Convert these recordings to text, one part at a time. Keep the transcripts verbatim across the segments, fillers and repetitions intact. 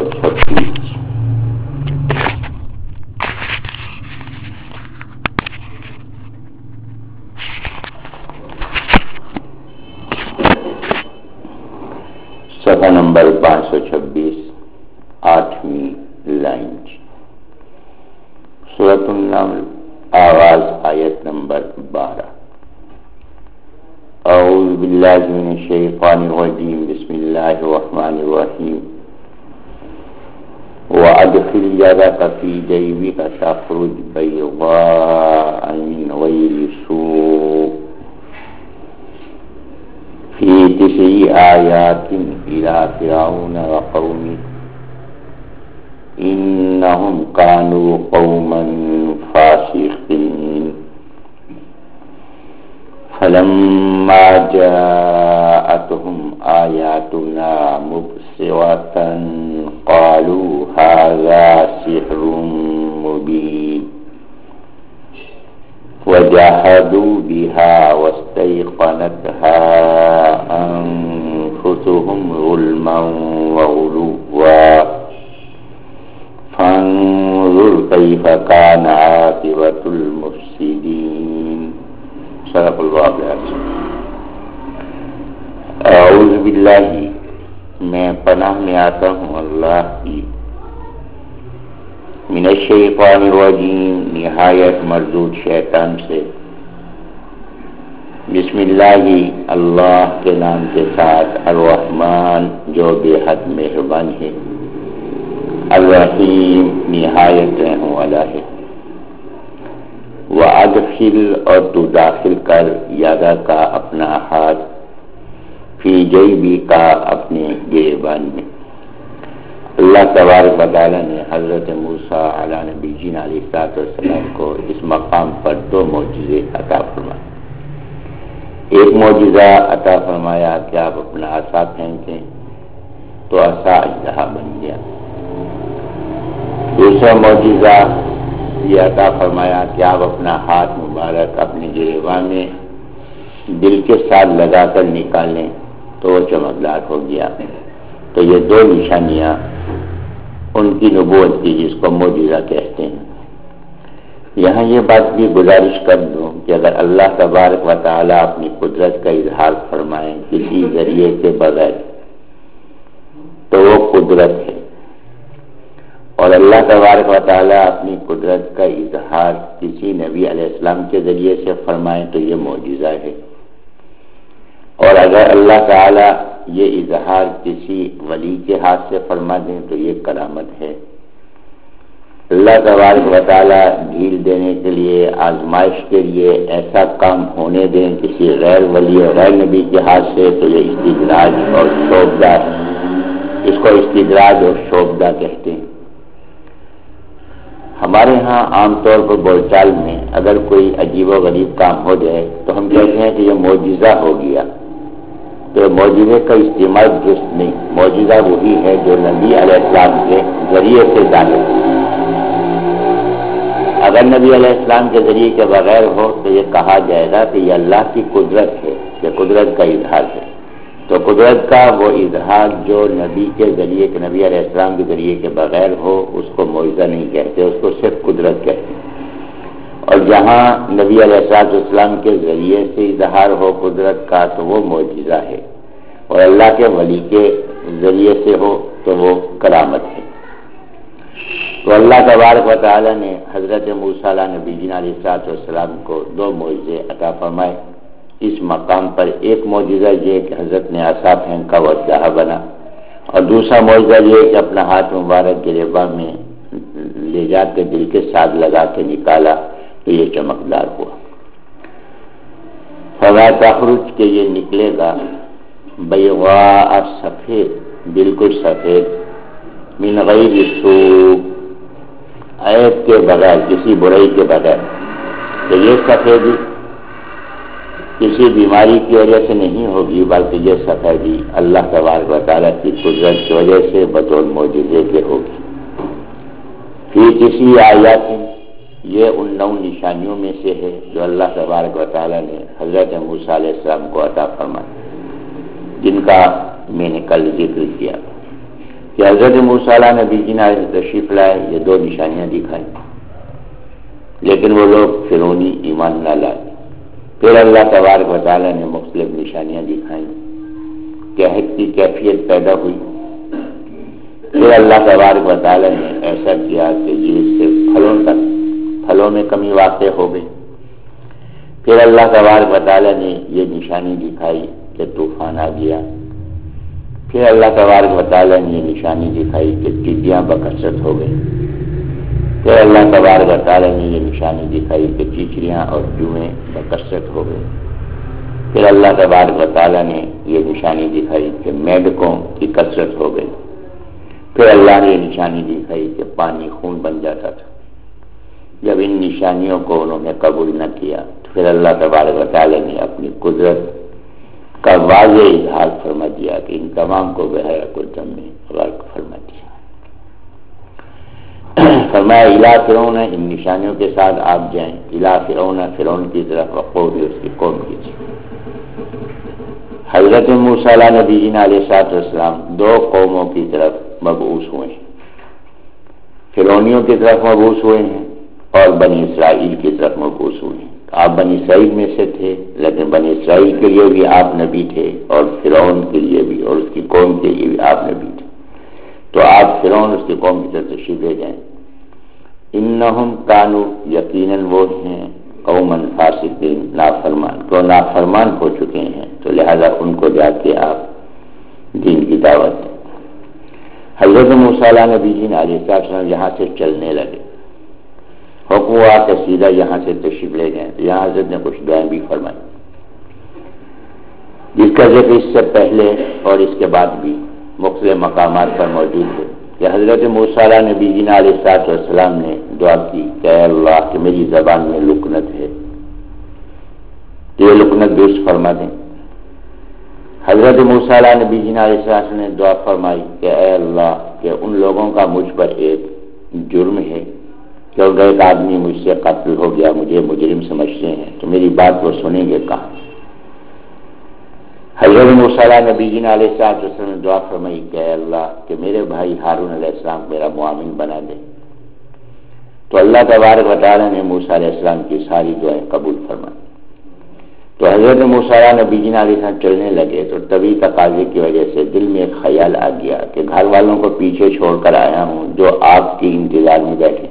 छब्बीस। सफा नंबर पाँच सौ छब्बीस, आठवीं लाइन। सूरत अन-नम्ल, आवाज आयत नंबर बारह। औज़ु बिल्लाहि मिनश शैतानिर रजीम, बिस्मिल्लाहिर रहमानिर रहीम। वअदखिल यदक फी जैबिक तखरुज बैज़ाअ मिन गैरि सू' फी तिस्इ आयातिन इला फिरऔन व कौमिही इन्नहुम कानू कौमन फासिकीन। फलम्मा जाअतहुम आयातुना मुबसिरतन क़ालू हाज़ा सिह्रुम मुबीन वजहदू बिहा वस्तैक़नतहा अन्फुसुहुम ज़ुल्मन व उलुव्वा फंज़ुर कैफ़ कान आक़िबतुल मुफ़्सिदीन। सदक़ल्लाहु अज़ीम। औज़ु बिल्लाहि, मैं पनाह में आता हूँ अल्लाह की, मिनश शैतानिर रजीम, निहायत मरदूद शैतान से। बिस्मिल्लाहि, अल्लाह के नाम के साथ, अर्रहमान जो बेहद मेहरबान है, अर्रहीम निहायत रहम वाला है। वअदखिल और तू दाखिल कर, यादा का अपना हाथ, फी जैबी का अपने गिरेबान में। अल्लाह तबारक व तआला ने हज़रत मूसा अला नबीना अलैहिस्सलाम को इस मकाम पर दो मौजिज़े अता फरमाए। एक मौजिज़ा अता फरमाया कि आप अपना आसा फेंकें तो आसा अजदहा बन गया। दूसरा मौजिज़ा ये अता फरमाया कि आप अपना हाथ मुबारक अपने गिरेबान में दिल के साथ लगाकर निकालें तो वो चमकदार हो गया। तो ये दो निशानियां उनकी नबूवत की, जिसको मौजिज़ा कहते हैं। यहाँ ये बात भी गुजारिश कर दूं कि अगर अल्लाह तबारक व तआला अपनी कुदरत का इजहार फरमाएं किसी जरिए के बगैर तो वो कुदरत है, और अल्लाह तबारक व तआला अपनी कुदरत का इजहार किसी नबी अलैहिस्सलाम के जरिए से फरमाएं तो ये मौजिज़ा है। और अगर अल्लाह ताला ये इजहार किसी वली के हाथ से फरमा दें तो ये करामत है। अल्लाह तबारक व तआला ढील देने के लिए, आजमाइश के लिए ऐसा काम होने दें किसी गैर वली और गैर नबी के हाथ से तो ये इस्तिद्राज और शोबदा, इसको इस्तिद्राज और शोबदा कहते हैं। हमारे यहाँ आमतौर पर बोलचाल में अगर कोई अजीबो गरीब काम हो जाए तो हम कहते हैं कि ये मौजिज़ा हो गया। तो मौजिज़े का इस्तेमाल दुरुस्त नहीं। मौजिज़ा वही है जो नबी अलैहिस्सलाम के जरिए से जाहिर हो। अगर नबी अलैहिस्सलाम के जरिए के बगैर हो तो ये कहा जाएगा कि ये अल्लाह की कुदरत है, ये कुदरत का इजहार है। तो कुदरत का वो इजहार जो नबी के जरिए के नबी अलैहिस्सलाम के जरिए के बगैर हो उसको मौजिज़ा नहीं कहते, उसको सिर्फ कुदरत कहते हैं। और जहाँ नबी अलैहिस्सलाम के जरिए से इजहार हो कुदरत का तो वो मौजिज़ा है, और अल्लाह के वली के जरिए से हो तो वो करामत है। तो अल्लाह तबारक व तआला ने हज़रत मूसा अला नबीना अलैहिस्सलाम को दो मौजिज़े अता फरमाए। इस मकाम पर एक मौजिज़ा ये कि हज़रत ने आसा फेंका वो अजदहा बना, और दूसरा मौजिज़ा ये कि अपना हाथ मुबारक गिरेबान में ले जाकर दिल के साथ लगा के निकाला तो ये चमकदार हुआ। फला तखरुज के ये निकलेगा बैज़ाअ सफ़ेद, बिल्कुल सफ़ेद, मिन गैरि सू' ऐब के बगैर, किसी बुराई के बगैर। तो ये सफ़ेदी किसी बीमारी की वजह से नहीं होगी, बल्कि ये सफ़ेदी अल्लाह तबारक व तआला की कुदरत की वजह से बतौर मौजिज़े के होगी। फी तिस्इ आयातिन, ये उन नौ निशानियों में से है जो अल्लाह तबारक व तआला ने हज़रत मूसा अलैहिस्सलाम को अता फरमाया, जिनका मैंने कल जिक्र किया था। کہ حضرت موسیٰ علیہ نبی جی نے تشریف لائے، یہ دو نشانیاں دکھائی، لیکن وہ لوگ فرعونی ایمان نہ لائے۔ پھر اللہ تبارک و تعالیٰ نے مختلف نشانیاں دکھائیں، قحط کی کیفیت پیدا ہوئی۔ پھر اللہ تبارک و تعالیٰ نے ایسا کیا کہ یہ سے پھلوں تک پھلوں میں کمی واقع ہو گئی۔ پھر اللہ تبارک و تعالیٰ نے یہ نشانی دکھائی کہ طوفان آ گیا۔ پھر اللہ تبارک و تعالیٰ نے یہ نشانی دکھائی کہ ٹڈیاں بکثرت ہو گئی۔ پھر اللہ تبارک و تعالیٰ نے یہ نشانی دکھائی کہ چیچڑیاں اور جوئیں بکثرت ہو گئی۔ پھر اللہ تبارک و تعالیٰ نے یہ نشانی دکھائی کہ میڈکوں کی کثرت ہو گئی۔ پھر اللہ نے یہ نشانی دکھائی کہ پانی خون بن جاتا تھا۔ جب ان نشانیوں کو انہوں نے قبول نہ کیا تو پھر اللہ تبارک و تعالیٰ نے اپنی قدرت کا واضح اظہار فرما دیا کہ ان تمام کو بحیرہ قدرت میں غرق فرما دیا۔ فرمایا الا فرعون، ان نشانیوں کے ساتھ آپ جائیں الا فرعون، فرعون کی طرف، وقوم، اس کی قوم کی طرف۔ حضرت موسیٰ علیہ نبی علیہ السلام دو قوموں کی طرف مبعوث ہوئے ہیں، فرعونیوں کی طرف مبعوث ہوئے ہیں اور بنی اسرائیل کی طرف مبعوث ہوئے ہیں۔ آپ بنی اسرائیل میں سے تھے، لیکن بنی اسرائیل کے لیے بھی آپ نبی تھے اور فرعون کے لیے بھی اور اس کی قوم کے لیے بھی آپ نبی تھے۔ تو آپ فرعون اس کی قوم کی طرف تشریف لے جائیں۔ انہم کانو، یقیناً وہ ہیں، قوماً فاسقین، نافرمان، تو نافرمان ہو چکے ہیں، تو لہذا ان کو جا کے آپ دین کی دعوت دیں۔ حضرت موسیٰ علیہ نبی جی علیہ السلام یہاں سے چلنے لگے، حکم ہوا کہ سیدھا یہاں سے تشریف لے جائیں۔ تو یہاں حضرت نے کچھ دعائیں بھی فرمائی، جس کا ذکر اس سے پہلے اور اس کے بعد بھی مختلف مقامات پر موجود ہے کہ حضرت موسیٰ علیہ نبی جی علیہ السلام نے دعا کی کہ اے اللہ کہ میری زبان میں لکنت ہے، یہ لکنت درست فرما دیں۔ حضرت موسیٰ علیہ نبی جی علیہ السلام نے دعا فرمائی کہ اے اللہ کہ ان لوگوں کا مجھ پر ایک جرم ہے کہ اگر ایک آدمی مجھ سے قتل ہو گیا، مجھے مجرم سمجھتے ہیں، تو میری بات وہ سنیں گے کہاں؟ حضرت موسیٰ علیہ نبی جی علیہ السلام نے دعا فرمائی کہ اے اللہ کہ میرے بھائی ہارون علیہ السلام میرا معاون بنا دے۔ تو اللہ تبارک و تعالیٰ نے موسیٰ علیہ السلام کی ساری دعائیں قبول فرمائی۔ تو حضرت موسیٰ علیہ نبی جی علیہ السلام چلنے لگے تو طبی تقاضے کی وجہ سے دل میں ایک خیال آ گیا کہ گھر والوں کو پیچھے چھوڑ کر آیا ہوں جو آپ کی انتظار میں بیٹھے،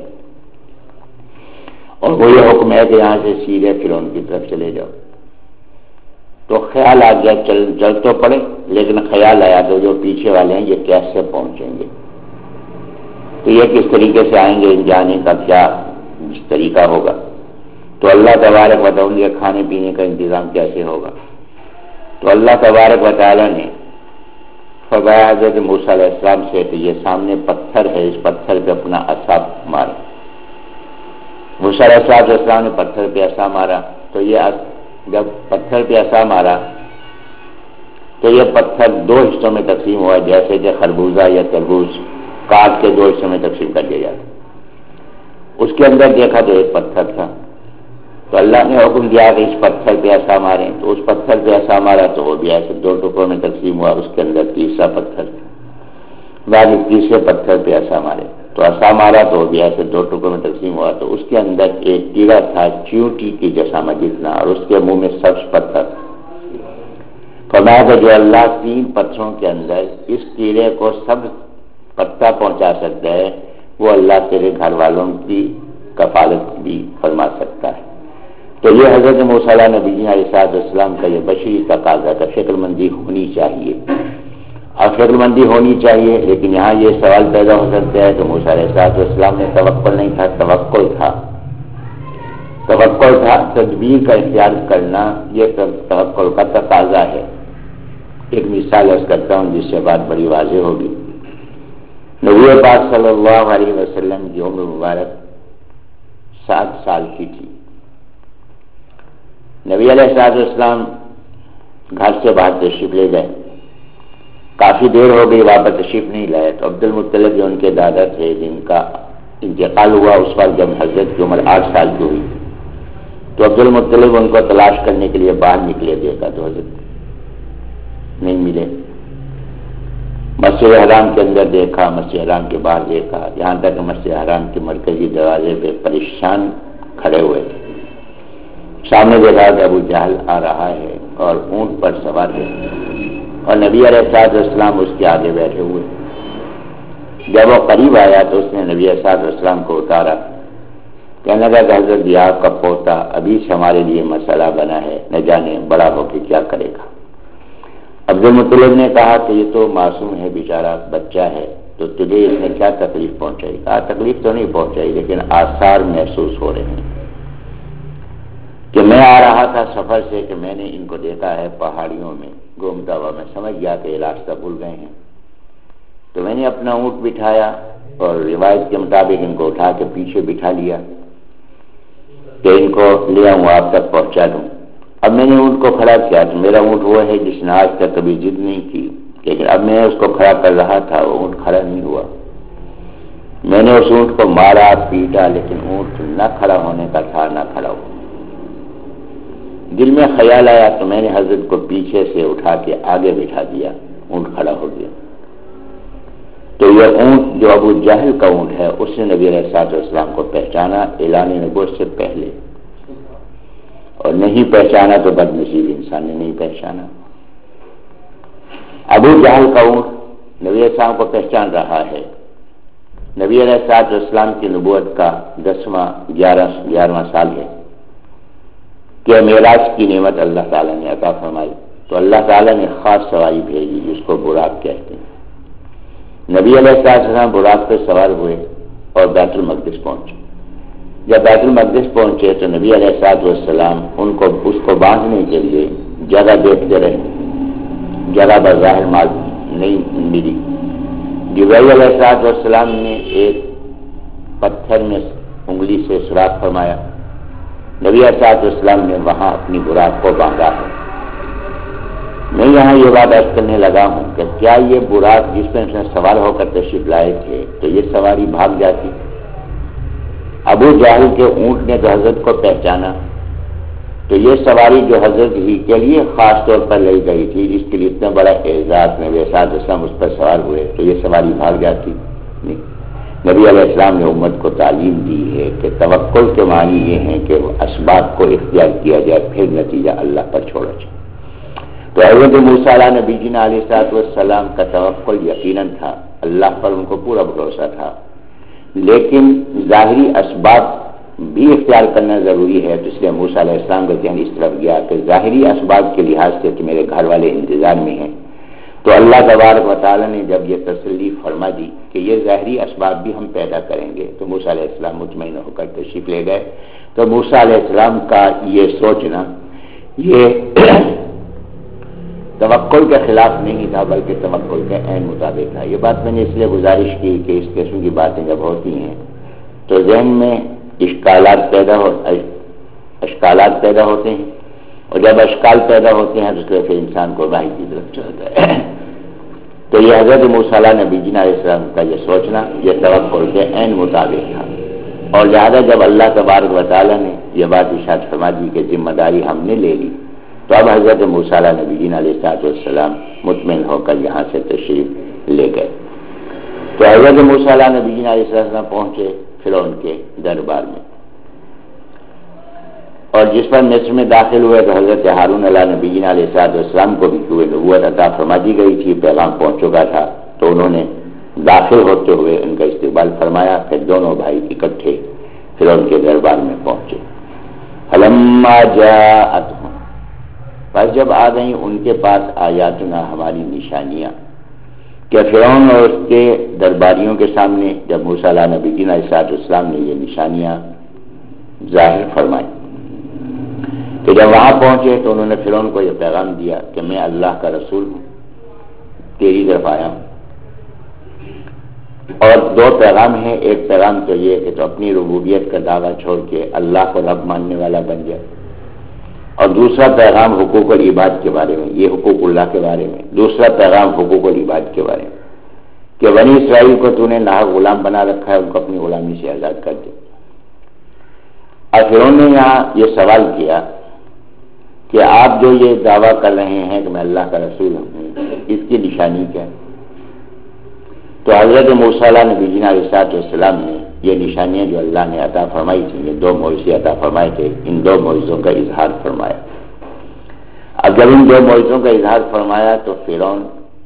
اور وہ یہ حکم ہے کہ یہاں سے سیدھے فرعون کی طرف چلے جاؤ۔ تو خیال آ گیا، چل چل تو پڑے، لیکن خیال آیا تو جو پیچھے والے ہیں یہ کیسے پہنچیں گے، تو یہ کس طریقے سے آئیں گے، جانے کا کیا طریقہ ہوگا، تو اللہ تبارک و تعالیٰ کے کھانے پینے کا انتظام کیسے ہوگا۔ تو اللہ تبارک و تعالیٰ نے فرمایا حضرت موسیٰ علیہ السلام سے کہ یہ سامنے پتھر ہے، اس پتھر پہ اپنا عصا مارا۔ موسیٰ علیہ السلام نے پتھر پہ عصا مارا، تو یہ جب پتھر پہ عصا مارا تو یہ پتھر دو حصوں میں تقسیم ہوا، جیسے کہ خربوزہ یا تربوز کاٹ کے دو حصوں میں تقسیم کر دیا جاتا۔ اس کے اندر دیکھا تو ایک پتھر تھا، تو اللہ نے حکم دیا کہ اس پتھر پہ عصا ماریں، تو اس پتھر پہ عصا مارا تو وہ بھی ایسے دو ٹکڑوں میں تقسیم ہوا، اس کے اندر تیسرا پتھر تھا، بعد تیسرے پتھر پہ عصا مارے تو عصا مارا تو وہ بھی ایسے دو ٹکڑوں میں تقسیم ہوا، تو اس کے اندر ایک کیڑا تھا چیونٹی کی جیسا جتنا، اور اس کے منہ میں سبز پتھر تھا۔ فرمایا کہ جو اللہ تین پتھروں کے اندر اس کیڑے کو سب پتا پہنچا سکتا ہے، وہ اللہ تیرے گھر والوں کی کفالت بھی فرما سکتا ہے۔ تو یہ حضرت موسیٰ علیہ نبی علیہ السلام کا یہ بشری تقاضا کا فکر مندی ہونی چاہیے، اور فکر مندی ہونی چاہیے، لیکن یہاں یہ سوال پیدا ہو سکتا ہے کہ موسیٰ علیہ السلام نے توکل نہیں تھا، توکل تھا توکل تھا تدبیر کا اختیار کرنا، یہ توکل کا تقاضا ہے۔ ایک مثال عرض کرتا ہوں جس سے بات بڑی واضح ہوگی۔ نبی پاک صلی اللہ علیہ وسلم کی عمر مبارک سات سال کی تھی۔ نبی علیہ السلام گھر سے باہر تشریف لے گئے، کافی دیر ہو گئی واپس تشریف نہیں لائے، تو عبد المطلب جو ان کے دادا تھے جن کا انتقال ہوا اس وقت جب حضرت کی عمر آٹھ سال کی ہوئی، تو عبد المطلب ان کو تلاش کرنے کے لیے باہر نکلے، دیکھا تو حضرت نہیں ملے۔ مسجد حرام کے اندر دیکھا، مسجد حرام کے باہر دیکھا، یہاں تک مسجد حرام کے مرکزی دروازے پہ پریشان کھڑے ہوئے تھے۔ سامنے دیکھا کہ ابو جہل آ رہا ہے اور اونٹ پر سوار ہے، اور نبی علیہ الصلوۃ والسلام اس کے آگے بیٹھے ہوئے۔ جب وہ قریب آیا تو اس نے نبی علیہ الصلوۃ والسلام کو اتارا، کہنے لگا کہ حضرت یہ آپ کا پوتا ابھی سے ہمارے لیے مسئلہ بنا ہے، نہ جانے بڑا ہو کے کیا کرے گا۔ عبد المطلب نے کہا کہ یہ تو معصوم ہے، بیچارہ بچہ ہے، تو تجھے اس نے کیا تکلیف پہنچائی؟ کہا تکلیف تو نہیں پہنچائی، لیکن آثار محسوس ہو رہے ہیں کہ میں آ رہا تھا سفر سے کہ میں نے ان کو دیکھا ہے پہاڑیوں میں گھومتا ہوا، میں سمجھ گیا کہ یہ راستہ بھول گئے ہیں، تو میں نے اپنا اونٹ بٹھایا اور روایت کے مطابق ان کو اٹھا کے پیچھے بٹھا لیا کہ ان کو لے آؤں آپ تک پہنچا دوں۔ اب میں نے اونٹ کو کھڑا کیا تو میرا اونٹ وہ ہے جس نے آج تک کبھی ضد نہیں کی، لیکن اب میں اس کو کھڑا کر رہا تھا، وہ اونٹ کھڑا نہیں ہوا۔ میں نے اس اونٹ کو مارا پیٹا، لیکن اونٹ نہ کھڑا ہونے کا تھا، نہ کھڑا ہوا۔ دل میں خیال آیا تو میں نے حضرت کو پیچھے سے اٹھا کے آگے بٹھا دیا، اونٹ کھڑا ہو گیا۔ تو یہ اونٹ جو ابو جہل کا اونٹ ہے، اس نے نبی علیہ الصلوۃ والسلام کو پہچانا اعلان نبوت سے پہلے، اور نہیں پہچانا تو بد نصیب انسان نے نہیں پہچانا۔ ابو جہل کا اونٹ نبی علیہ السلام کو پہچان رہا ہے۔ نبی علیہ الصلوۃ والسلام کی نبوت کا دسواں گیارہ گیارہواں سال ہے کہ معراج کی نعمت اللہ تعالیٰ نے عطا فرمائی، تو اللہ تعالیٰ نے خاص سواری بھیجی جس کو براق کہتے ہیں۔ نبی علیہ السلام براق پہ سوار ہوئے اور بیت المقدس پہنچے۔ جب بیت المقدس پہنچے تو نبی علیہ السلام ان کو اس کو باندھنے کے لیے جگہ دیکھتے رہے، جگہ بظاہر مال نہیں ملی۔ جبرائیل علیہ السلام نے ایک پتھر میں انگلی سے سوراخ فرمایا، نبی علیہ السلام نے وہاں اپنی براق کو باندھا ہے۔ میں یہاں یہ بات عرض کرنے لگا ہوں کہ کیا یہ براق جس میں اس نے سوار ہو کر تشریف لائے تھے تو یہ سواری بھاگ جاتی؟ ابو جہل کے اونٹ نے تو حضرت کو پہچانا، تو یہ سواری جو حضرت ہی کے لیے خاص طور پر لی گئی تھی، جس کے لیے اتنا بڑا اعزاز نبی علیہ السلام اس پر سوار ہوئے، تو یہ سواری بھاگ جاتی نہیں۔ نبی علیہ السلام نے امت کو تعلیم دی ہے کہ توکل کے معنی یہ ہیں کہ اسباب کو اختیار کیا جائے، پھر نتیجہ اللہ پر چھوڑا جائے۔ تو حضرت موسیٰ علیہ نبی جی علیہ السلام کا توکل یقیناً تھا، اللہ پر ان کو پورا بھروسہ تھا، لیکن ظاہری اسباب بھی اختیار کرنا ضروری ہے، تو اس لیے موسیٰ علیہ السلام کا ذہن اس طرف گیا کہ ظاہری اسباب کے لحاظ سے کہ میرے گھر والے انتظار میں ہیں، تو اللہ تبارک و تعالیٰ نے جب یہ تسلی فرما دی کہ یہ ظاہری اسباب بھی ہم پیدا کریں گے، تو موسیٰ علیہ السلام مطمئن ہو کر تشریف لے گئے۔ تو موسیٰ علیہ السلام کا یہ سوچنا یہ توکل کے خلاف نہیں تھا، بلکہ توکل کے عین مطابق تھا۔ یہ بات میں نے اس لیے گزارش کی کہ اس قسم کی باتیں جب ہوتی ہیں تو ذہن میں اشکالات پیدا ہو اشکالات پیدا ہوتے ہیں، اور جب اشکال پیدا ہوتے ہیں تو اس پھر انسان کو راہ کی طرف چلتا ہے۔ تو یہ حضرت موسیٰ علیہ نبی جی علیہ السلام کا یہ سوچنا یہ توکل کے عین مطابق تھا، اور لہذا جب اللہ تبارک و تعالیٰ نے یہ بات ارشاد فرما دی کہ ذمہ داری ہم نے لے لی، تو اب حضرت موسیٰ علیہ نبی جی علیہ السلام مطمئن ہو کر یہاں سے تشریف لے گئے۔ تو حضرت موسیٰ علیہ نبی جی علیہ السلام پہنچے فرعون کے دربار میں، اور جس پر مصر میں داخل ہوئے تو حضرت ہارون علیہ نبی جی علیہ السلام کو بھی ہوئے نبوت عطا فرما دی گئی تھی، پیغام پہنچ چکا تھا، تو انہوں نے داخل ہوتے ہوئے ان کا استقبال فرمایا۔ پھر دونوں بھائی اکٹھے فرعون کے دربار میں پہنچے۔ فلما جاءتهم، بس جب آ گئیں ان کے پاس آیاتنا ہماری نشانیاں، کہ فرعون اور اس کے درباریوں کے سامنے جب موسیٰ علیہ نبی جی علیہ السلام نے یہ نشانیاں ظاہر فرمائی، تو جب وہاں پہنچے تو انہوں نے فرعون کو یہ پیغام دیا کہ میں اللہ کا رسول ہوں، تیری طرف آیا ہوں۔ اور دو پیغام ہیں، ایک پیغام تو یہ کہ تو اپنی ربوبیت کا دعویٰ چھوڑ کے اللہ کو رب ماننے والا بن جائے، اور دوسرا پیغام حقوق العباد کے بارے میں، یہ حقوق اللہ کے بارے میں، دوسرا پیغام حقوق العباد کے بارے میں کہ بنی اسرائیل کو تو نے ناحق غلام بنا رکھا ہے، ان کو اپنی غلامی سے آزاد کر دے۔ اور فرعون نے یہاں یہ سوال کیا کہ آپ جو یہ دعویٰ کر رہے ہیں کہ میں اللہ کا رسول ہوں، اس کی نشانی کیا؟ تو حضرت موسیٰ علیہ نبی جی علیہ السلام نے یہ نشانیاں جو اللہ نے عطا فرمائی تھیں، یہ دو معجزے عطا فرمائے تھے، ان دو معجزوں کا اظہار فرمایا۔ اب جب ان دو معجزوں کا اظہار فرمایا تو فرعون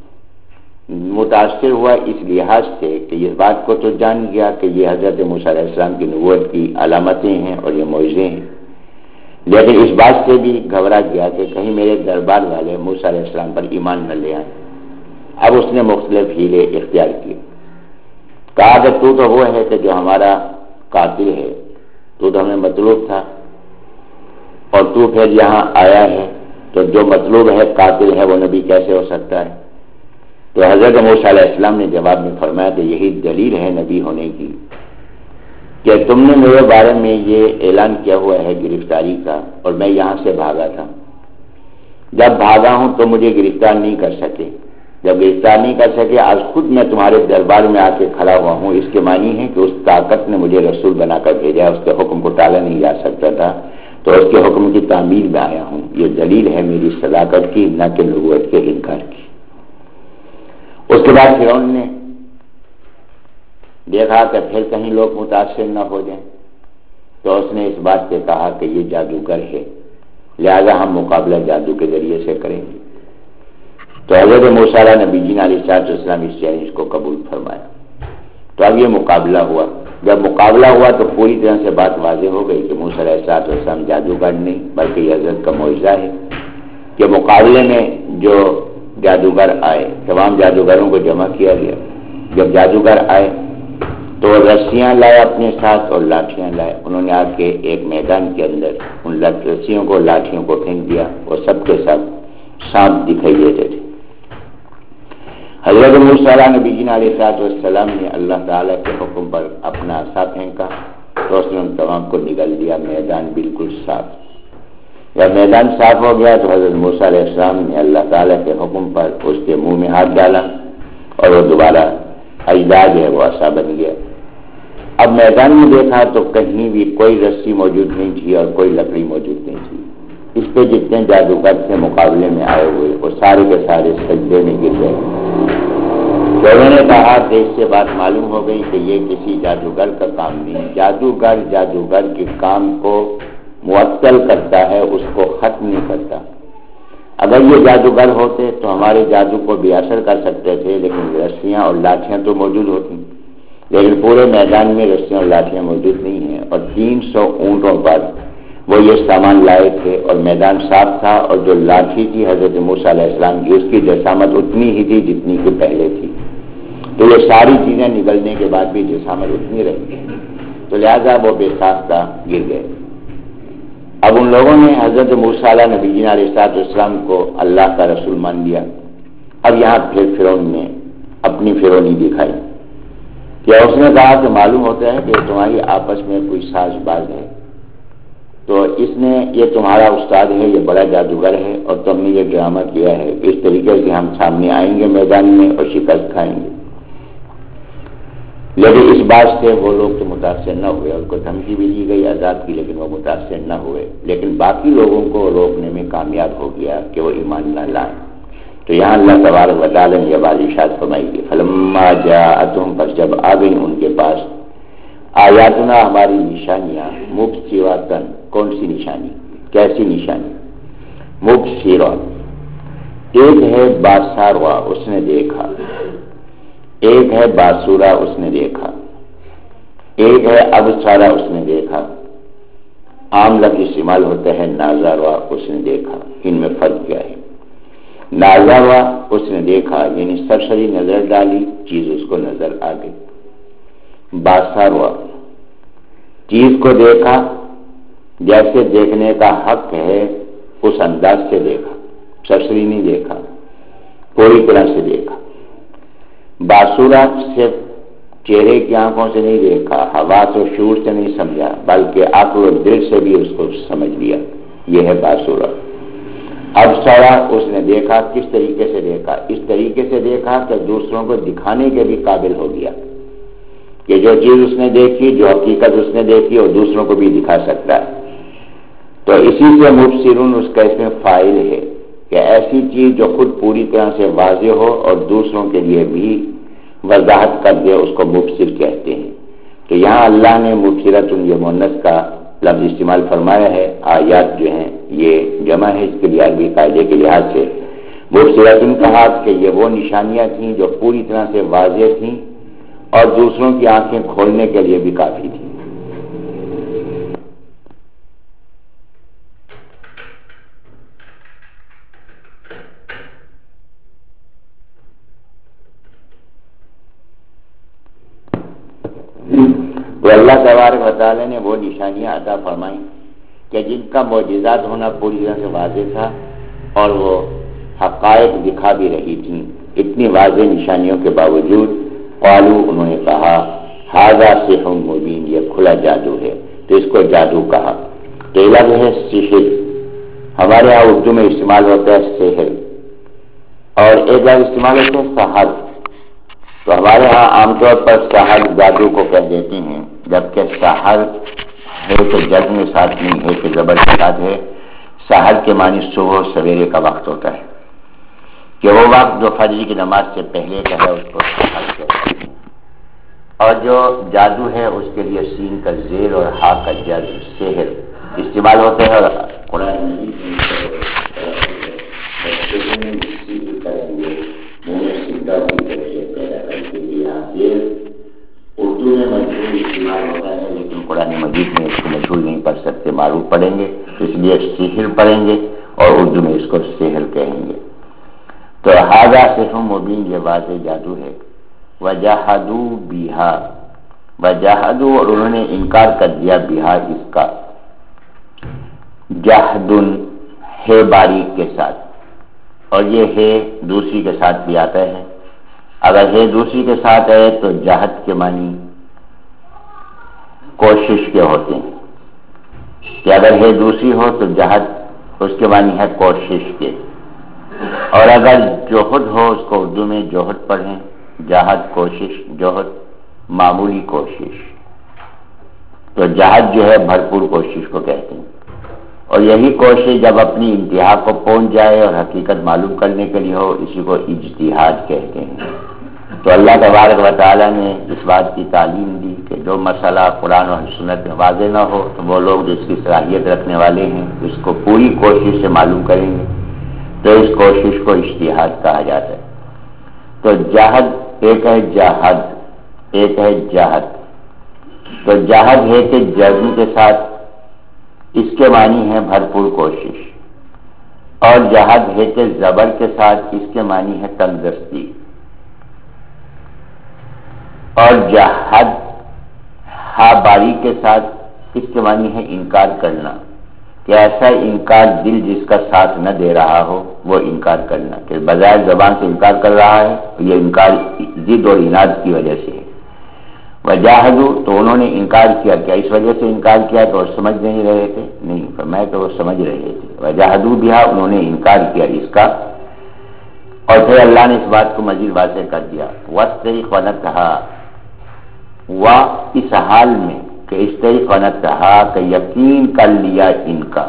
متاثر ہوا اس لحاظ سے کہ یہ بات کو تو جان گیا کہ یہ حضرت موسیٰ علیہ السلام کی نبوت کی علامتیں ہیں اور یہ معجزے ہیں، لیکن اس بات سے بھی گھبرا گیا کہ کہیں میرے دربار والے موسیٰ علیہ السلام پر ایمان نہ لے آئیں۔ اب اس نے مختلف ہیلے اختیار کیے، کہا کہ تو تو وہ ہے کہ جو ہمارا قاتل ہے، تو تو ہمیں مطلوب تھا اور تو پھر یہاں آیا ہے، تو جو مطلوب ہے قاتل ہے وہ نبی کیسے ہو سکتا ہے؟ تو حضرت موسیٰ علیہ السلام نے جواب میں فرمایا کہ یہی دلیل ہے نبی ہونے کی کہ تم نے میرے بارے میں یہ اعلان کیا ہوا ہے گرفتاری کا، اور میں یہاں سے بھاگا تھا۔ جب بھاگا ہوں تو مجھے گرفتار نہیں کر سکے، جب گرفتار نہیں کر سکے آج خود میں تمہارے دربار میں آ کے کھڑا ہوا ہوں، اس کے معنی ہے کہ اس طاقت نے مجھے رسول بنا کر بھیجا، اس کے حکم کو ٹالا نہیں جا سکتا تھا، تو اس کے حکم کی تعمیل میں آیا ہوں۔ یہ دلیل ہے میری صداقت کی، نہ کہ نبوت کے انکار کی۔ اس کے بعد فرعون نے دیکھا کہ پھر کہیں لوگ متاثر نہ ہو جائیں، تو اس نے اس بات سے کہا کہ یہ جادوگر ہے، لہذا ہم مقابلہ جادو کے ذریعے سے کریں گے۔ تو حضرت موسیٰ علیہ نبی جی علیہ السلام اس چیلنج کو قبول فرمایا۔ تو اب یہ مقابلہ ہوا، جب مقابلہ ہوا تو پوری طرح سے بات واضح ہو گئی کہ موسیٰ علیہ السلام جادوگر نہیں بلکہ یہ حضرت کا معجزہ ہے کہ مقابلے میں جو جادوگر آئے تمام جادوگروں کو جمع کیا گیا۔ جب جادوگر آئے تو رسیاں لائے اپنے ساتھ اور لاٹھیاں لائے، انہوں نے آ کے ایک میدان کے اندر ان رسیوں کو لاٹھیوں کو پھینک دیا اور سب کے ساتھ سانپ دکھائی دیتے تھے۔ حضرت موسیٰ علیہ نبی جی علیہ السلام نے اللہ تعالیٰ کے حکم پر اپنا عصا پھینکا تو اس نے ان تمام کو نگل دیا، میدان بالکل صاف۔ جب میدان صاف ہو گیا تو حضرت موسیٰ علیہ السلام نے اللہ تعالیٰ کے حکم پر اس کے منہ میں ہاتھ ڈالا اور وہ دوبارہ اجزا جو ہے وہ عصا بن گیا۔ اب میدان میں دیکھا تو کہیں بھی کوئی رسی موجود نہیں تھی اور کوئی لکڑی موجود نہیں تھی۔ اس پہ جتنے جادوگر تھے مقابلے میں آئے ہوئے وہ سارے کے سارے سجدے میں گر گئے۔ تو انہوں نے کہا کہ اس سے بات معلوم ہو گئی کہ یہ کسی جادوگر کا کام نہیں، جادوگر جادوگر کے کام کو معطل کرتا ہے، اس کو ختم نہیں کرتا۔ اگر یہ جادوگر ہوتے تو ہمارے جادو کو بھی اثر کر سکتے تھے، لیکن رسیاں اور لاٹھیاں تو موجود ہوتی، لیکن پورے میدان میں رسیاں اور لاٹھیاں موجود نہیں ہیں، اور تین سو اونٹوں پر وہ یہ سامان لائے تھے اور میدان صاف تھا، اور جو لاٹھی تھی حضرت موسیٰ علیہ السلام کی اس کی جسامت اتنی ہی تھی جتنی کہ پہلے تھی، تو یہ ساری چیزیں نگلنے کے بعد بھی جسامت اتنی رہی، تو لہذا وہ بے ساختہ گر گئے۔ اب ان لوگوں نے حضرت موسیٰ علیہ نبی جی علیہ السلام کو اللہ کا رسول مان لیا۔ اب یہاں پھر فرعون نے اپنی فرعونی دکھائی کہ اس نے کہا کہ معلوم ہوتا ہے کہ تمہاری آپس میں کوئی ساز باز ہے، تو اس نے یہ تمہارا استاد ہے، یہ بڑا جادوگر ہے اور تم نے یہ ڈرامہ کیا ہے، اس طریقے سے ہم سامنے آئیں گے میدان میں اور شکست کھائیں گے۔ لیکن اس بات سے وہ لوگ تو متاثر نہ ہوئے، ان کو دھمکی بھی دی گئی عذاب کی، لیکن وہ متاثر نہ ہوئے، لیکن باقی لوگوں کو روکنے میں کامیاب ہو گیا کہ وہ ایمان نہ لائیں۔ تو یہاں اللہ تبارک و تعالیٰ نے یہ بات ارشاد فرمائی کہ فلما جاءتهم، پس جب آ گئی ان کے پاس آیاتنا ہماری نشانیاں، مبصراتن، کون سی نشانی، کیسی نشانی؟ مبصرات، ایک ہے باساروا اس نے دیکھا، ایک ہے باسورا اس نے دیکھا، ایک ہے ابصارا اس نے دیکھا، عام لفظ استعمال ہوتا ہے ناظروا اس نے دیکھا۔ ان میں فرق کیا ہے؟ ناظروا اس نے دیکھا یعنی سرسری نظر ڈالی، چیز اس کو نظر آ گئی۔ باساروا چیز کو دیکھا جیسے دیکھنے کا حق ہے اس انداز سے دیکھا، سرسری نہیں دیکھا، پوری طرح سے دیکھا۔ باسورا صرف چہرے کی آنکھوں سے نہیں دیکھا، حواس و شعور سے نہیں سمجھا، بلکہ عقل و دل سے بھی اس کو سمجھ لیا، یہ ہے باسورا۔ اب سورا اس نے دیکھا، کس طریقے سے دیکھا؟ اس طریقے سے دیکھا کہ دوسروں کو دکھانے کے بھی قابل ہو گیا، کہ جو چیز اس نے دیکھی، جو حقیقت اس نے دیکھی اور دوسروں کو بھی دکھا سکتا ہے۔ تو اسی سے مبصرون اس کا اس میں فاعل ہے کہ ایسی چیز جو خود پوری طرح سے واضح ہو اور دوسروں کے لیے بھی وضاحت کر دے اس کو مبصر کہتے ہیں. تو یہاں اللہ نے مبصرۃ یہ مؤنث کا لفظ استعمال فرمایا ہے. آیات جو ہیں یہ جمع ہے، اس کے لیے عربی قاعدے کے لحاظ سے مبصرۃ کہا کہ یہ وہ نشانیاں تھیں جو پوری طرح سے واضح تھیں اور دوسروں کی آنکھیں کھولنے کے لیے بھی کافی تھیں. تو اللہ تبارک و تعالیٰ نے وہ نشانیاں عطا فرمائیں کہ جن کا معجزات ہونا پوری طرح سے واضح تھا اور وہ حقائق دکھا بھی رہی تھیں. اتنی واضح نشانیوں کے باوجود قالوا انہوں نے کہا ھذا سحر مبین، یہ کھلا جادو ہے، تو اس کو جادو کہا. تو لفظ ہے سحر، ہمارے یہاں اردو میں استعمال ہوتا ہے سحر، اور ایک لفظ استعمال ہوتا ہے سحر. تو ہمارے ہاں عام طور پر سحر جادو کو کہہ دیتے ہیں، جبکہ سحر ہے کہ جزم میں ساتھ نہیں ہے کہ زبر کے ساتھ ہے. سحر کے معنی صبح سویرے کا وقت ہوتا ہے، کہ وہ وقت جو فجر کی نماز سے پہلے کا ہے اس کو سحر کہتے ہیں. اور جو جادو ہے اس کے لیے سین کا زیر اور ہا کا جز سحر استعمال ہوتے ہیں. قرآن اردو میں مجہول استعمال ہوتا ہے، لیکن قرآن مجید میں اس کو مجہول نہیں پڑھ سکتے، معروف پڑھیں گے، اس لیے سحر پڑھیں گے اور اردو میں اس کو سحر کہیں گے. تو ھذا سحر مبین، یہ واضح جادو ہے. وجحدوا بها، وجحدوا اور انہوں نے انکار کر دیا بها اس کا. جحد ہے باریک کے ساتھ، اور یہ ہے دوسری کے ساتھ بھی آتا ہے. اگر ہے دوسری کے ساتھ ہے تو جہد کے معنی کوشش کے ہوتے ہیں، کہ اگر ہے دوسری ہو تو جہد اس کے معنی ہے کوشش کے. اور اگر جوہد ہو اس کو اردو میں جوہد پڑھیں، جہد کوشش، جوہد معمولی کوشش. تو جہد جو ہے بھرپور کوشش کو کہتے ہیں، اور یہی کوشش جب اپنی انتہا کو پہنچ جائے اور حقیقت معلوم کرنے کے لیے ہو، اسی کو اجتہاد کہتے ہیں. تو اللہ تبارک و تعالیٰ نے اس بات کی تعلیم دی کہ جو مسئلہ قرآن و سنت میں واضح نہ ہو تو وہ لوگ جو اس کی صلاحیت رکھنے والے ہیں اس کو پوری کوشش سے معلوم کریں گے، تو اس کوشش کو اجتہاد کہا جاتا ہے. تو جہد ایک ہے جہد، ایک ہے جہد. تو جہد ہے کہ جزم کے ساتھ، اس کے معنی ہے بھرپور کوشش. اور جہد ہے کہ زبر کے ساتھ، اس کے معنی ہے تندرستی. اور جہد ہا باری کے ساتھ، اس کے معنی ہے انکار کرنا، کہ ایسا انکار دل جس کا ساتھ نہ دے رہا ہو وہ انکار کرنا، کہ بظاہر زبان سے انکار کر رہا ہے، یہ انکار ضد اور عناد کی وجہ سے ہے. وجاہدوا تو انہوں نے انکار کیا، کیا اس وجہ سے انکار کیا تو وہ سمجھ نہیں رہے تھے؟ نہیں، فرمایا تو وہ سمجھ رہے تھے. وجاہدوا بہا انہوں نے انکار کیا اس کا. اور پھر اللہ نے اس بات کو مزید واضح کر دیا. واستيقنتها، و اس حال میں کہ استيقنتها کہ یقین کر لیا ان کا.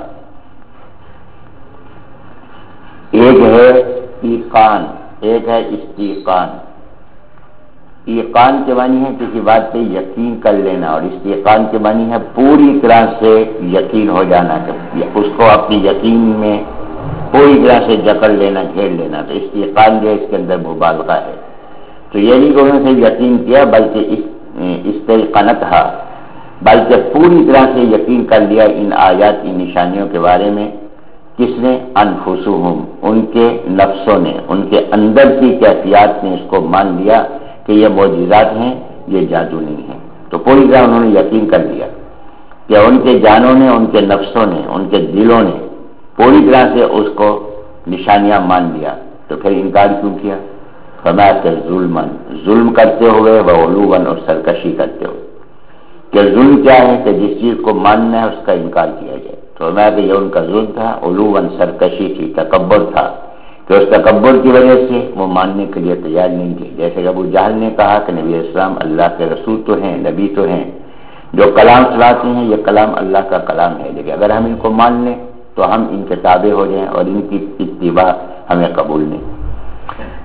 ایک ہے ایقان، ایک ہے استیقان. ایقان کے معنی ہے کسی بات پہ یقین کر لینا، اور استیقان کے معنی ہے پوری طرح سے یقین ہو جانا، کہ اس کو اپنی یقین میں پوری طرح سے جکڑ لینا، گھیر لینا. تو استیقان جو ہے اس کے اندر مبالغہ ہے. تو یہ نہیں کہ انہوں نے یقین کیا، بلکہ استيقنتها، بلکہ پوری طرح سے یقین کر لیا ان آیات، ان نشانیوں کے بارے میں. کس نے؟ انفسهم، ان کے نفسوں نے، ان کے اندر کی کیفیات نے اس کو مان لیا کہ یہ معجزات ہیں، یہ جادو نہیں ہے. تو پوری طرح انہوں نے یقین کر لیا کہ ان کے جانوں نے، ان کے نفسوں نے، ان کے دلوں نے پوری طرح سے اس کو نشانیاں مان لیا. تو پھر انکار کیوں کیا؟ فرمایا کہ ظلمن، ظلم کرتے ہوئے، وہ علوان اور سرکشی کرتے ہوئے. کہ ظلم کیا ہے؟ کہ جس چیز کو ماننا ہے اس کا انکار کیا جائے. تو فرمایا کہ یہ ان کا ظلم تھا، علوان سرکشی تھی، تکبر تھا، کہ اس تکبر کی وجہ سے وہ ماننے کے لیے تیار نہیں تھے. جیسے کہ ابو جہل نے کہا کہ نبی اسلام اللہ کے رسول تو ہیں، نبی تو ہیں، جو کلام چلاتے ہیں یہ کلام اللہ کا کلام ہے، لیکن اگر ہم ان کو مان لیں تو ہم ان کے تابع ہو جائیں اور ان کی اتباع ہمیں قبول نہیں.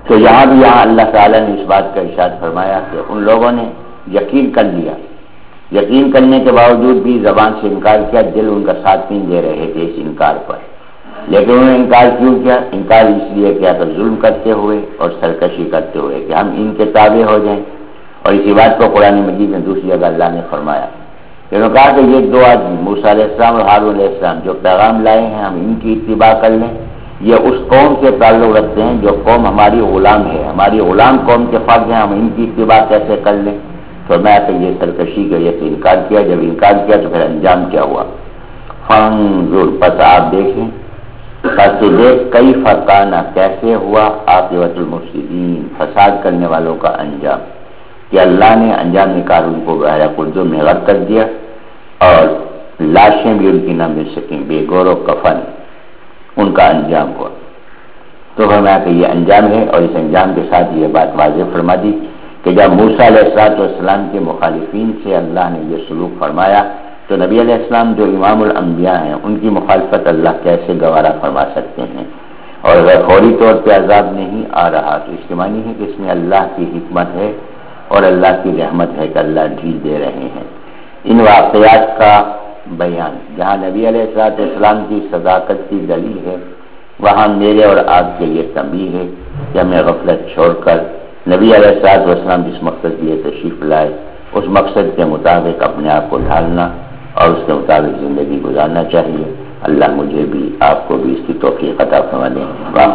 تو یہاں بھی یہاں اللہ تعالیٰ نے اس بات کا ارشاد فرمایا کہ ان لوگوں نے یقین کر لیا، یقین کرنے کے باوجود بھی زبان سے انکار کیا، دل ان کا ساتھ نہیں دے رہے تھے اس انکار پر، لیکن انہوں نے انکار کیوں کیا؟ انکار اس لیے کیا کہ ظلم کرتے ہوئے اور سرکشی کرتے ہوئے کہ ہم ان کے تابع ہو جائیں. اور اسی بات کو قرآن مجید میں دوسری جگہ اللہ نے فرمایا، انہوں نے کہا کہ یہ دو آدمی موسیٰ علیہ السلام اور ہارون علیہ السلام جو پیغام لائے ہیں ہم ان کی اتباع کر لیں، یہ اس قوم سے تعلق رکھتے ہیں جو قوم ہماری غلام ہے، ہماری غلام قوم کے فرد ہیں، ہم ان کی اتباع کیسے کر لیں؟ تو میں کہ یہ سرکشی کی وجہ سے انکار کیا، جب انکار کیا تو پھر انجام کیا ہوا؟ فانظر، پس آپ دیکھیں، پس تو دیکھ کئی فرقانہ کیسے ہوا عاقبۃ المفسدین، فساد کرنے والوں کا انجام، کہ اللہ نے انجام نکال ان کو بحیرہ قلزم میں غرق کر دیا اور لاشیں بھی ان کی نہ مل سکیں، بے گور و کفن ان کا انجام ہوا. تو فرمایا کہ یہ انجام ہے، اور اس انجام کے ساتھ یہ بات واضح فرما دی کہ جب موسیٰ علیہ السلام کے مخالفین سے اللہ نے یہ سلوک فرمایا تو نبی علیہ السلام جو امام الانبیاء ہیں ان کی مخالفت اللہ کیسے گوارا فرما سکتے ہیں؟ اور اگر فوری طور پہ عذاب نہیں آ رہا تو اس کے معنی ہے کہ اس میں اللہ کی حکمت ہے اور اللہ کی رحمت ہے کہ اللہ ڈھیل دے رہے ہیں. ان واقعات کا بیان جہاں نبی علیہ السلام کی صداقت کی دلیل ہے، وہاں میرے اور آپ کے لیے تنبیہ ہے کہ ہمیں غفلت چھوڑ کر نبی علیہ السلام جس مقصد کے لیے تشریف لائے اس مقصد کے مطابق اپنے آپ کو ڈھالنا اور اس کے مطابق زندگی گزارنا چاہیے. اللہ مجھے بھی آپ کو بھی اس کی توفیق عطا فرما دیں.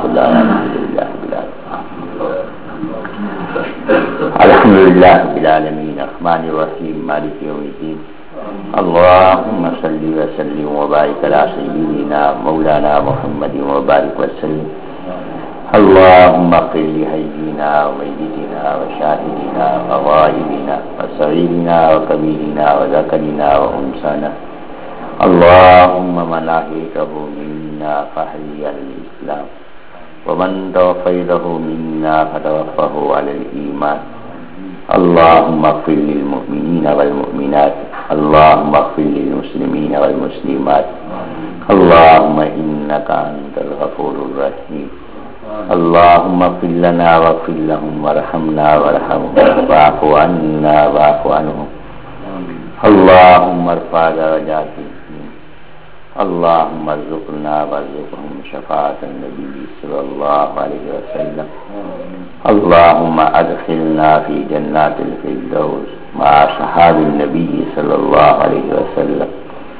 الحمدللہ رب العالمین الرحمن الرحیم مالک یوم الدین اللهم صل وسلم وبارك على سيدنا مولانا محمد وبارك وسلم. اللهم اغفر لحينا وميتنا وشاهدنا وغائبنا وصغيرنا وكبيرنا وذكرنا وانثانا، اللهم من احييته منا فاحيه على الاسلام ومن توفيته منا فتوفه على الايمان. اللهم اغفر للمؤمنين والمؤمنات، اللهم اغفر للمسلمين والمسلمات، اللهم انك انت الغفور الرحيم. اللهم اغفر لنا واغفر لهم وارحمنا وارحمهم واعف عنا واعف عنهم. اللهم ارفع درجاتهم، اللهم ارزقنا وارزقهم شفاعة النبي صلى الله عليه وسلم. اللهم ادخلنا في جنات الفردوس مع صحاب النبي صلى الله عليه وسلم.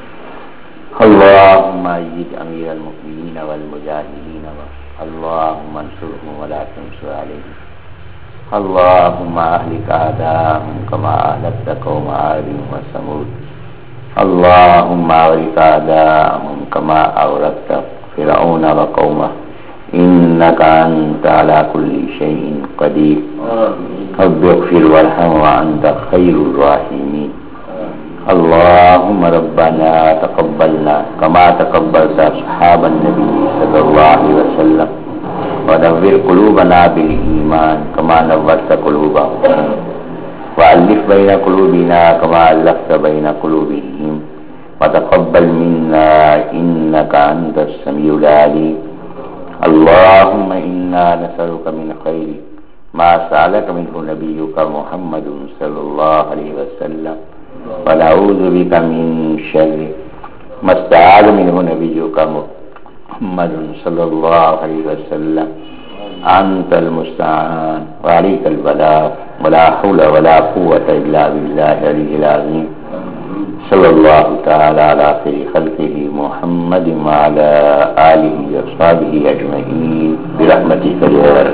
اللهم ايد امير المؤمنين والمجاهدين، اللهم انصرهم ولا تنصر عليهم. اللهم اهلك اعداءهم كما اهلكت قوم عاد وثمود. اللهم اغرق اعداءهم كما اغرقت فرعون وقومه انك انت على كل شيء قدير. رب اغفر وارحم وانت خير الراحمين. اللهم ربنا تقبلنا كما تقبلت اصحاب النبي صلى الله عليه وسلم، ونور قلوبنا بالإيمان كما نورت قلوبهم، وألف بين قلوبنا كما ألفت بين قلوبهم، وتقبل منا إنك أنت السميع العليم. اللهم إنا نسألك من خير ما سألك منه نبيك محمد صلى الله عليه وسلم، ونعوذ بك من شر ما استعاذ منه نبيك محمد صلى الله عليه وسلم. أنت المستعان وعليك البلاغ، ولا حول ولا قوة إلا بالله العلي العظيم. صلى الله تعالى على خير خلقه محمد وعلى آله وصحبه أجمعين برحمتك يا رب.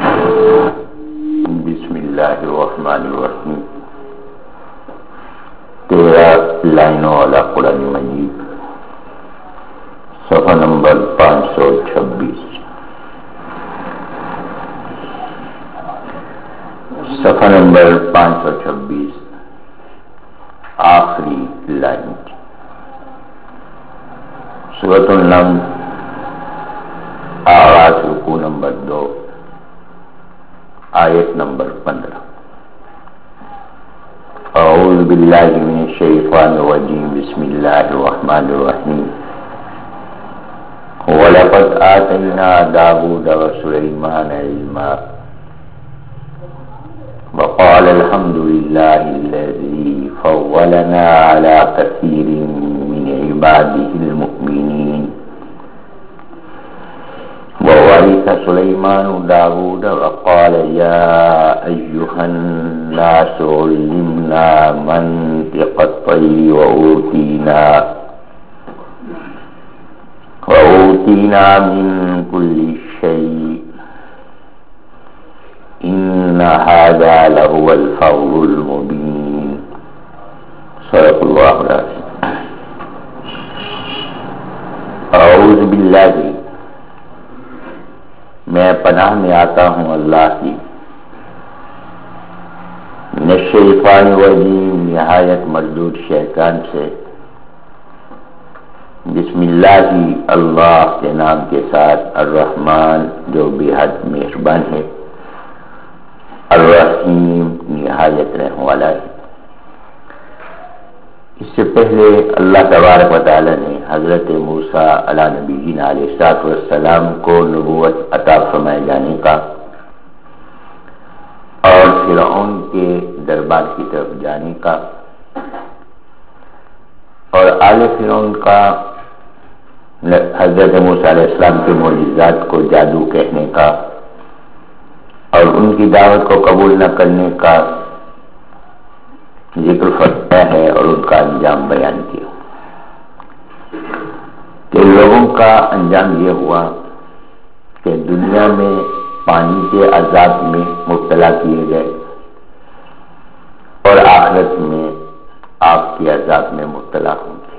بسم الله الرحمن الرحيم. تیرہ لائنوں والا قرآن مجید، صفحہ نمبر پانچ سو چھبیس. صفحہ نمبر پانچ سو چھبیس آخری لائن. سورۃ النمل، آغاز رکوع نمبر دو، آیت نمبر پندرہ. اعوذ باللہ من الشیطان الرجیم، بسم اللہ الرحمن الرحیم. وَلَقَدْ آتَيْنَا دَاوُودَ وَسُلَيْمَانَ عِلْمًا وقال الحمد لله الذي فضلنا على كثير من عباده المؤمنين وورث سليمان داود وقال يا أيها الناس علمنا منطق الطير وأوتينا وأوتينا من كل شيء إن هذا لهو الفضل المبين صدق الله العظيم. أعوذ بالله، میں پناہ میں آتا ہوں اللہ کی، من الشیطان الرجیم، نہایت مردود شیطان سے۔ بسم اللہ، اللہ کے نام کے ساتھ، الرحمن جو بے حد مہربان ہے، الرحیم نہایت رحم والا ہے۔ اس سے پہلے اللہ تبارک و تعالی نے حضرت موسیٰ علیہ نبینا علیہ الصلوۃ والسلام کو نبوت عطا فرمائے جانے کا اور فرعون کے دربار کی طرف جانے کا اور آل فرعون کا حضرت موسیٰ علیہ السلام کے معجزات کو جادو کہنے کا اور ان کی دعوت کو قبول نہ کرنے کا ذکر فرمایا ہے اور ان کا انجام بیان کیا کہ لوگوں کا انجام یہ ہوا کہ دنیا میں پانی کے عذاب میں مبتلا کیے گئے اور آخرت میں آگ کے عذاب میں مبتلا ہوں گے۔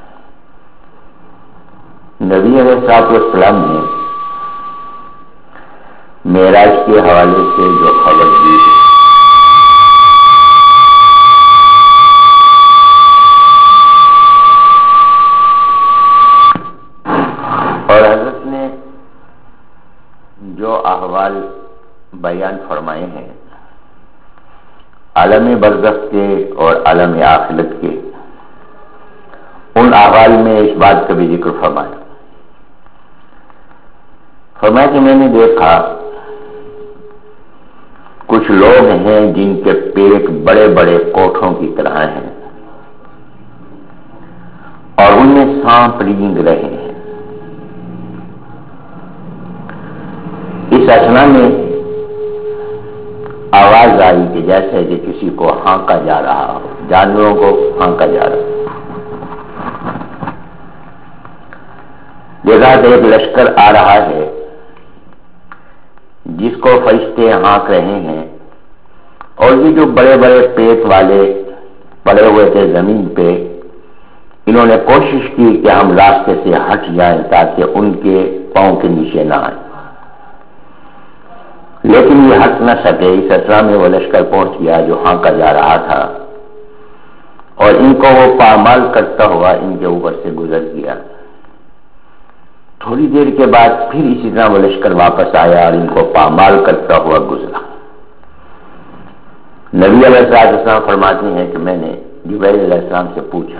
نبی علیہ الصلوۃ والسلام نے معراج کے حوالے سے جو خبر دی اور حضرت نے جو احوال بیان فرمائے ہیں عالم برزخ کے اور عالم آخرت کے، ان احوال میں اس بات کا بھی ذکر فرمایا فرمایا کہ میں نے دیکھا کچھ لوگ ہیں جن کے پیٹ بڑے بڑے کوٹھوں کی طرح ہیں اور ان میں سانپ رینگ رہے ہیں۔ اس اثنا میں آواز آئی کہ جیسے کہ کسی کو ہانکا جا رہا ہو، جانوروں کو ہانکا جا رہا ہو۔ دیکھا کہ ایک لشکر آ رہا ہے جس کو فرشتے ہانک رہے ہیں، اور یہ جو بڑے بڑے پیٹ والے پڑے ہوئے تھے زمین پہ، انہوں نے کوشش کی کہ ہم راستے سے ہٹ جائیں تاکہ ان کے پاؤں کے نیچے نہ آئیں، لیکن یہ ہٹ نہ سکے۔ اس اسرا میں وہ لشکر پہنچ گیا جو ہانکا جا رہا تھا اور ان کو وہ پامال کرتا ہوا ان کے اوپر سے گزر گیا۔ تھوڑی دیر کے بعد پھر اسی طرح وہ لشکر واپس آیا اور ان کو پامال کرتا ہوا گزرا۔ نبی علیہ السلام فرماتے ہیں کہ میں نے جبرائیل علیہ السلام سے پوچھا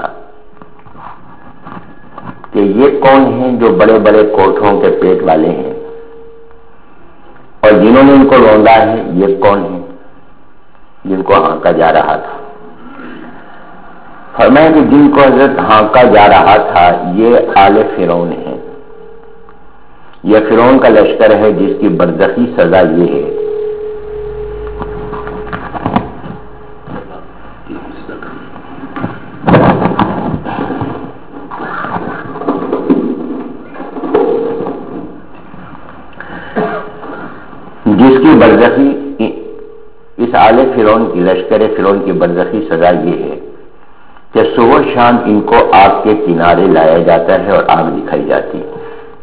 کہ یہ کون ہیں جو بڑے بڑے کوٹھوں کے پیٹ والے ہیں اور جنہوں نے ان کو روندا ہے، یہ کون ہیں جن کو ہانکا جا رہا تھا؟ فرمایا کہ جن کو حضرت ہانکا جا رہا تھا یہ آل فرعون ہے، یہ فرعون کا لشکر ہے جس کی برزخی سزا یہ ہے جس کی برزخی اس آل فرعون کی لشکر فرعون کی برزخی سزا یہ ہے کہ صبح شام ان کو آگ کے کنارے لایا جاتا ہے اور آگ دکھائی جاتی ہے۔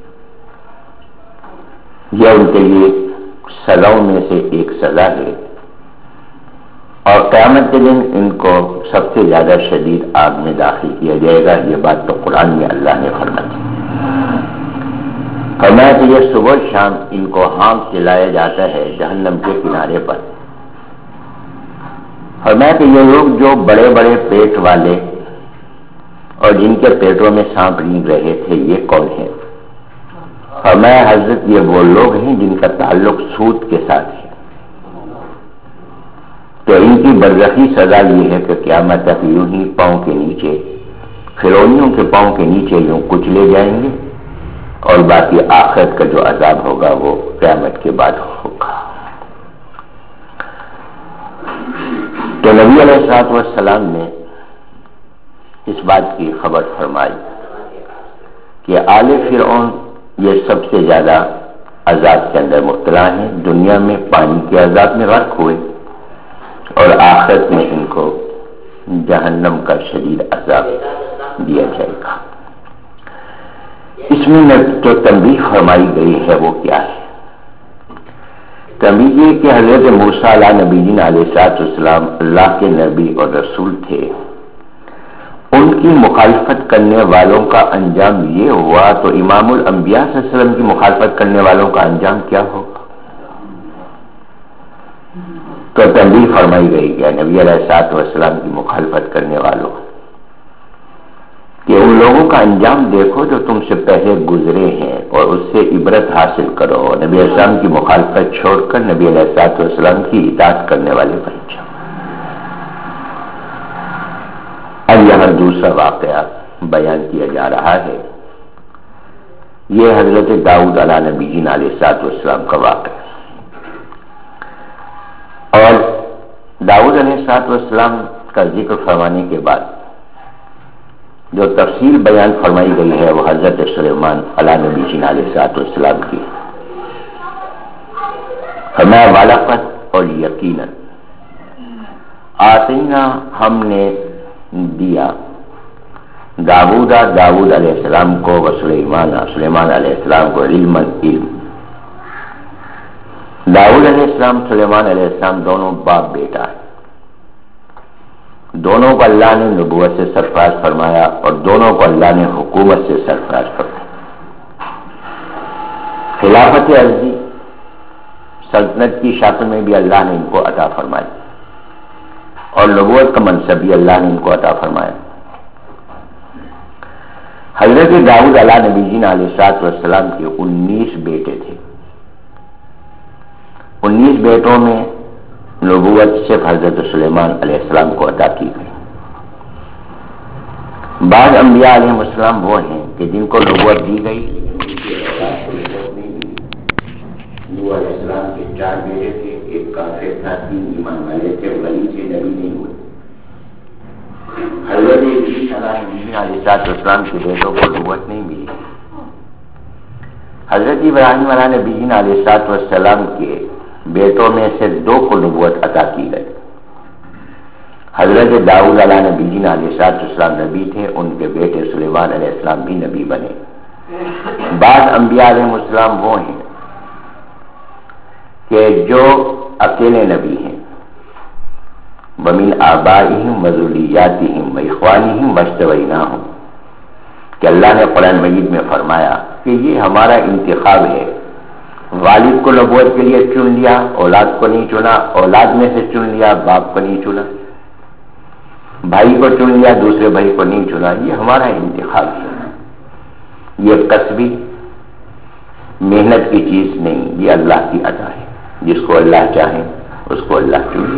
یہ ان کے لیے سزاؤں میں سے ایک سزا ہے، اور قیامت کے دن ان کو سب سے زیادہ شدید آگ میں داخل کیا جائے گا۔ یہ بات تو قرآن میں اللہ نے فرمائی ہے۔ فرمایا کہ یہ صبح شام ان کو ہانک چلایا جاتا ہے جہنم کے کنارے پر۔ فرمایا کہ یہ لوگ جو بڑے بڑے پیٹ والے اور جن کے پیٹوں میں سانپ رینگ رہے تھے یہ کون ہیں؟ فرمایا حضرت یہ وہ لوگ ہیں جن کا تعلق سود کے ساتھ ہے، تو ان کی برزخی سزا یہ ہے کہ قیامت تک یوں ہی پاؤں کے نیچے، فرعونیوں کے پاؤں کے نیچے یوں کچلے جائیں گے، اور باقی آخرت کا جو عذاب ہوگا وہ قیامت کے بعد ہوگا۔ تو نبی علیہ الصلوۃ والسلام نے اس بات کی خبر فرمائی کہ آل فرعون یہ سب سے زیادہ عذاب کے اندر مبتلا ہیں، دنیا میں پانی کے عذاب میں غرق ہوئے اور آخرت میں ان کو جہنم کا شدید عذاب دیا جائے گا۔ اس میں جو تنبیہ فرمائی گئی ہے وہ کیا ہے؟ تنبیہ یہ کہ حضرت موسیٰ علیہ نبی علیہ السلام اللہ کے نبی اور رسول تھے، ان کی مخالفت کرنے والوں کا انجام یہ ہوا تو امام الانبیاء صلی اللہ علیہ وسلم کی مخالفت کرنے والوں کا انجام کیا ہوگا؟ تو تنبیہ فرمائی گئی کہ نبی علیہ الصلوۃ والسلام کی مخالفت کرنے والوں کہ ان لوگوں کا انجام دیکھو جو تم سے پہلے گزرے ہیں اور اس سے عبرت حاصل کرو، نبی علیہ السلام کی مخالفت چھوڑ کر نبی علیہ الصلوۃ والسلام کی اطاعت کرنے والے بن جاؤ۔ اب یہاں دوسرا واقعہ بیان کیا جا رہا ہے، یہ حضرت داؤد علیہ نبی علیہ الصلوۃ والسلام کا واقعہ، اور داؤد علیہ الصلوۃ والسلام کا ذکر فرمانے کے بعد جو تفصیل بیان فرمائی گئی ہے وہ حضرت سلیمان علیہ نبی علیہ الصلوۃ والسلام کی۔ فرمایا والقد اور یقیناً آتینا ہم نے دیا داؤد داؤد علیہ السلام کو و سلیمان سلیمان علیہ السلام کو علم علم۔ داؤد علیہ السلام سلیمان علیہ السلام دونوں باپ بیٹا ہے، دونوں کو اللہ نے نبوت سے سرفراز فرمایا اور دونوں کو اللہ نے حکومت سے سرفراز فرمایا۔ خلافت عرضی سلطنت کی شکل میں بھی اللہ نے ان کو عطا فرمائی اور نبوت کا منصب بھی اللہ نے ان کو عطا فرمایا۔ حضرت داؤد علیہ نبی علیہ الصلوۃ والسلام کے انیس بیٹے تھے، انیس بیٹوں میں نبوت صرف حضرت سلیمان علیہ السلام کو عطا کی گئی۔ بعض انبیاء علیہ السلام وہ ہیں کہ جن کو نبوت دی گئی نوح علیہ السلام کے چار بیٹے تھے، ایک کافر تھا، تین ایمان والے تھے، ولی سے نبی نہیں ہوئے۔ حضرت عیسیٰ علیہ السلام کے بیٹوں کو نبوت نہیں ملی۔ حضرت ابراہیم علیہ نبی علیہ السلام کے بیٹوں میں سے دو کو نبوت عطا کی گئی۔ حضرت داؤد علیہ نبی علیہ السلام نبی تھے، ان کے بیٹے سلیمان علیہ السلام بھی نبی بنے۔ بعض انبیاء علیہ السلام وہ ہیں کہ جو اکیلے نبی ہیں، وَمِنْ آبَائِهِمْ وَذُرِّيَّاتِهِمْ وَإِخْوَانِهِمْ وَاجْتَبَيْنَاهُمْ کہ اللہ نے قرآن مجید میں فرمایا کہ یہ ہمارا انتخاب ہے، والد کو نبوت کے لیے چن لیا، اولاد کو نہیں چنا، اولاد میں سے چن لیا، باپ کو نہیں چنا، بھائی کو چن لیا، دوسرے بھائی کو نہیں چنا، یہ ہمارا انتخاب ہے، یہ کسبی محنت کی چیز نہیں، یہ اللہ کی عطا ہے، جس کو اللہ چاہے اس کو اللہ چنے۔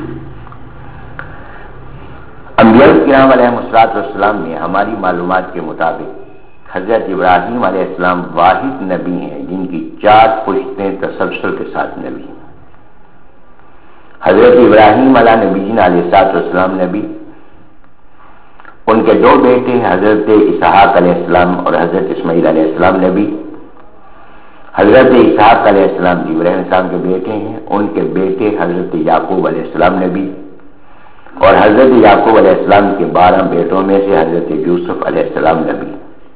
انبیاء کرام علیہ السلام نے ہماری معلومات کے مطابق حضرت ابراہیم علیہ السلام واحد نبی ہیں جن کی چار پشتیں تسلسل کے ساتھ نبی ہیں۔ حضرت ابراہیم علیہ نبی علیہ السلام نبی، ان کے دو بیٹے حضرت اسحاق علیہ السلام اور حضرت اسماعیل علیہ السلام نبی۔ حضرت اسحاق علیہ السلام ابراہیم علیہ السلام کے بیٹے ہیں، ان کے بیٹے حضرت یعقوب علیہ السلام نبی، اور حضرت یعقوب علیہ السلام کے بارہ بیٹوں میں سے حضرت یوسف علیہ السلام نبی۔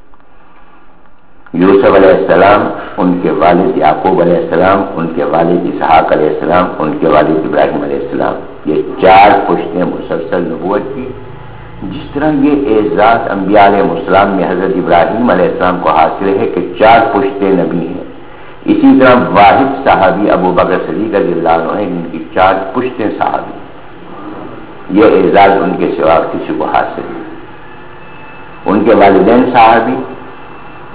یوسف علیہ السلام، ان کے والد یعقوب علیہ السلام، ان کے والد اسحاق علیہ السلام، ان کے والد ابراہیم علیہ السلام، یہ چار پشتیں مسلسل نبوت کی۔ جس طرح یہ اعزاز انبیاء علیہ السلام میں حضرت ابراہیم علیہ السلام کو حاصل ہے کہ چار پشتیں نبی ہیں، اسی طرح واحد صحابی ابو بکر صدیق رضی اللہ عنہ ہیں جن کی چار پشتیں صحابی، یہ اعزاز ان کے سوا کسی کو حاصل ہے۔ ان کے والدین صحابی،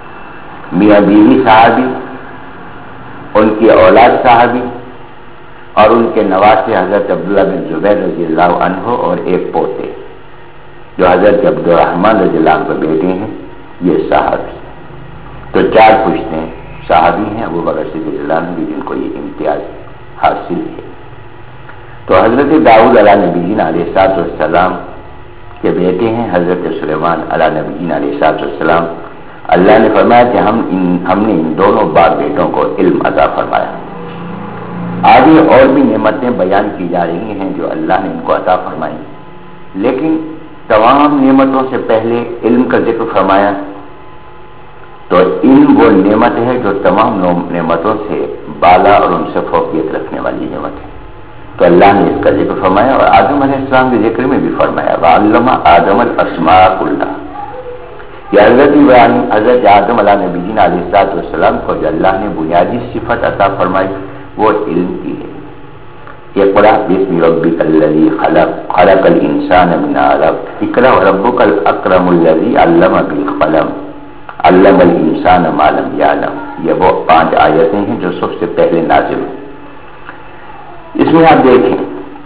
میاں بیوی صحابی، ان کی اولاد صحابی، اور ان کے نواسے حضرت عبداللہ بن زبیر رضی اللہ عنہ اور ایک پوتے جو حضرت عبد الرحمن رضی اللہ عنہ کے بیٹے ہیں، یہ صحابی. تو چار پشتیں صحابی ہیں ابو بکر صدیق رضی اللہ عنہ جن کو یہ امتیاز حاصل ہے. تو حضرت داؤد علیہ نبینا علیہ الصلوۃ والسلام کے بیٹے ہیں حضرت سلیمان علیہ نبینا علیہ الصلوۃ والسلام. اللہ نے فرمایا کہ ہم ان ہم نے ان دونوں باپ بیٹوں کو علم عطا فرمایا. آگے اور بھی نعمتیں بیان کی جا رہی ہیں جو اللہ نے ان کو عطا فرمائی، لیکن تمام نعمتوں سے پہلے علم کا ذکر فرمایا. تو علم وہ نعمت ہے جو تمام نعمتوں سے بالا اور ان سے فوقیت رکھنے والی نعمت ہے. تو اللہ نے اس کا ذکر فرمایا اور آدم علیہ السلام کے ذکر میں بھی فرمایا وَعَلَّمَ آدَمَ الْأَسْمَاءَ كُلَّهَا. یہ حضرت ابراہیم حضرت آدم علیہ نبینا علیہ الصلوۃ والسلام کو جو اللہ نے بنیادی صفت عطا فرمائی وہ علم کی ہے. اقرأ باسم ربک الذی خلق خلق الانسان من علق اقرأ وربک الاکرم الذی علم بالقلم علم الانسان ما لم یعلم. یہ وہ پانچ آیتیں ہیں جو سب سے پہلے نازل ہوئی. اس میں آپ دیکھیں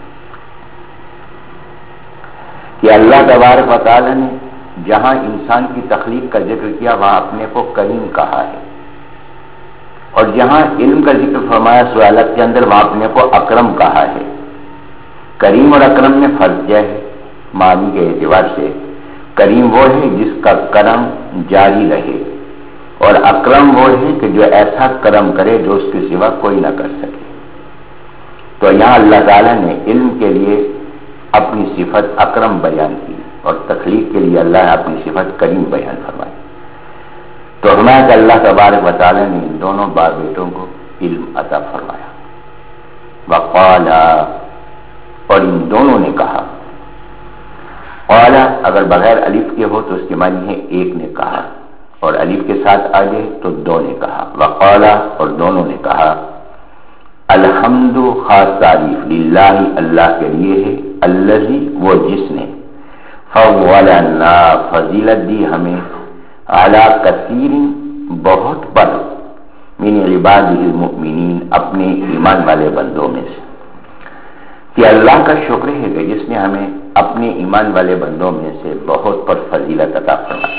کہ اللہ تبارک و تعالی نے جہاں انسان کی تخلیق کا ذکر کیا وہاں اپنے کو کریم کہا ہے، اور جہاں علم کا ذکر فرمایا سورہ الق کے اندر وہاں اپنے کو اکرم کہا ہے. کریم اور اکرم میں فرق کیا ہے؟ معنی کے اعتبار سے کریم وہ ہے جس کا کرم جاری رہے، اور اکرم وہ ہے کہ جو ایسا کرم کرے جو اس کے سوا کوئی نہ کر سکے. تو یہاں اللہ تعالیٰ نے علم کے لیے اپنی صفت اکرم بیان کی اور تخلیق کے لیے اللہ نے اپنی صفت کریم بیان فرمائی. تو ہمیں کہ اللہ تبارک و تعالیٰ نے ان دونوں باپ بیٹوں کو علم عطا فرمایا. وقالا، اور ان دونوں نے کہا. قالا اگر بغیر الف کے ہو تو اس کے معنی ہے ایک نے کہا، اور الف کے ساتھ آ جائے تو دو نے کہا. وقالا، اور دونوں نے کہا. الحمد، خاص تعریف للہ، اللہ کے لیے ہے. الذی، وہ جس نے فضلنا، فضیلت دی ہمیں اعلیٰ کثیر، بہت پر من عبادہ المؤمنین، اپنے ایمان والے بندوں میں سے. کہ اللہ کا شکر ہے کہ جس نے ہمیں اپنے ایمان والے بندوں میں سے بہت پر فضیلت عطا فرمائی.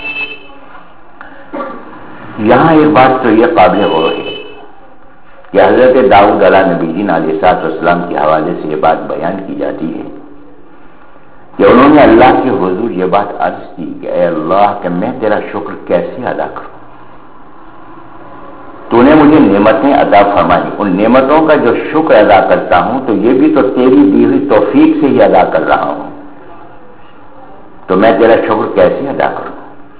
یہاں ایک بات تو یہ قابل غور ہے کہ حضرت داؤد علیہ نبینا علیہ الصلوۃ والسلام کے حوالے سے یہ بات بیان کی جاتی ہے کہ انہوں نے اللہ کے حضور یہ بات عرض کی کہ اے اللہ کہ میں تیرا شکر کیسے ادا کروں؟ تو نے مجھے نعمتیں عطا فرمائی، ان نعمتوں کا جو شکر ادا کرتا ہوں تو یہ بھی تو تیری دی ہوئی توفیق سے ہی ادا کر رہا ہوں، تو میں تیرا شکر کیسے ادا کروں؟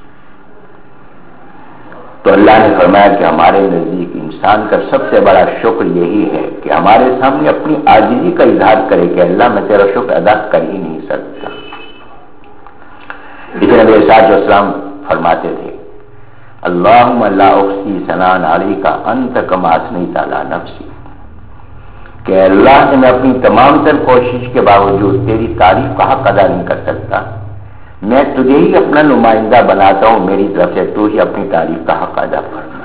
تو اللہ نے فرمایا کہ ہمارے نزدیک انسان کا سب سے بڑا شکر یہی ہے کہ ہمارے سامنے اپنی عاجزی کا اظہار کرے کہ اللہ میں تیرا شکر ادا کر ہی نہیں سکتا. اس نبی علیہ السلام فرماتے تھے اللہم لا احصی ثناء علیک انت کما اثنیت علی نفسی، کہ اللہ سے میں اپنی تمام تر کوشش کے باوجود تیری تعریف کا حق ادا نہیں کر سکتا. میں تجھے ہی اپنا نمائندہ بناتا ہوں، میری طرف سے تو ہی اپنی تعریف کا حق ادا فرما.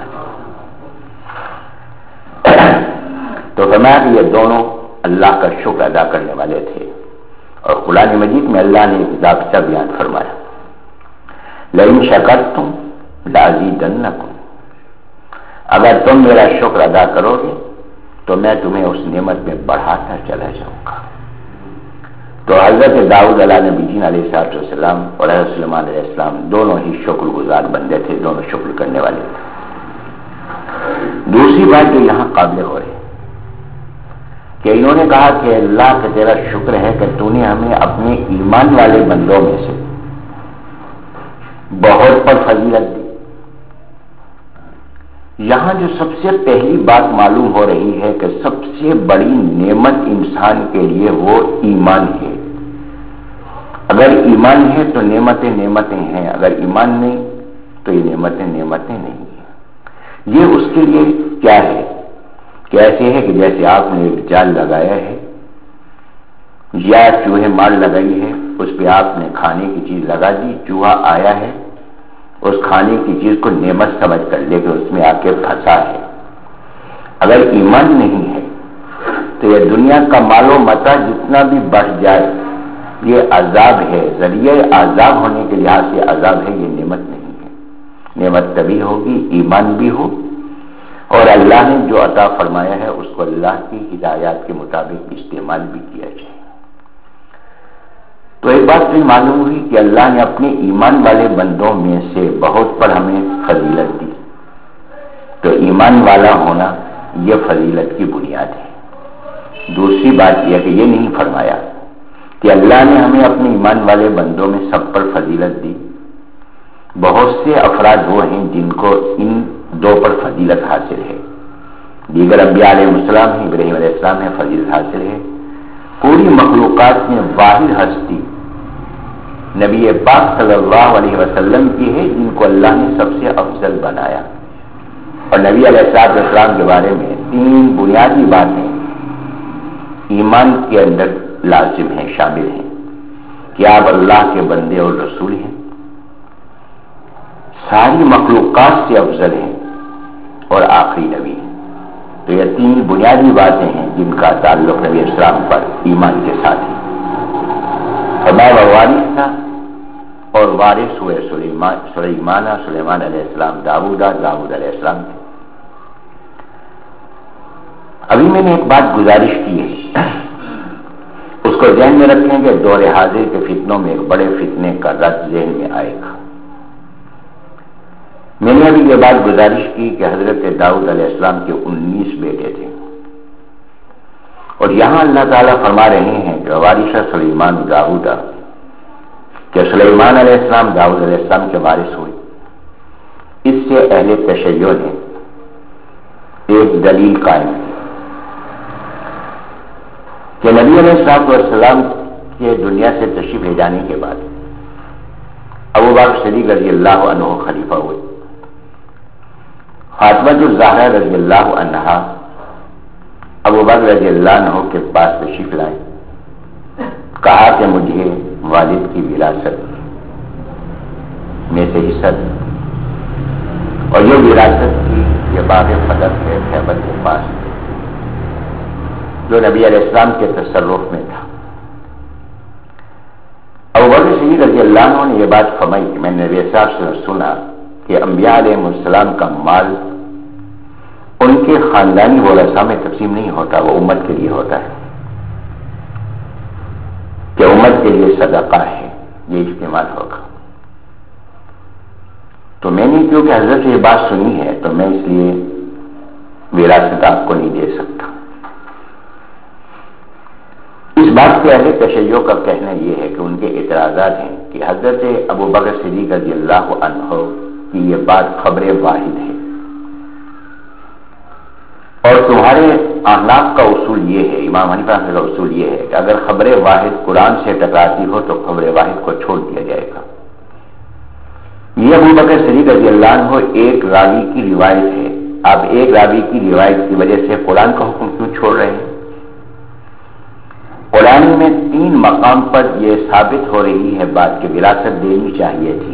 تو فرمایا کہ یہ دونوں اللہ کا شکر ادا کرنے والے تھے. اور قرآن مجید میں اللہ نے ایک ضابطہ بیان فرمایا لئن شکرتم لازیدنکم، اگر تم میرا شکر ادا کرو گے تو میں تمہیں اس نعمت میں بڑھاتا چلا جاؤں گا. تو حضرت داؤد علیہ نبینا علیہ السلام اور حضرت سلیمان علیہ السلام دونوں ہی شکر گزار بندے تھے، دونوں شکر کرنے والے تھے. دوسری بات جو یہاں قابل ہو رہی کہ انہوں نے کہا کہ اللہ کا تیرا شکر ہے کہ تو نے ہمیں اپنے ایمان والے بندوں میں سے بہت پر فضیلت دی. یہاں جو سب سے پہلی بات معلوم ہو رہی ہے کہ سب سے بڑی نعمت انسان کے لیے وہ ایمان ہے. اگر ایمان ہے تو نعمتیں نعمتیں ہیں، اگر ایمان نہیں تو یہ نعمتیں نعمتیں نہیں ہیں. یہ اس کے لیے کیا ہے کہ ایسے ہے کہ جیسے آپ نے ایک جال لگایا ہے یا چوہے مار لگائی ہے، اس پہ آپ نے کھانے کی چیز لگا دی، چوہا آیا ہے اس کھانے کی چیز کو نعمت سمجھ کر لے کے اس میں آ کے پھنسا ہے. اگر ایمان نہیں ہے تو یہ دنیا کا مال و متاع جتنا بھی بڑھ جائے یہ عذاب ہے، ذریعہ عذاب ہونے کے لحاظ سے عذاب ہے، یہ نعمت نہیں ہے۔ نعمت تبھی ہوگی ایمان بھی ہو اور اللہ نے جو عطا فرمایا ہے اس کو اللہ کی ہدایات کے مطابق استعمال بھی کیا جائے۔ تو ایک بات بھی معلوم ہوئی کہ اللہ نے اپنے ایمان والے بندوں میں سے بہت پر ہمیں فضیلت دی، تو ایمان والا ہونا یہ فضیلت کی بنیاد ہے۔ دوسری بات یہ کہ یہ نہیں فرمایا کہ اللہ نے ہمیں اپنے ایمان والے بندوں میں سب پر فضیلت دی، بہت سے افراد وہ ہیں جن کو ان دو پر فضیلت حاصل ہے، دیگر انبیاء علیہ السلام ہیں، ابراہیم علیہ السلام ہے، فضیلت حاصل ہے۔ پوری مخلوقات میں واحد ہستی نبی پاک صلی اللہ علیہ وسلم کی ہے جن کو اللہ نے سب سے افضل بنایا، اور نبی علیہ السلام کے بارے میں تین بنیادی باتیں ایمان کے اندر لازم ہیں، شامل ہیں کہ آپ اللہ کے بندے اور رسول ہیں، ساری مخلوقات سے افضل ہیں اور آخری نبی ہیں۔ تو یہ تین بنیادی باتیں ہیں جن کا تعلق نبی اسلام پر ایمان کے ساتھ ہے۔ فرمایا وارث تھا اور وارث ہوئے سلیمان سلیمان سلیمان علیہ السلام داؤد داؤد علیہ السلام تھے۔ ابھی میں نے ایک بات گزارش کی ہے، اس کو ذہن میں رکھیں کہ دور حاضر کے فتنوں میں ایک بڑے فتنے کا رد ذہن میں آئے گا۔ میں نے ابھی یہ بات گزارش کی کہ حضرت داؤد علیہ السلام کے انیس بیٹے تھے، اور یہاں اللہ تعالیٰ فرما رہے ہیں کہ وارث سلیمان داؤد، کہ سلیمان علیہ السلام داؤد علیہ السلام کے وارث ہوئے۔ اس سے اہل تشیع نے ایک دلیل قائم کی کہ نبی علیہ السلام کے دنیا سے تشریف لے جانے کے بعد ابو بکر صدیق رضی اللہ عنہ خلیفہ ہوئے، فاطمہ الزہرا رضی اللہ عنہا ابو بکر رضی اللہ عنہ کے پاس تشریف لائے، کہا کہ مجھے والد کی وراثت میں سے حصہ دی، اور یہ وراثت کی یہ باغ فدق ہے خیبر کے پاس جو نبی علیہ السلام کے تصرف میں تھا۔ ابو بکر صدیق رضی اللہ عنہ نے یہ بات فرمائی کہ میں نے نبی صاحب سے سنا کہ انبیاء علیہ السلام کا مال ان کے خاندانی ورثاء میں تقسیم نہیں ہوتا، وہ امت کے لیے ہوتا ہے، کہ امت کے لیے صدقہ ہے، یہ استعمال ہوگا۔ تو میں نے کیونکہ حضرت سے یہ بات سنی ہے تو میں اس لیے وراثت آپ کو نہیں دے سکتا۔ اس بات کے اہل تشیع کا کہنا یہ ہے کہ ان کے اعتراضات ہیں کہ حضرت ابو بکر صدیق رضی اللہ عنہ کی یہ بات خبر واحد ہے، اور تمہارے احناف کا اصول یہ ہے، امام حنیفہ کا اصول یہ ہے کہ اگر خبر واحد قرآن سے ٹکراتی ہو تو خبر واحد کو چھوڑ دیا جائے گا۔ یہ ابو بکر صدیق رضی اللہ عنہ ایک راوی کی روایت ہے، آپ ایک راوی کی روایت کی وجہ سے قرآن کا حکم کیوں چھوڑ رہے ہیں؟ قرآن میں تین مقام پر یہ ثابت ہو رہی ہے بات کہ وراثت دینی چاہیے تھی۔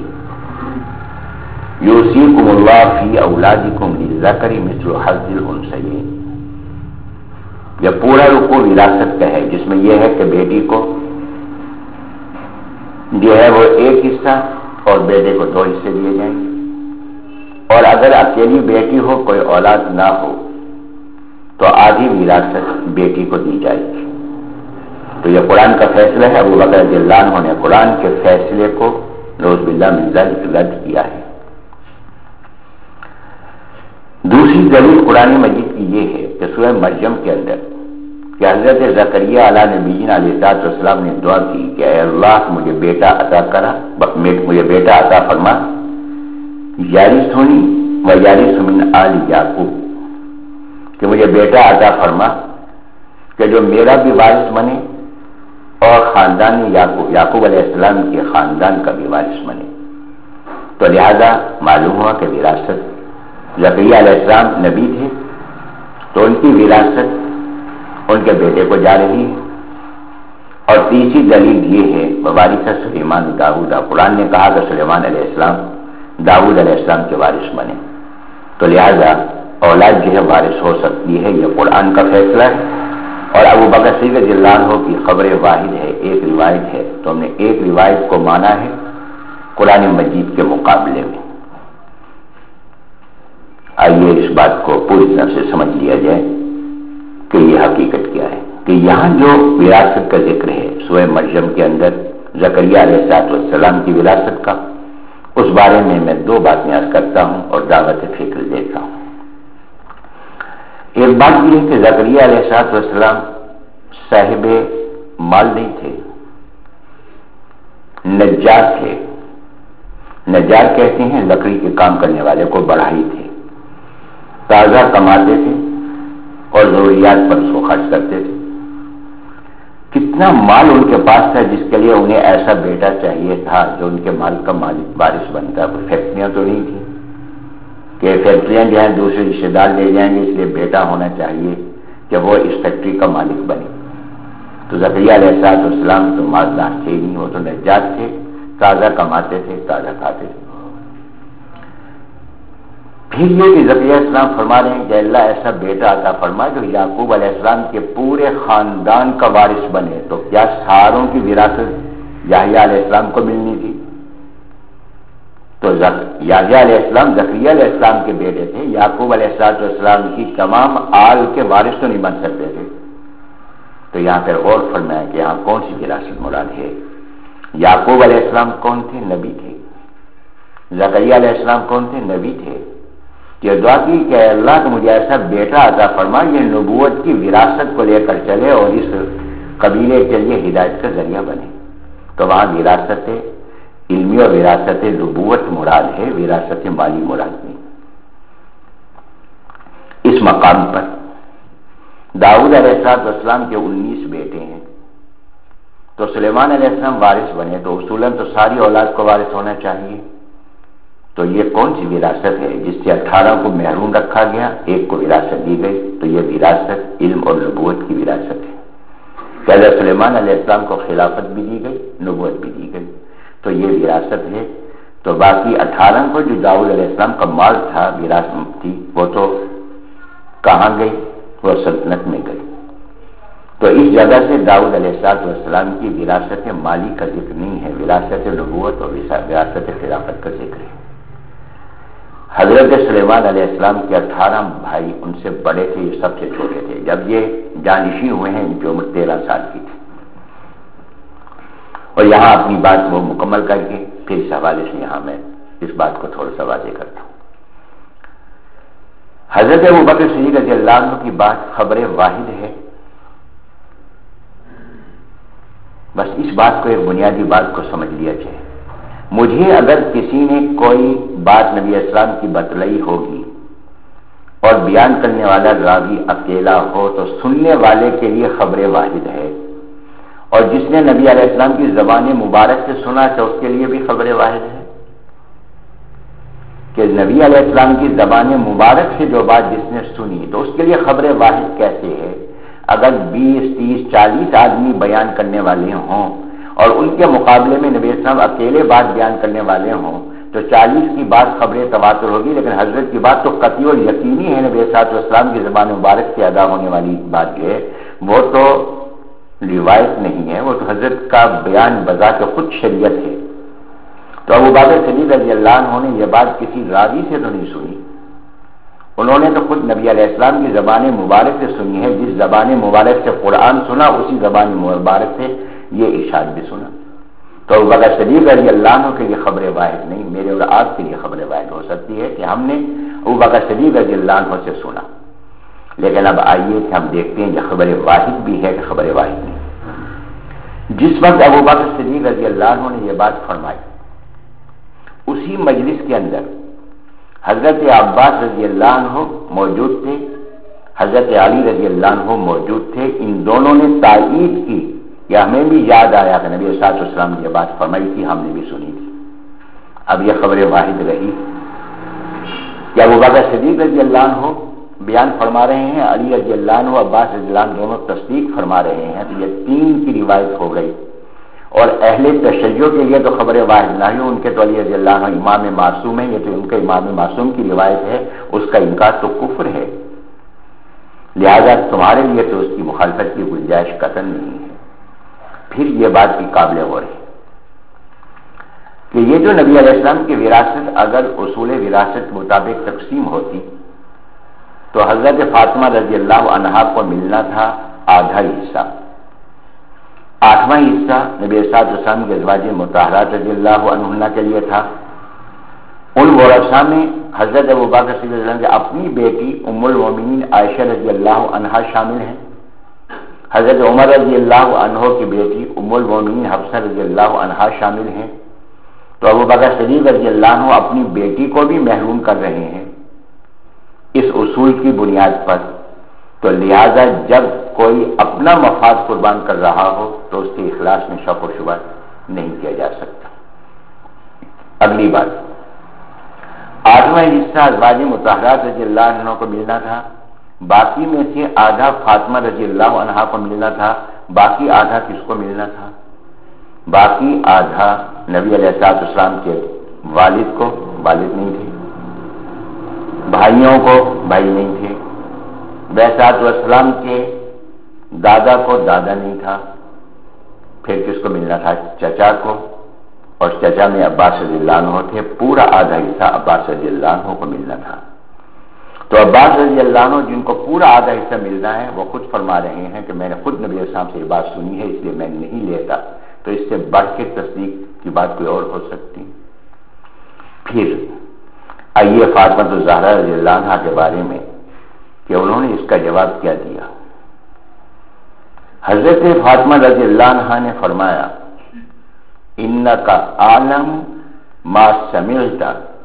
یوصیکم اللہ فی اولادکم للذکر مثل حظ الانثیین، یہ پورا رکوع وراثت کا ہے جس میں یہ ہے کہ بیٹی کو جو ہے وہ ایک حصہ اور بیٹے کو دو حصے دیے جائیں گے، اور اگر اکیلی بیٹی ہو کوئی اولاد نہ ہو تو آدھی وراثت بیٹی کو دی جائے گی۔ تو یہ قرآن کا فیصلہ ہے، ابو بکر رضی اللہ عنہ نے قرآن کے فیصلے کو نعوذ باللہ من ذلک رد کیا ہے۔ دوسری دلیل قرآن مجید کی یہ ہے کہ سورہ مریم کے اندر کہ حضرت زکریا علیہ نبی علیہ السلام نے دعا کی کہ اے اللہ مجھے بیٹا عطا کرا، مجھے بیٹا عطا فرما، یارث ہونی و یارث من آل یعقوب، کہ مجھے بیٹا عطا فرما کہ جو میرا بھی وارث بنے اور خاندان یعقوب یعقوب علیہ السلام کے خاندان کا بھی وارث بنے۔ تو لہذا معلوم ہوا کہ وراثت، زکریا علیہ السلام نبی تھے تو ان کی وراثت ان کے بیٹے کو جا رہی ہے۔ اور تیسری دلیل یہ ہے وارث سلیمان داؤد، قرآن نے کہا کہ سلیمان علیہ السلام داؤد علیہ السلام کے وارث بنے، تو لہذا اولاد جو ہے وارث ہو سکتی ہے، یہ قرآن کا فیصلہ ہے اور ابو بکر صدیق رضی اللہ عنہ کی خبر واحد ہے، ایک روایت ہے، تو ہم نے ایک روایت کو مانا ہے قرآن مجید کے مقابلے میں۔ آئیے اس بات کو پوری طرح سے سمجھ لیا جائے کہ یہ حقیقت کیا ہے، کہ یہاں جو وراثت کا ذکر ہے سورہ مریم کے اندر زکریا علیہ السلام کی وراثت کا، اس بارے میں میں دو باتیں عرض کرتا ہوں اور دعوت فکر دیتا ہوں۔ ایک بات یہ ہے کہ زکریا علیہ السلام صاحب مال نہیں تھے، نجار تھے۔ نجار کہتے ہیں لکڑی کے کام کرنے والے کو، بڑھائی تھے، تازہ کماتے تھے اور ضروریات پر اس کو خرچ کرتے تھے۔ کتنا مال ان کے پاس تھا جس کے لیے انہیں ایسا بیٹا چاہیے تھا جو ان کے مال کا مالک وارث بنتا۔ کوئی فیکٹریاں تو نہیں تھی کہ فیکٹریاں جو ہیں دوسرے رشتے دار لے جائیں گے، اس لیے بیٹا ہونا چاہیے کہ وہ اس فیکٹری کا مالک بنے۔ تو زکریا علیہ السلام تو مالدار تھے ہی نہیں، وہ تو نجار تھے، تازہ کماتے تھے، تازہ کھاتے تھے۔ پھر یہ کہ زکریا علیہ السلام فرما رہے ہیں کہ اللہ ایسا بیٹا عطا فرما جو یعقوب علیہ السلام کے پورے خاندان کا وارث بنے، تو کیا ساروں کی وراثت یحییٰ علیہ السلام کو ملنی تھی؟ تو یحییٰ علیہ السلام زکریا علیہ السلام کے بیٹے تھے، یعقوب علیہ السلام کی تمام آل کے وارث تو نہیں بن سکتے تھے۔ تو یہاں پھر غور فرمایا کہ یہاں کون سی وراثت مراد ہے؟ یعقوب علیہ السلام کون تھے؟ نبی تھے۔ زکریا علیہ السلام کون تھے؟ نبی تھے۔ یہ دعا کی کہ اللہ تو مجھے ایسا بیٹا عطا فرما یہ نبوت کی وراثت کو لے کر چلے اور اس قبیلے کے لیے ہدایت کا ذریعہ بنے۔ تو وہاں وراثت علمی اور وراثت نبوت مراد ہے، وراثت مالی مراد نہیں۔ اس مقام پر داؤد علیہ السلام کے انیس بیٹے ہیں، تو سلیمان علیہ السلام وارث بنے، تو اصولاً تو ساری اولاد کو وارث ہونا چاہیے۔ تو یہ کون سی وراثت ہے جس سے اٹھارہ کو محروم رکھا گیا، ایک کو وراثت دی گئی؟ تو یہ وراثت علم اور نبوت کی وراثت ہے کہ حضرت سلیمان علیہ السلام کو خلافت بھی دی گئی، نبوت بھی دی گئی، تو یہ وراثت ہے۔ تو باقی اٹھارہ کو جو داؤد علیہ السلام کا مال تھا، وراثت تھی، وہ تو کہاں گئی؟ وہ سلطنت میں گئی۔ تو اس جگہ سے داؤد علیہ السلام کی وراثت مالی کا ذکر نہیں ہے، وراثت نبوت اور وراثت خلافت کا ذکر ہے۔ حضرت سلیمان علیہ السلام کے اٹھارہ بھائی، ان سے بڑے تھے، یہ سب سے چھوٹے تھے۔ جب یہ جانشین ہوئے ہیں ان کی عمر تیرہ سال کی تھی۔ اور یہاں اپنی بات وہ مکمل کر کے پھر اس حوالے سے یہاں میں اس بات کو تھوڑا سا واضح کرتا ہوں۔ حضرت ابوبکر صدیق رضی اللہ عنہ کی بات خبر واحد ہے۔ بس اس بات کو، ایک بنیادی بات کو سمجھ لیا جائے۔ مجھے اگر کسی نے کوئی بات نبی اسلام کی بتلائی ہوگی اور بیان کرنے والا راوی اکیلا ہو تو سننے والے کے لیے خبر واحد ہے، اور جس نے نبی علیہ السلام کی زبان مبارک سے سنا تو اس کے لیے بھی خبر واحد ہے کہ نبی علیہ السلام کی زبان مبارک سے جو بات جس نے سنی تو اس کے لیے خبر واحد کیسے ہے؟ اگر بیس تیس چالیس آدمی بیان کرنے والے ہوں اور ان کے مقابلے میں نبی اسلام اکیلے بات بیان کرنے والے ہوں تو چالیس کی بات خبر تواتر ہوگی، لیکن حضرت کی بات تو قطعی اور یقینی ہے، نبی صلی اللہ علیہ وسلم کی زبان مبارک سے ادا ہونے والی بات جو ہے وہ تو روایت نہیں ہے، وہ تو حضرت کا بیان بذات خود شریعت ہے۔ تو ابوبکر صدیق رضی اللہ عنہ نے یہ بات کسی راوی سے تو نہیں سنی، انہوں نے تو خود نبی علیہ السلام کی زبان مبارک سے سنی ہے۔ جس زبان مبارک سے قرآن سنا اسی زبان مبارک سے یہ ارشاد بھی سنا۔ تو ابوبکر صدیق رضی اللہ عنہ کے لیے خبر واحد نہیں، میرے اور آپ کے لیے خبر واحد ہو سکتی ہے کہ ہم نے ابوبکر صدیق رضی اللہ عنہ سے سنا۔ لیکن اب آئیے کہ ہم دیکھتے ہیں یہ خبر واحد بھی ہے کہ خبر واحد نہیں۔ جس وقت ابوبکر صدیق رضی اللہ عنہ نے یہ بات فرمائی، اسی مجلس کے اندر حضرت عباس رضی اللہ عنہ موجود تھے، حضرت علی رضی اللہ عنہ موجود تھے۔ ان دونوں نے تائید کی کہ ہمیں بھی یاد آیا کہ نبی صلی اللہ علیہ وسلم نے یہ بات فرمائی تھی، ہم نے بھی سنی تھی۔ اب یہ خبر واحد رہی کہ ابوبکر صدیق رضی اللہ عنہ بیان فرما رہے ہیں، علی رضی اللہ عنہ عباس رضی اللہ عنہ دونوں تصدیق فرما رہے ہیں، تو یہ تین کی روایت ہو گئی۔ اور اہل تشیع کے لیے تو خبر واحد نہ ہی، ان کے تو علی رضی اللہ عنہ امام معصوم ہیں، یہ تو ان کے امام معصوم کی روایت ہے، اس کا انکار تو کفر ہے۔ لہذا تمہارے لیے تو اس کی مخالفت کی گنجائش قطعاً نہیں ہے۔ پھر یہ بات بھی قابل غور ہے کہ یہ جو نبی علیہ السلام کی وراثت اگر اصول وراثت کے مطابق تقسیم ہوتی تو حضرت فاطمہ رضی اللہ عنہا کو ملنا تھا آدھا حصہ، آٹھواں حصہ نبی صلی اللہ علیہ وسلم کے ازواج مطہرات رضی اللہ عنہن کے لیے تھا۔ ان ورثاء میں حضرت ابوبکر صدیق رضی اللہ عنہ کی اپنی بیٹی ام المومنین عائشہ رضی اللہ عنہا شامل ہیں، حضرت عمر رضی اللہ عنہ کی بیٹی ام المومنین حفصہ رضی اللہ عنہا شامل ہیں۔ تو ابوبکر صدیق رضی اللہ عنہ اپنی بیٹی کو بھی محروم کر رہے ہیں اس اصول کی بنیاد پر، تو لہذا جب کوئی اپنا مفاد قربان کر رہا ہو تو اس کے اخلاص میں شک و شبہ نہیں کیا جا سکتا۔ اگلی بات، آٹھواں حصہ ازواج مطہرات رضی اللہ عنہ کو ملنا تھا، باقی میں سے آدھا فاطمہ رضی اللہ عنہا کو ملنا تھا، باقی آدھا کس کو ملنا تھا؟ باقی آدھا نبی علیہ الصلوۃ والسلام کے والد کو، والد نہیں تھے، بھائیوں کو، بھائی نہیں تھے، بیسات والسلام کے دادا کو، دادا نہیں تھا، پھر کس کو ملنا تھا؟ چچا کو، اور چچا میں عباس رضی اللہ عنہ تھے، پورا آدھا حصہ عباس رضی اللہ عنہ کو ملنا تھا۔ تو عباس رضی اللہ عنہ جن کو پورا آدھا حصہ ملنا ہے وہ خود فرما رہے ہیں کہ میں نے خود نبی علیہ السلام سے یہ بات سنی ہے اس لیے میں نہیں لیتا، تو اس سے بڑھ کے تصدیق کی بات کوئی اور ہو سکتی۔ پھر آئیے فاطمہ الزہرا رضی اللہ عنہ کے بارے میں کہ انہوں نے اس کا جواب کیا دیا۔ حضرت فاطمہ رضی اللہ عنہ نے فرمایا انکا عالم ما سمعت،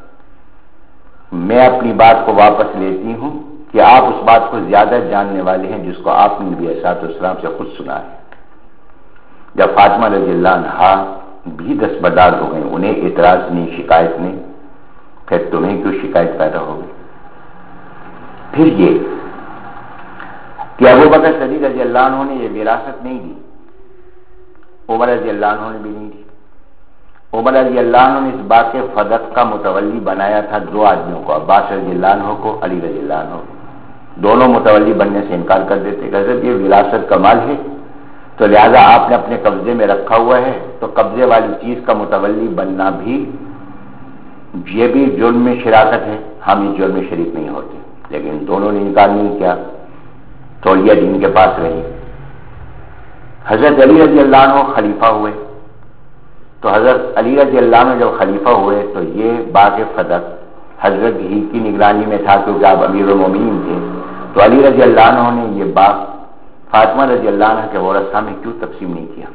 میں اپنی بات کو واپس لیتی ہوں کہ آپ اس بات کو زیادہ جاننے والے ہیں جس کو آپ نے نبی علیہ السلام سے خود سنا ہے۔ جب فاطمہ رضی اللہ عنہا بھی دستبردار ہو گئے، انہیں اعتراض نہیں، شکایت نہیں، پھر تمہیں کیوں شکایت پیدا ہو گئی؟ پھر یہ کہ ابوبکر صدیق رضی اللہ عنہ نے یہ وراثت نہیں دی، عمر رضی اللہ عنہ نے بھی نہیں دی۔ عمر رضی اللہ عنہ نے اس بات کے فدق کا متولی بنایا تھا دو آدمیوں کو، عباس رضی اللہ عنہ کو، علی رضی اللہ عنہ کو، دونوں متولی بننے سے انکار کر دیتے کہ حضرت یہ وراثت کا مال ہے تو لہذا آپ نے اپنے قبضے میں رکھا ہوا ہے، تو قبضے والی چیز کا متولی بننا بھی یہ بھی جرم میں شراکت ہے، ہم اس جرم میں شریک نہیں ہوتے۔ لیکن دونوں نے انکار نہیں کیا، تولیہ دین کے پاس رہی۔ حضرت علی رضی اللہ عنہ خلیفہ ہوئے، تو حضرت علی رضی اللہ عنہ جب خلیفہ ہوئے تو یہ باغ فدق حضرت ہی کی نگرانی میں تھا کیونکہ آپ امیر المومنین تھے، تو علی رضی اللہ عنہ نے یہ باغ فاطمہ رضی اللہ عنہ کے ورثاء میں کیوں تقسیم نہیں کیا؟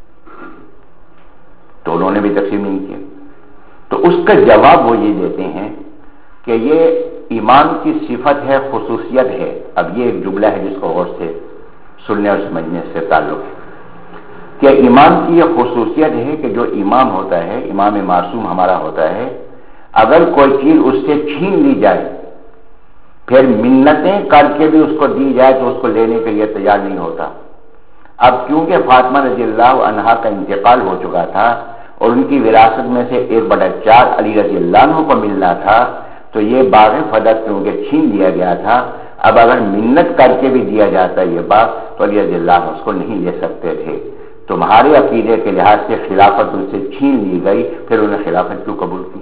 تو انہوں نے بھی تقسیم نہیں کیا۔ تو اس کا جواب وہ یہ دیتے ہیں کہ یہ ایمان کی صفت ہے، خصوصیت ہے۔ اب یہ ایک جملہ ہے جس کو غور سے سننے اور سمجھنے سے تعلق ہے کہ ایمان کی یہ خصوصیت ہے کہ جو امام ہوتا ہے، امام معصوم ہمارا ہوتا ہے، اگر کوئی چیز اس سے چھین لی جائے پھر منتیں کر کے بھی اس کو دی جائے تو اس کو لینے کے لیے تیار نہیں ہوتا۔ اب کیونکہ فاطمہ رضی اللہ عنہا کا انتقال ہو چکا تھا اور ان کی وراثت میں سے ایک بڑا چار علی رضی اللہ عنہ کو ملنا تھا، تو یہ باغ فدق کیونکہ چھین لیا گیا تھا، اب اگر منت کر کے بھی دیا جاتا یہ باغ تو علی رضی اللہ عنہ اس کو نہیں لے سکتے تھے۔ تمہارے عقیدے کے لحاظ سے خلافت ان سے چھین لی گئی، پھر انہیں خلافت کیوں قبول کی؟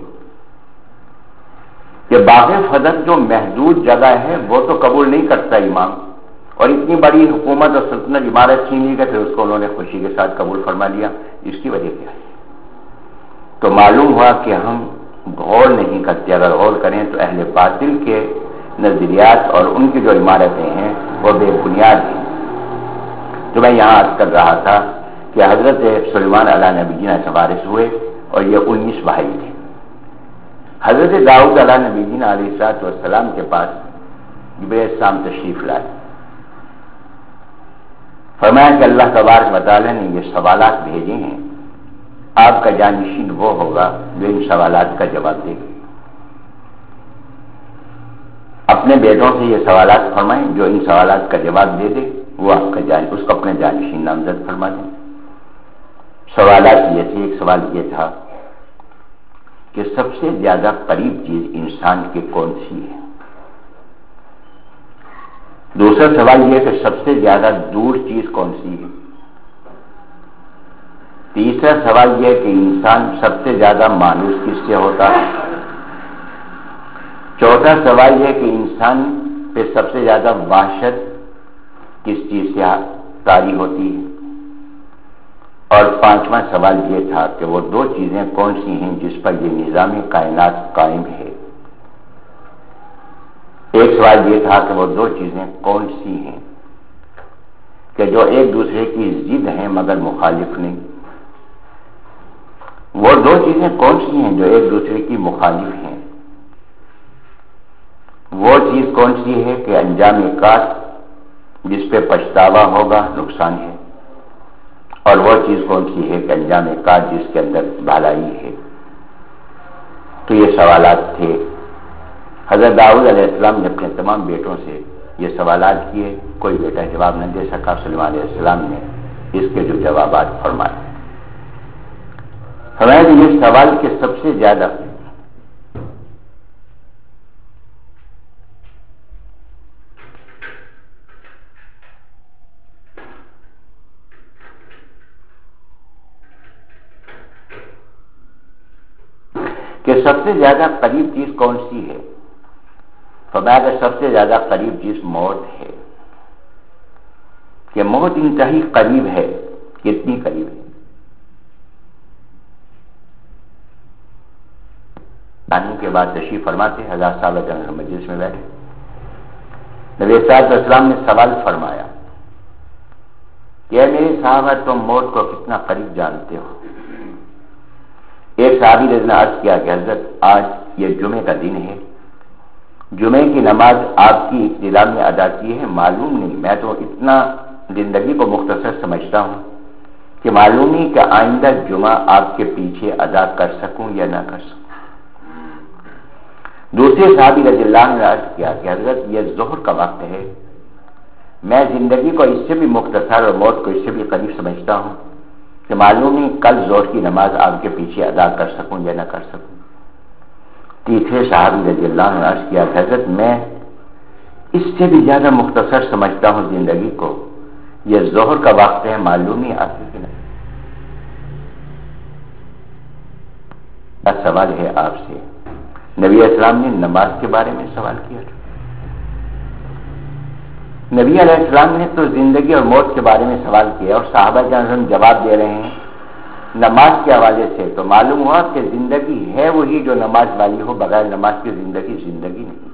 کہ باغ فدق جو محدود جگہ ہے وہ تو قبول نہیں کرتا امام، اور اتنی بڑی حکومت اور سلطنت عمارت چھین لی گئی، پھر اس کو انہوں نے خوشی کے ساتھ قبول فرما لیا۔ اس کی وجہ کیا ہے؟ تو معلوم ہوا کہ ہم غور نہیں کرتے، اگر غور کریں تو اہل باطل کے نظریات اور ان کی جو عمارتیں ہیں وہ بے بنیاد ہیں۔ جو میں یہاں عرض کر رہا تھا کہ حضرت سلیمان علیہ نبینا سے وارث ہوئے اور یہ انیس بھائی تھے۔ حضرت داؤد علیہ نبینا علیہ السلام کے پاس جبرائیل السلام تشریف لائے، فرمایا کہ اللہ تبارک و تعالیٰ نے یہ سوالات بھیجے ہیں، آپ کا جانشین وہ ہوگا جو ان سوالات کا جواب دے گا۔ اپنے بیٹوں سے یہ سوالات فرمائیں، جو ان سوالات کا جواب دے دے وہ آپ کا جان اس کو اپنے جانشین نامزد فرما دیں۔ سوالات یہ تھے، ایک سوال یہ تھا کہ سب سے زیادہ قریب چیز انسان کی کون سی ہے؟ دوسرا سوال یہ ہے کہ سب سے زیادہ دور چیز کون سی ہے؟ تیسرا سوال یہ ہے کہ انسان سب سے زیادہ مانوس کس سے ہوتا ہے؟ چوتھا سوال یہ ہے کہ انسان پہ سب سے زیادہ وحشت کس چیز سے طاری ہوتی ہے؟ اور پانچواں سوال یہ تھا کہ وہ دو چیزیں کون سی ہیں جس پر یہ نظام کائنات قائم ہے؟ ایک سوال یہ تھا کہ وہ دو چیزیں کون سی ہیں کہ جو ایک دوسرے کی ضد ہیں مگر مخالف نہیں؟ وہ دو چیزیں کون سی ہیں جو ایک دوسرے کی مخالف ہیں؟ وہ چیز کون سی ہے کہ انجام کار جس پہ پچھتاوا ہوگا نقصان ہے، اور وہ چیز کون سی ہے کہ انجام کار جس کے اندر بھلائی ہے؟ تو یہ سوالات تھے۔ حضرت داؤد علیہ السلام نے اپنے تمام بیٹوں سے یہ سوالات کیے، کوئی بیٹا جواب نہ دے سکا۔ سلیمان علیہ السلام نے اس کے جو جوابات فرمائے، فرمایا کہ یہ سوال کے سب سے زیادہ کہ سب سے زیادہ قریب چیز کون سی ہے؟ فرمایا کہ سب سے زیادہ قریب چیز موت ہے، کہ موت انتہائی قریب ہے۔ کتنی قریب ہے؟ آنے کے بعد تشریف فرماتے ہزار صحابہ جنرل مجلس میں بیٹھے، نبی صلی اللہ علیہ وسلم نے سوال فرمایا کہ اے میرے صحابہ تم موت کو کتنا قریب جانتے ہو؟ ایک صحابی نے عرض کیا کہ حضرت آج یہ جمعے کا دن ہے، جمعے کی نماز آپ کی ابتدا میں ادا کی ہے، معلوم نہیں، میں تو اتنا زندگی کو مختصر سمجھتا ہوں کہ معلوم نہیں کہ آئندہ جمعہ آپ کے پیچھے ادا کر سکوں یا نہ کر سکوں۔ دوسرے صحابی رضی اللہ عنہ نے عرض کیا کہ حضرت یہ ظہر کا وقت ہے، میں زندگی کو اس سے بھی مختصر اور موت کو اس سے بھی قریب سمجھتا ہوں کہ معلوم نہیں کل ظہر کی نماز آپ کے پیچھے ادا کر سکوں یا نہ کر سکوں۔ تیسرے صحابی رضی اللہ عنہ نے عرض کیا کہ حضرت میں اس سے بھی زیادہ مختصر سمجھتا ہوں زندگی کو، یہ ظہر کا وقت ہے، معلوم نہیں آتی کہ نہیں۔ سوال ہے آپ سے، نبی اسلام نے نماز کے بارے میں سوال کیا تھا۔ نبی علیہ السلام نے تو زندگی اور موت کے بارے میں سوال کیا اور صحابہ جان جواب دے رہے ہیں نماز کے حوالے سے، تو معلوم ہوا کہ زندگی ہے وہی جو نماز والی ہو، بغیر نماز کی زندگی زندگی نہیں۔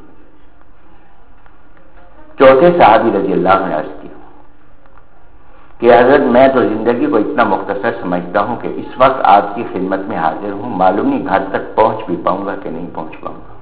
چوتھے صحابی رضی اللہ عنہ نے عرض کیا کہ حضرت میں تو زندگی کو اتنا مختصر سمجھتا ہوں کہ اس وقت آپ کی خدمت میں حاضر ہوں، معلوم نہیں گھر تک پہنچ بھی پاؤں گا کہ نہیں پہنچ پاؤں گا۔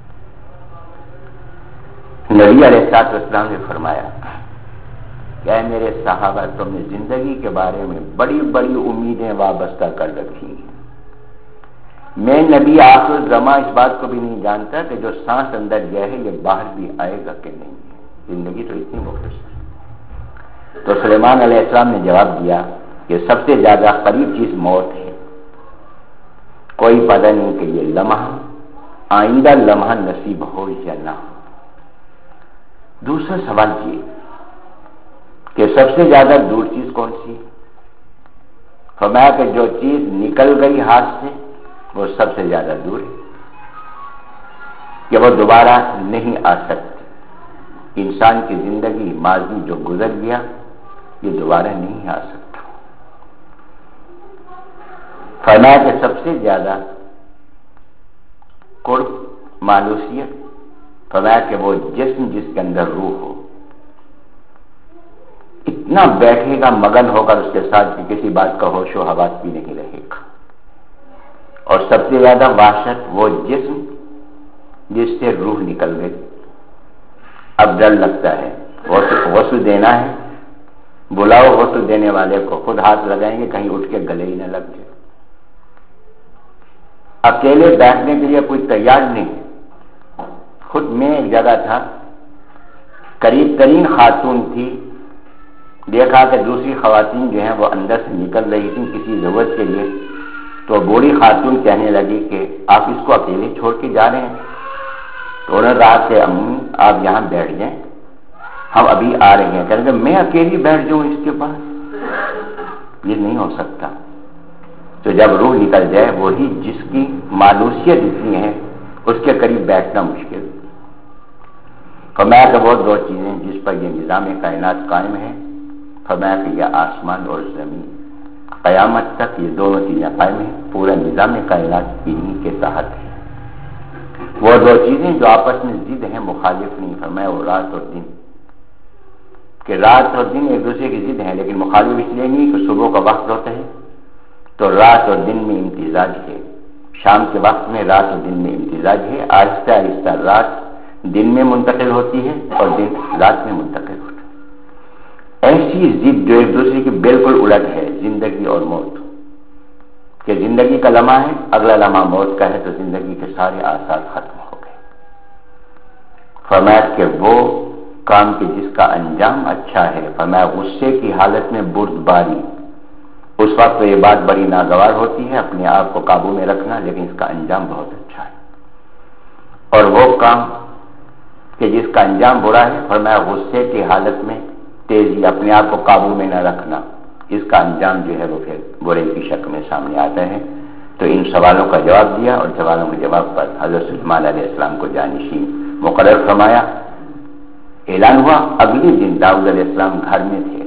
نبی علیہ السلام نے فرمایا کہ اے میرے صحابہ تم نے زندگی کے بارے میں بڑی بڑی امیدیں وابستہ کر رکھی ہیں، میں نبی آخر زمان اس بات کو بھی نہیں جانتا کہ جو سانس اندر گیا ہے یہ باہر بھی آئے گا کہ نہیں۔ زندگی تو اتنی مختصر۔ تو سلیمان علیہ السلام نے جواب دیا کہ سب سے زیادہ قریب چیز موت ہے، کوئی پتہ نہیں کہ یہ لمحہ آئندہ لمحہ نصیب ہو یا نہ ہو۔ دوسرا سوال یہ کہ سب سے زیادہ دور چیز کون سی؟ فرمایا کہ جو چیز نکل گئی ہاتھ سے وہ سب سے زیادہ دور ہے، کہ وہ دوبارہ نہیں آ سکتی۔ انسان کی زندگی ماضی جو گزر گیا یہ دوبارہ نہیں آ سکتا۔ فرمایا کہ سب سے زیادہ قرب مانوسیت، فرمایا کہ وہ جسم جس کے اندر روح ہو، اتنا بیٹھے گا مگن ہو کر اس کے ساتھ کہ کسی بات کا ہوش و حواس بھی نہیں رہے گا۔ اور سب سے زیادہ وحشت وہ جسم جس سے روح نکل گئی، اب ڈر لگتا ہے، غسل دینا ہے، بلاؤ غسل دینے والے کو، خود ہاتھ لگائیں گے کہیں اٹھ کے گلے ہی نہ لگ جائے۔ اکیلے بیٹھنے کے لیے کوئی تیار نہیں۔ خود میں ایک جگہ تھا، قریب ترین خاتون تھی، دیکھا کہ دوسری خواتین جو ہیں وہ اندر سے نکل رہی تھیں کسی ضرورت کے لیے، تو بوڑھی خاتون کہنے لگی کہ آپ اس کو اکیلے چھوڑ کے جا رہے ہیں؟ تو انہوں نے کہا کہ امی آپ یہاں بیٹھ جائیں، ہم ابھی آ رہے ہیں، کہیں گے میں اکیلی بیٹھ جاؤں اس کے پاس، یہ نہیں ہو سکتا۔ تو جب روح نکل جائے، وہی جس کی مانوسیت اتنی ہے اس کے قریب بیٹھنا مشکل۔ فرمایا کہ وہ دو چیزیں جس پر یہ نظام کائنات قائم ہے، فرمایا کہ یہ آسمان اور زمین، قیامت تک یہ دونوں چیزیں قائم ہیں، پورا نظام کائنات انہی کے تحت ہے۔ وہ دو چیزیں جو آپس میں ضد ہیں، مخالف نہیں، فرمایا وہ رات اور دن، کہ رات اور دن ایک دوسرے کی ضد ہیں، لیکن مخالف اس لیے نہیں کہ صبح کا وقت ہوتا ہے تو رات اور دن میں امتزاج ہے، شام کے وقت میں رات اور دن میں امتزاج ہے، آہستہ آہستہ رات دن میں منتقل ہوتی ہے اور دن رات میں منتقل ہوتا ہے۔ ایسی ضد جو ایک دوسرے کی بالکل الٹ ہے، زندگی اور موت، کہ زندگی کا لمحہ ہے، اگلا لمحہ موت کا ہے، تو زندگی کے سارے آثار ختم ہو گئے۔ فرمایا کہ وہ کام کہ جس کا انجام اچھا ہے، فرمایا غصے کی حالت میں بردباری، اس وقت تو یہ بات بڑی ناگوار ہوتی ہے اپنے آپ کو قابو میں رکھنا، لیکن اس کا انجام بہت اچھا ہے۔ اور وہ کام کہ جس کا انجام برا ہے، فرمایا غصے کی حالت میں تیزی، اپنے آپ کو قابو میں نہ رکھنا، اس کا انجام جو ہے وہ پھر برے کی شکل میں سامنے آتا ہے۔ تو ان سوالوں کا جواب دیا، اور سوالوں کے جواب پر حضرت سلیمان علیہ السلام کو جانشین مقرر فرمایا۔ اعلان ہوا، اگلی دن داؤد علیہ السلام گھر میں تھے،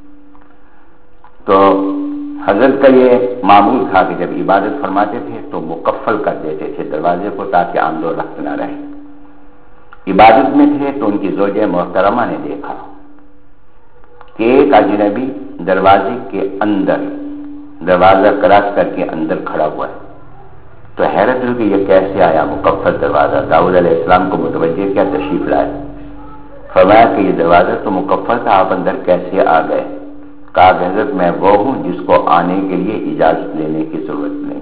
تو حضرت کا یہ معمول تھا کہ جب عبادت فرماتے تھے تو مکفل کر دیتے تھے دروازے کو، تاکہ آمد و رفت نہ رہے۔ عبادت میں تھے تو ان کی زوجہ محترمہ نے دیکھا کہ ایک اجنبی دروازے کے اندر، دروازہ کراس کر کے اندر کھڑا ہوا ہے، تو حیرت ہوئی کہ یہ کیسے آیا مکفل دروازہ۔ داؤد علیہ السلام کو متوجہ کیا، تشریف لائے، فرمایا کہ یہ دروازہ تو مکفل تھا، آپ اندر کیسے آ گئے؟ کہا کہ حضرت میں وہ ہوں جس کو آنے کے لیے اجازت لینے کی ضرورت نہیں۔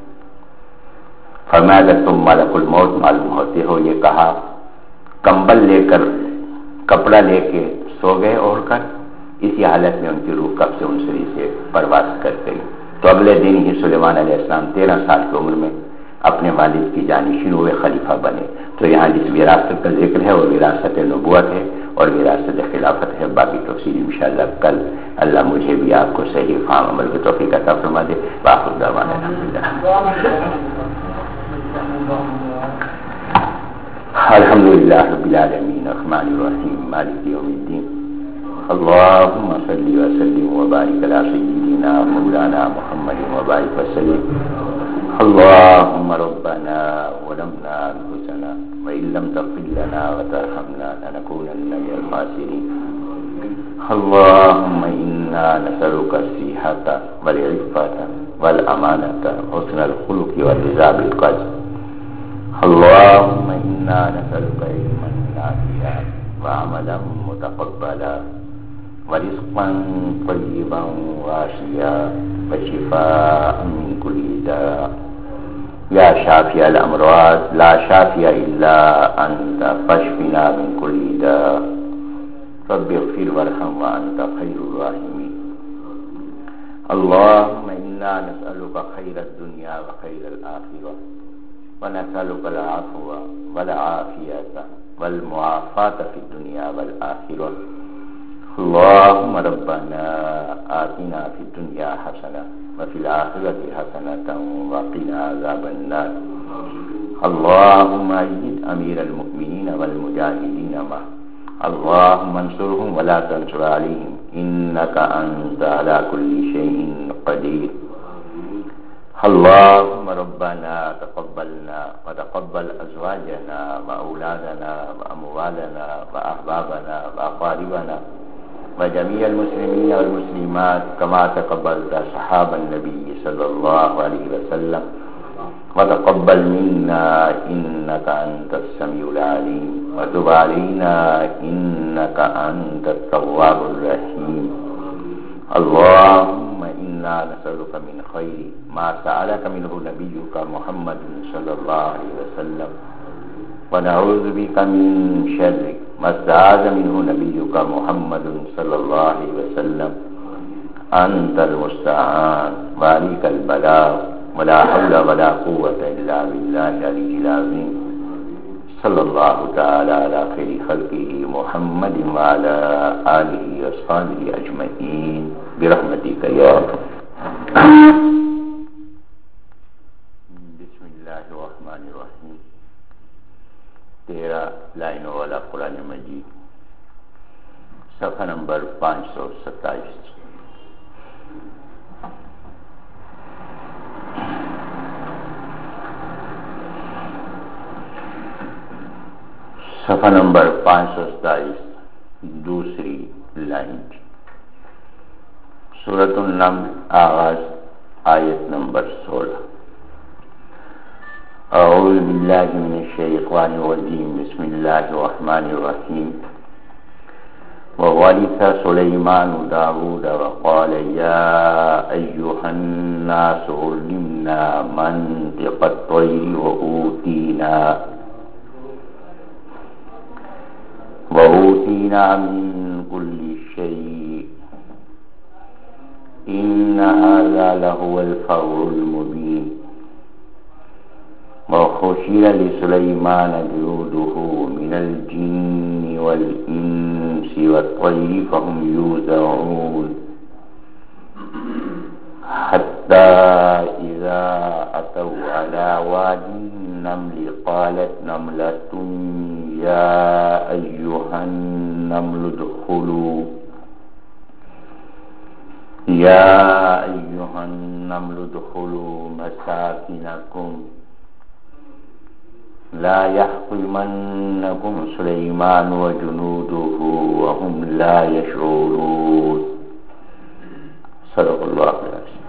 فرمایا کہ تم ملک الموت معلوم ہوتے ہو، یہ کہا کمبل لے کر، کپڑا لے کے سو گئے اوڑھ کر، اسی حالت میں ان کی روح کب سے انسری سے پرواز کر گئی۔ تو اگلے دن ہی سلیمان علیہ السلام تیرہ سال کی عمر میں اپنے والد کی جانشین ہوئے، خلیفہ بنے۔ تو یہاں جس وراثت کا ذکر ہے وہ وراثت نبوت ہے اور وراثت خلافت ہے۔ باقی تفصیل انشاءاللہ کل اللہ مجھے بھی آپ کو صحیح فہم عمل کی توفیق عطا فرما دے۔ باخر دعوانا الحمدللہ الحمدللہ رب العالمین الرحمن الرحیم مالک یوم الدین اللهم صل وسلم وبارك على سيدنا مولانا محمد وبارك وسلم اللهم ربنا ظلمنا انفسنا وان لم تغفر لنا وترحمنا لنكونن من الخاسرين اللهم انا نسألك الصحة والعفة والامانة وحسن الخلق والرضا بالقدر اللهم انا نسألك علما نافعا وعملا متقبلا ورزقا طيبا واشيا وشفاء من كل داء يا شافي الامراض لا شافي الا انت فاشفنا من كل داء رب اغفر وارحم وانت خير الراحمين اللهم انا نسألك خير الدنيا وخير الاخرة ونسألك العفو والعافية والمعافاة في الدنيا والآخرة اللهم ربنا آتنا في الدنيا حسنة وفي الآخرة حسنة وقنا عذاب النار اللهم أيد أمير المؤمنين والمجاهدين معه اللهم انصرهم ولا تنصر عليهم إنك أنت على كل شيء قدير اللهم ربنا تقبلنا وتقبل أزواجنا وأولادنا وأموالنا وأحبابنا وأقاربنا وجميع المسلمين والمسلمات كما تقبلت صحاب النبي صلى الله عليه وسلم وتقبل منا إنك أنت السميع العليم وتب علينا إنك أنت التواب الرحيم اللهم إنا نسألك من خير ما سألك منه نبيك محمد صلى الله عليه وسلم ونعوذ بك من شر ما استعاذ منه نبيك محمد صلى الله عليه وسلم أنت المستعان وعليك البلاغ ولا حول ولا قوة إلا بالله العلي العظيم صلی اللہ تعالی علی خیر خلقہ محمد وعلی آلہ واصحابہ اجمعین برحمتک یا بسم اللہ الرحمن الرحیم. تیرہ لائنوں والا قرآن مجید، صفحہ نمبر پانچ سو ستائیس. صفحہ نمبر پانچ سو ستائیس، دوسری لائن. سورۃ النمل، آغاز آیت نمبر سولہ. اعوذ باللہ من الشیطان الرجیم، بسم اللہ الرحمن الرحیم. وورث سلیمان داود وقال یا ایہا الناس علمنا منطق الطیر وأوتینا وأوتينا من كل شيء إن هذا لهو الفضل المبين. وحشر لسليمان جنوده من الجن والإنس والطير فهم يوزعون حتى إذا أتوا على وادي النمل قالت نملة يا أيها النمل ادخلوا يا أيها النمل ادخلوا مساكنكم لا يحطمنكم سليمان وجنوده وهم لا يشعرون. صدق اللہ العظیم.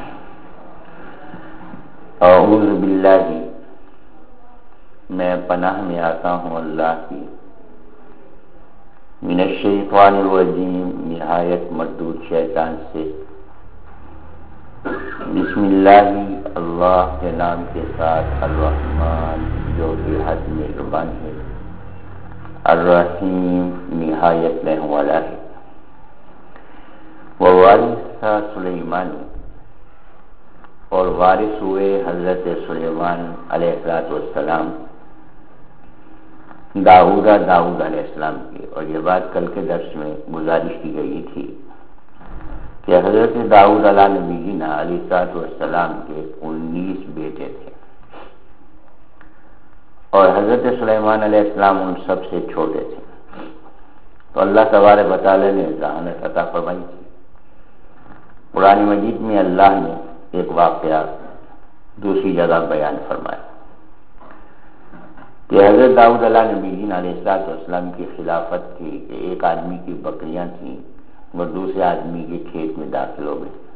اعوذ باللہ، میں پناہ میں آتا ہوں اللہ کی، من الشیطان الرجیم، نہایت مردود شیطان سے. بسم اللہ، اللہ کے نام کے ساتھ، الرحمن جو بے حد مہربان ہے، الرحیم نہایت رحم والا ہے. ووارث سلیمان، اور وارث ہوئے حضرت سلیمان علیہ السلام داؤد داؤد علیہ السلام کی. اور یہ بات کل کے درس میں گزارش کی گئی تھی کہ حضرت داؤد علیہ نبینا علیہ السلام کے انیس بیٹے تھے، اور حضرت سلیمان علیہ السلام ان سب سے چھوٹے تھے. تو اللہ تبارک و تعالی نے ذہانت عطا فرمائی تھی. قرآن مجید میں اللہ نے ایک واقعہ دوسری جگہ بیان فرمایا کہ حضرت داؤد علیہ نبی علیہ السلام کی خلافت تھی کہ ایک آدمی کی بکریاں تھیں، وہ دوسرے آدمی کے کھیت میں داخل ہو گئی.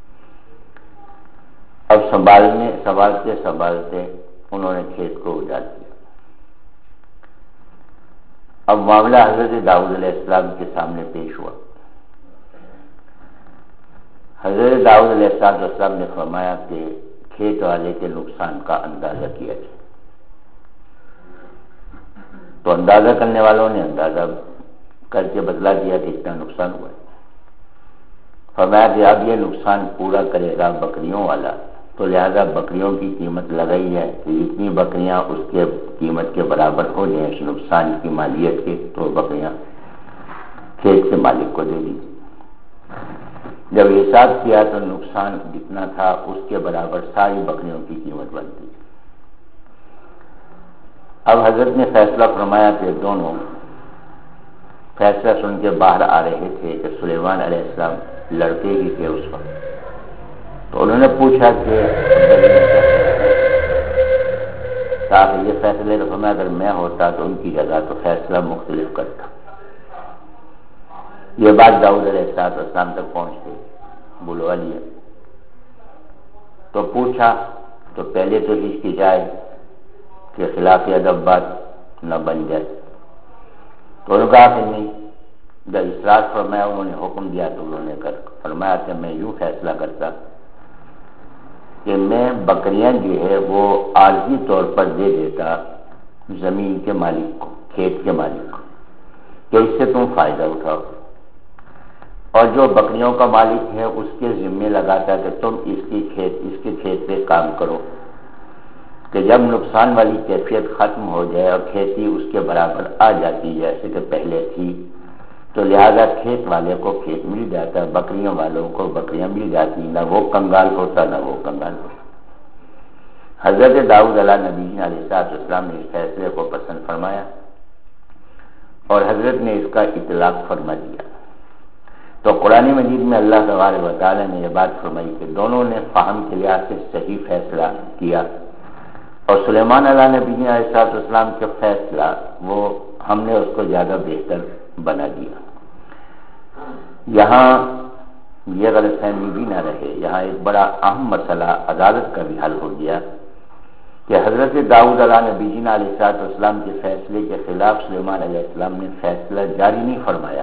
اب سنبھالنے سنبھالتے سنبھالتے انہوں نے کھیت کو اجاڑ دیا. اب معاملہ حضرت داؤد علیہ السلام کے سامنے پیش ہوا. حضرت داؤد علیہ السلام نے فرمایا کہ کھیت والے کے نقصان کا اندازہ کیا جائے. تو اندازہ کرنے والوں نے اندازہ کر کے بدلا دیا کہ اتنا نقصان ہوا ہے. فرمایا کہ اب یہ نقصان پورا کرے گا بکریوں والا، تو لہذا بکریوں کی قیمت لگائی ہے کہ جتنی بکریاں اس کے قیمت کے برابر ہو جائیں اس نقصان کی مالیت کے، تو بکریاں کھیت کے مالک کو دے دیجیے. جب حساب کیا تو نقصان جتنا تھا اس کے برابر ساری بکریوں کی قیمت بنتی. اب حضرت نے فیصلہ فرمایا کہ دونوں فیصلہ سن کے باہر آ رہے تھے کہ سلیمان علیہ السلام لڑکے ہی تھے اس وقت. تو انہوں نے پوچھا کہ تاکہ یہ فیصلے فرمایا اگر میں ہوتا تو ان کی جگہ تو فیصلہ مختلف کرتا. یہ بات داؤد علیہ السلام تک پہنچ گئی، بلوا لیا. تو پوچھا تو پہلے تو ہچکچائے کہ خلاف ادب بات نہ بن جائے. تو انہوں نے کہا کہ نہیں. جب اصرار فرمایا انہوں نے حکم دیا تو انہوں نے کر فرمایا کہ میں یوں فیصلہ کرتا کہ میں بکریاں جو ہے وہ عارضی طور پر دے دیتا زمین کے مالک کو، کھیت کے مالک کو، کہ اس سے تم فائدہ اٹھاؤ، اور جو بکریوں کا مالک ہے اس کے ذمے لگاتا کہ تم اس کی کھیت اس کے کھیت پہ کام کرو. کہ جب نقصان والی کیفیت ختم ہو جائے اور کھیتی اس کے برابر آ جاتی جیسے کہ پہلے تھی، تو لہذا کھیت والے کو کھیت مل جاتا، بکریوں والوں کو بکریاں مل جاتی، نہ وہ کنگال ہوتا نہ وہ کنگال ہوتا۔ حضرت داؤد علیہ نبی علیہ السلام نے اس فیصلے کو پسند فرمایا اور حضرت نے اس کا اطلاق فرما دیا۔ تو قرآن مجید میں اللہ تبارک و تعالیٰ نے یہ بات فرمائی کہ دونوں نے فہم کے لحاظ سے صحیح فیصلہ کیا، اور سلیمان علیہ نبی علیہ السلام کا فیصلہ وہ ہم نے اس کو زیادہ بہتر بنا دیا۔ یہاں یہ غلط فہمی بھی نہ رہے، یہاں ایک بڑا اہم مسئلہ عدالت کا بھی حل ہو گیا کہ حضرت داؤد علیہ نبی علیہ السلام کے فیصلے کے خلاف سلیمان علیہ السلام نے فیصلہ جاری نہیں فرمایا۔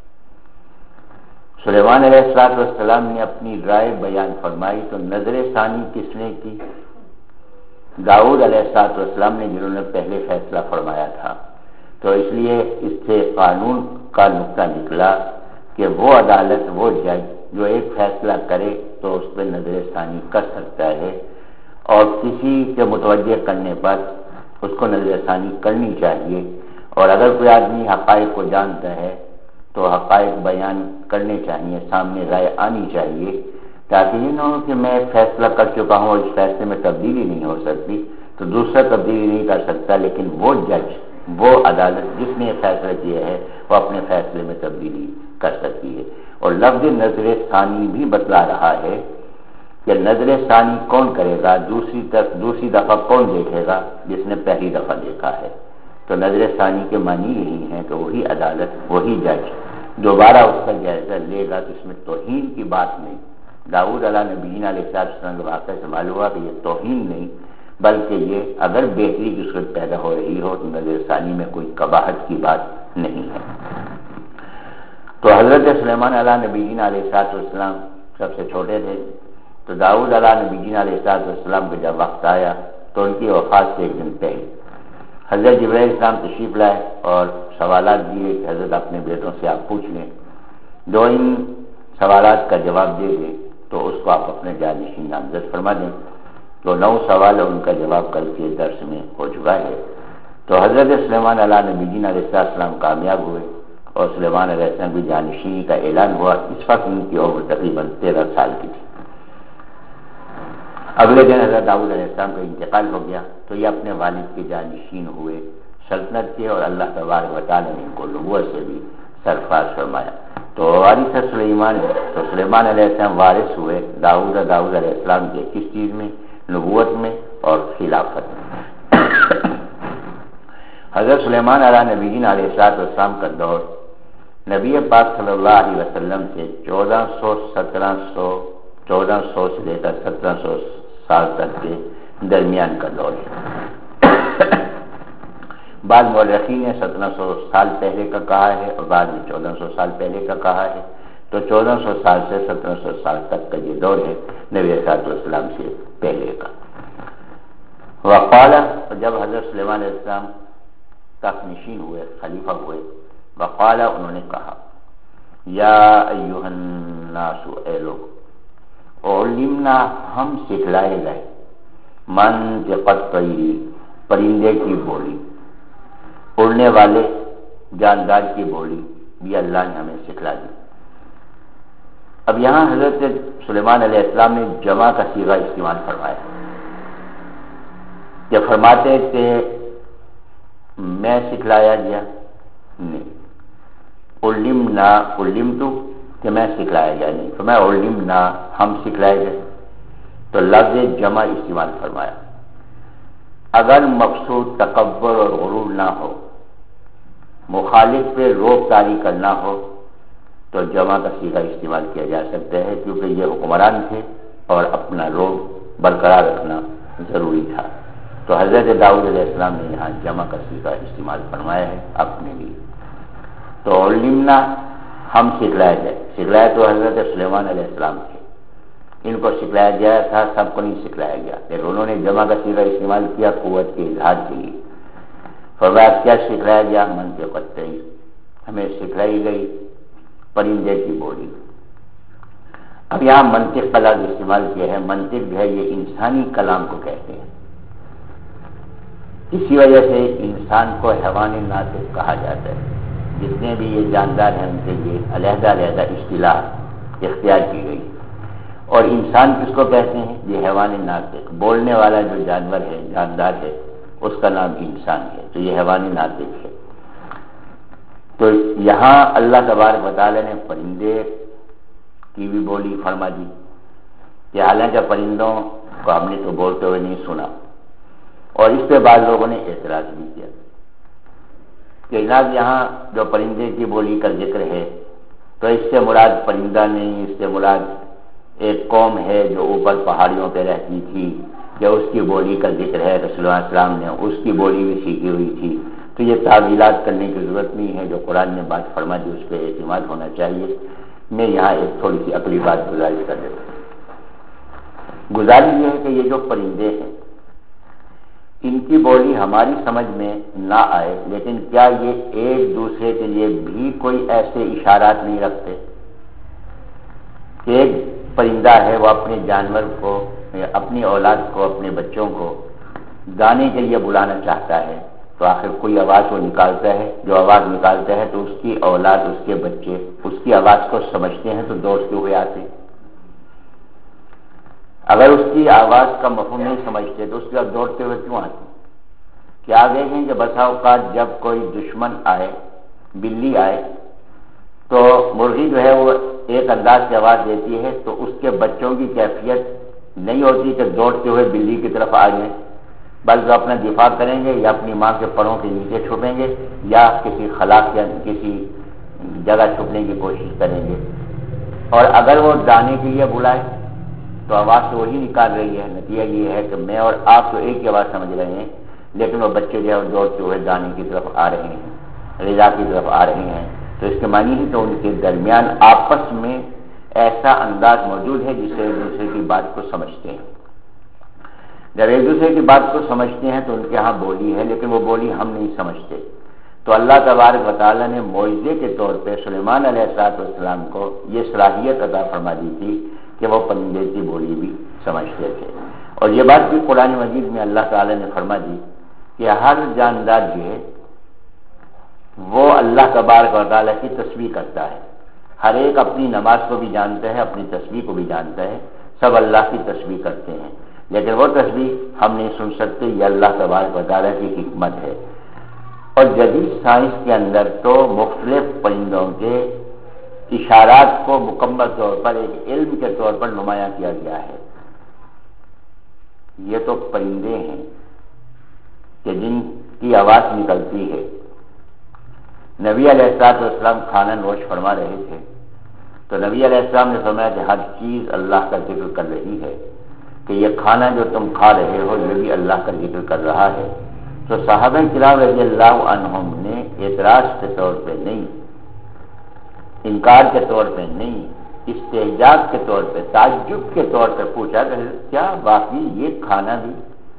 سلیمان علیہ السلام نے اپنی رائے بیان فرمائی تو نظر ثانی کس نے کی؟ داؤد علیہ السلام نے، جنہوں نے پہلے فیصلہ فرمایا تھا۔ تو اس لیے اس سے قانون کا نقطہ نکلا کہ وہ عدالت، وہ جج جو ایک فیصلہ کرے تو اس پہ نظر ثانی کر سکتا ہے، اور کسی کے متوجہ کرنے پر اس کو نظر ثانی کرنی چاہیے، اور اگر کوئی آدمی حقائق کو جانتا ہے تو حقائق بیان کرنے چاہیے، سامنے رائے آنی چاہیے، تاکہ یہ نہ ہو کہ میں فیصلہ کر چکا ہوں اور اس فیصلے میں تبدیلی نہیں ہو سکتی تو دوسرا تبدیلی نہیں کر سکتا، لیکن وہ جج، وہ عدالت جس نے یہ فیصلہ کیا ہے وہ اپنے فیصلے میں تبدیلی کر سکتی ہے۔ اور لفظ نظر ثانی بھی بتلا رہا ہے کہ نظر ثانی کون کرے گا، دوسری طرف دوسری دفعہ کون دیکھے گا؟ جس نے پہلی دفعہ دیکھا ہے۔ تو نظر ثانی کے معنی یہی ہے کہ وہی عدالت، وہی جج دوبارہ اس کا جائزہ لے گا، تو اس میں توہین کی بات نہیں۔ داؤد علیہ نبی علیہ السلام کے واقعے سے معلوم ہوا کہ یہ توہین نہیں، بلکہ یہ اگر بہتری کی صورت پیدا ہو رہی ہو تو نظر ثانی میں کوئی قباحت کی بات نہیں ہے۔ تو حضرت سلیمان علیہ نبی علیہ السلام سب سے چھوٹے تھے، تو داؤد علیہ نبی علیہ السلام کو جب وقت آیا تو ان کی وفات سے ایک دن پہلے حضرت جبرائیل علیہ السلام تشریف لائے اور سوالات دیے کہ حضرت اپنے بیٹوں سے آپ پوچھ لیں، جو ان سوالات کا جواب دے دیں تو اس کو آپ اپنے جانشین نامزد فرما دیں۔ تو نو سوال ان کا جواب کل کے درس میں ہو چکا ہے۔ تو حضرت سلیمان علیہ نبی علیہ السلام کامیاب ہوئے اور سلیمان علیہ السلام کی جانشینی کا اعلان ہوا۔ اس وقت ان کی عمر تقریباً تیرہ سال کی تھی۔ اگلے دن حضرت داؤد علیہ السلام کا انتقال ہو گیا تو یہ اپنے والد کے جانشین ہوئے سلطنت کے، اور اللہ تبارک و تعالیٰ نے ان کو نبوت سے بھی سرفراز فرمایا۔ تو وارث سلیمان، تو سلیمان علیہ السلام وارث ہوئے داؤد داؤد علیہ السلام کے کس چیز میں؟ نبوت میں اور خلافت میں۔ حضرت سلیمان علیہ نبی علیہ السلام کا دور نبی پاک صلی اللہ علیہ وسلم سے چودہ سو سترہ سو چودہ سو سے لے کر سترہ سو سال تک کے درمیان کا دور ہے۔ بعض مورخین نے سترہ سو سال پہلے کا کہا ہے اور بعد میں چودہ سو سال پہلے کا کہا ہے۔ تو چودہ سو سال سے سترہ سو سال تک کا یہ دور ہے نبی صلی اللہ علیہ وسلم سے پہلے کا۔ وقال، جب حضرت سلیمان علیہ السلام تخت نشین ہوئے، خلیفہ ہوئے، وقال انہوں نے کہا، یا ایھا الناس، اے لوگ، علمنا، ہم سکھلائے گئے، منطق الطیر، پرندے کی بولی، اڑنے والے جاندار کی بولی بھی اللہ نے ہمیں سکھلا دی۔ اب یہاں حضرت سلیمان علیہ السلام نے جمع کا صیغہ استعمال فرمایا، یہ فرماتے کہ میں سکھلایا گیا نہیں، علمنا، علمتو کہ میں سکھلایا گیا نہیں، تو میں علمنا، ہم سکھلائے گئے، تو لفظ جمع استعمال فرمایا۔ اگر مقصود تکبر اور غرور نہ ہو، مخالف پہ روک طاری کرنا ہو، تو جمع کا صیغہ استعمال کیا جا سکتا ہے، کیونکہ یہ حکمران تھے اور اپنا روب برقرار رکھنا ضروری تھا۔ تو حضرت داؤد علیہ السلام نے یہاں جمع کا صیغہ استعمال فرمایا ہے اپنے لیے۔ تو علمنا، ہم سکھلائے گئے، سکھلایا تو حضرت سلیمان علیہ السلام تھے، ان کو سکھلایا گیا تھا، سب کو نہیں سکھلایا گیا، لیکن انہوں نے جمع کا صیغہ استعمال کیا قوت کے اظہار کے لیے۔ فرمایا کیا سکھلایا گیا؟ منطق الطیر، ہمیں سکھلائی گئی پرندے کی بولی۔ اب یہاں منطق کا لفظ استعمال کیا ہے۔ منطق جو ہے یہ انسانی کلام کو کہتے ہیں، اسی وجہ سے انسان کو حیوان ناطق کہا جاتا ہے. جتنے بھی یہ جاندار ہیں ان کے لیے علیحدہ علیحدہ اصطلاح اختیار کی گئی. اور انسان کس کو کہتے ہیں؟ یہ حیوان ناطق، بولنے والا جو جانور ہے، جاندار ہے، اس کا نام انسان ہے، تو یہ حیوان ناطق ہے. تو یہاں اللہ تبارک و تعالی نے پرندے کی بھی بولی فرما دی کہ حالانکہ پرندوں کو ہم نے تو بولتے ہوئے نہیں سنا. اور اس پہ بعض لوگوں نے اعتراض بھی کیا کہ جناب یہاں جو پرندے کی بولی کا ذکر ہے تو اس سے مراد پرندہ نہیں، اس سے مراد ایک قوم ہے جو اوپر پہاڑیوں پہ رہتی تھی، جو اس کی بولی کا ذکر ہے، رسول اللہ علیہ وسلم نے اس کی بولی بھی سیکھی ہوئی تھی. تو یہ تعویلات کرنے کی ضرورت نہیں ہے، جو قرآن نے بات فرما دی اس پہ اعتماد ہونا چاہیے. میں یہاں ایک تھوڑی سی عقلی بات گزارش کر دیتا ہوں. گزارش یہ ہے کہ یہ جو پرندے ہیں ان کی بولی ہماری سمجھ میں نہ آئے، لیکن کیا یہ ایک دوسرے کے لیے بھی کوئی ایسے اشارات نہیں رکھتے کہ ایک پرندہ ہے وہ اپنے جانور کو، اپنی اولاد کو، اپنے بچوں کو دانے کے لیے بلانا چاہتا ہے تو آخر کوئی آواز وہ نکالتا ہے، جو آواز نکالتا ہے تو اس کی اولاد، اس کے بچے اس کی آواز کو سمجھتے ہیں تو دوڑتے ہوئے آتے. اگر اس کی آواز کا مفہوم نہیں سمجھتے تو اس کے بعد دوڑتے ہوئے کیوں آتے؟ کیا دیکھیں کہ بسا اوقات جب کوئی دشمن آئے، بلی آئے تو مرغی جو ہے وہ ایک انداز سے آواز دیتی ہے تو اس کے بچوں کی کیفیت نہیں ہوتی کہ دوڑتے ہوئے بلی کی طرف آ جائیں، بلکہ اپنا دفاع کریں گے یا اپنی ماں کے پروں کے نیچے چھپیں گے یا کسی خلا یا کسی جگہ چھپنے کی کوشش کریں گے. اور اگر وہ دانے کے لیے بلائے تو آواز تو وہی نکال رہی ہے. نتیجہ یہ ہے کہ میں اور آپ تو ایک ہی آواز سمجھ رہے ہیں، لیکن وہ بچے جو ہے دوڑتے ہوئے دانے کی طرف آ رہے ہیں، غذا کی طرف آ رہے ہیں. تو اس کے معنی ہے کہ ان کے درمیان آپس میں ایسا انداز موجود ہے جس سے ایک دوسرے کی بات کو سمجھتے ہیں. جب ایک دوسرے کی بات کو سمجھتے ہیں تو ان کے ہاں بولی ہے، لیکن وہ بولی ہم نہیں سمجھتے. تو اللہ تبارک و تعالیٰ نے معجزے کے طور پہ سلیمان علیہ السلام کو یہ صلاحیت عطا فرما دی تھی کہ وہ پرندے کی بولی بھی سمجھتے تھے. اور یہ بات بھی قرآن مجید میں اللہ تعالیٰ نے فرما دی کہ ہر جاندار جو ہے وہ اللہ تبارک و تعالیٰ کی تسبیح کرتا ہے. ہر ایک اپنی نماز کو بھی جانتا ہے، اپنی تسبیح کو بھی جانتا ہے، سب اللہ کی تسبیح کرتے ہیں، لیکن وہ تسبیح ہم نہیں سن سکتے. یہ اللہ تبارک و تعالیٰ کی حکمت ہے. اور جدید سائنس کے اندر تو مختلف پرندوں کے اشارات کو مکمل طور پر ایک علم کے طور پر نمایاں کیا گیا ہے. یہ تو پرندے ہیں کہ جن کی آواز نکلتی ہے. نبی علیہ السلام کھانا نوش فرما رہے تھے تو نبی علیہ السلام نے فرمایا کہ ہر چیز اللہ کا ذکر کر رہی ہے، کہ یہ کھانا جو تم کھا رہے ہو یہ بھی اللہ کا ذکر کر رہا ہے. تو صحابہ کرام رضی اللہ عنہم نے اعتراض کے طور پہ نہیں، انکار کے طور پہ نہیں، استحجاب کے طور پہ، تعجب کے طور پہ پوچھا کہ کیا واقعی یہ کھانا بھی؟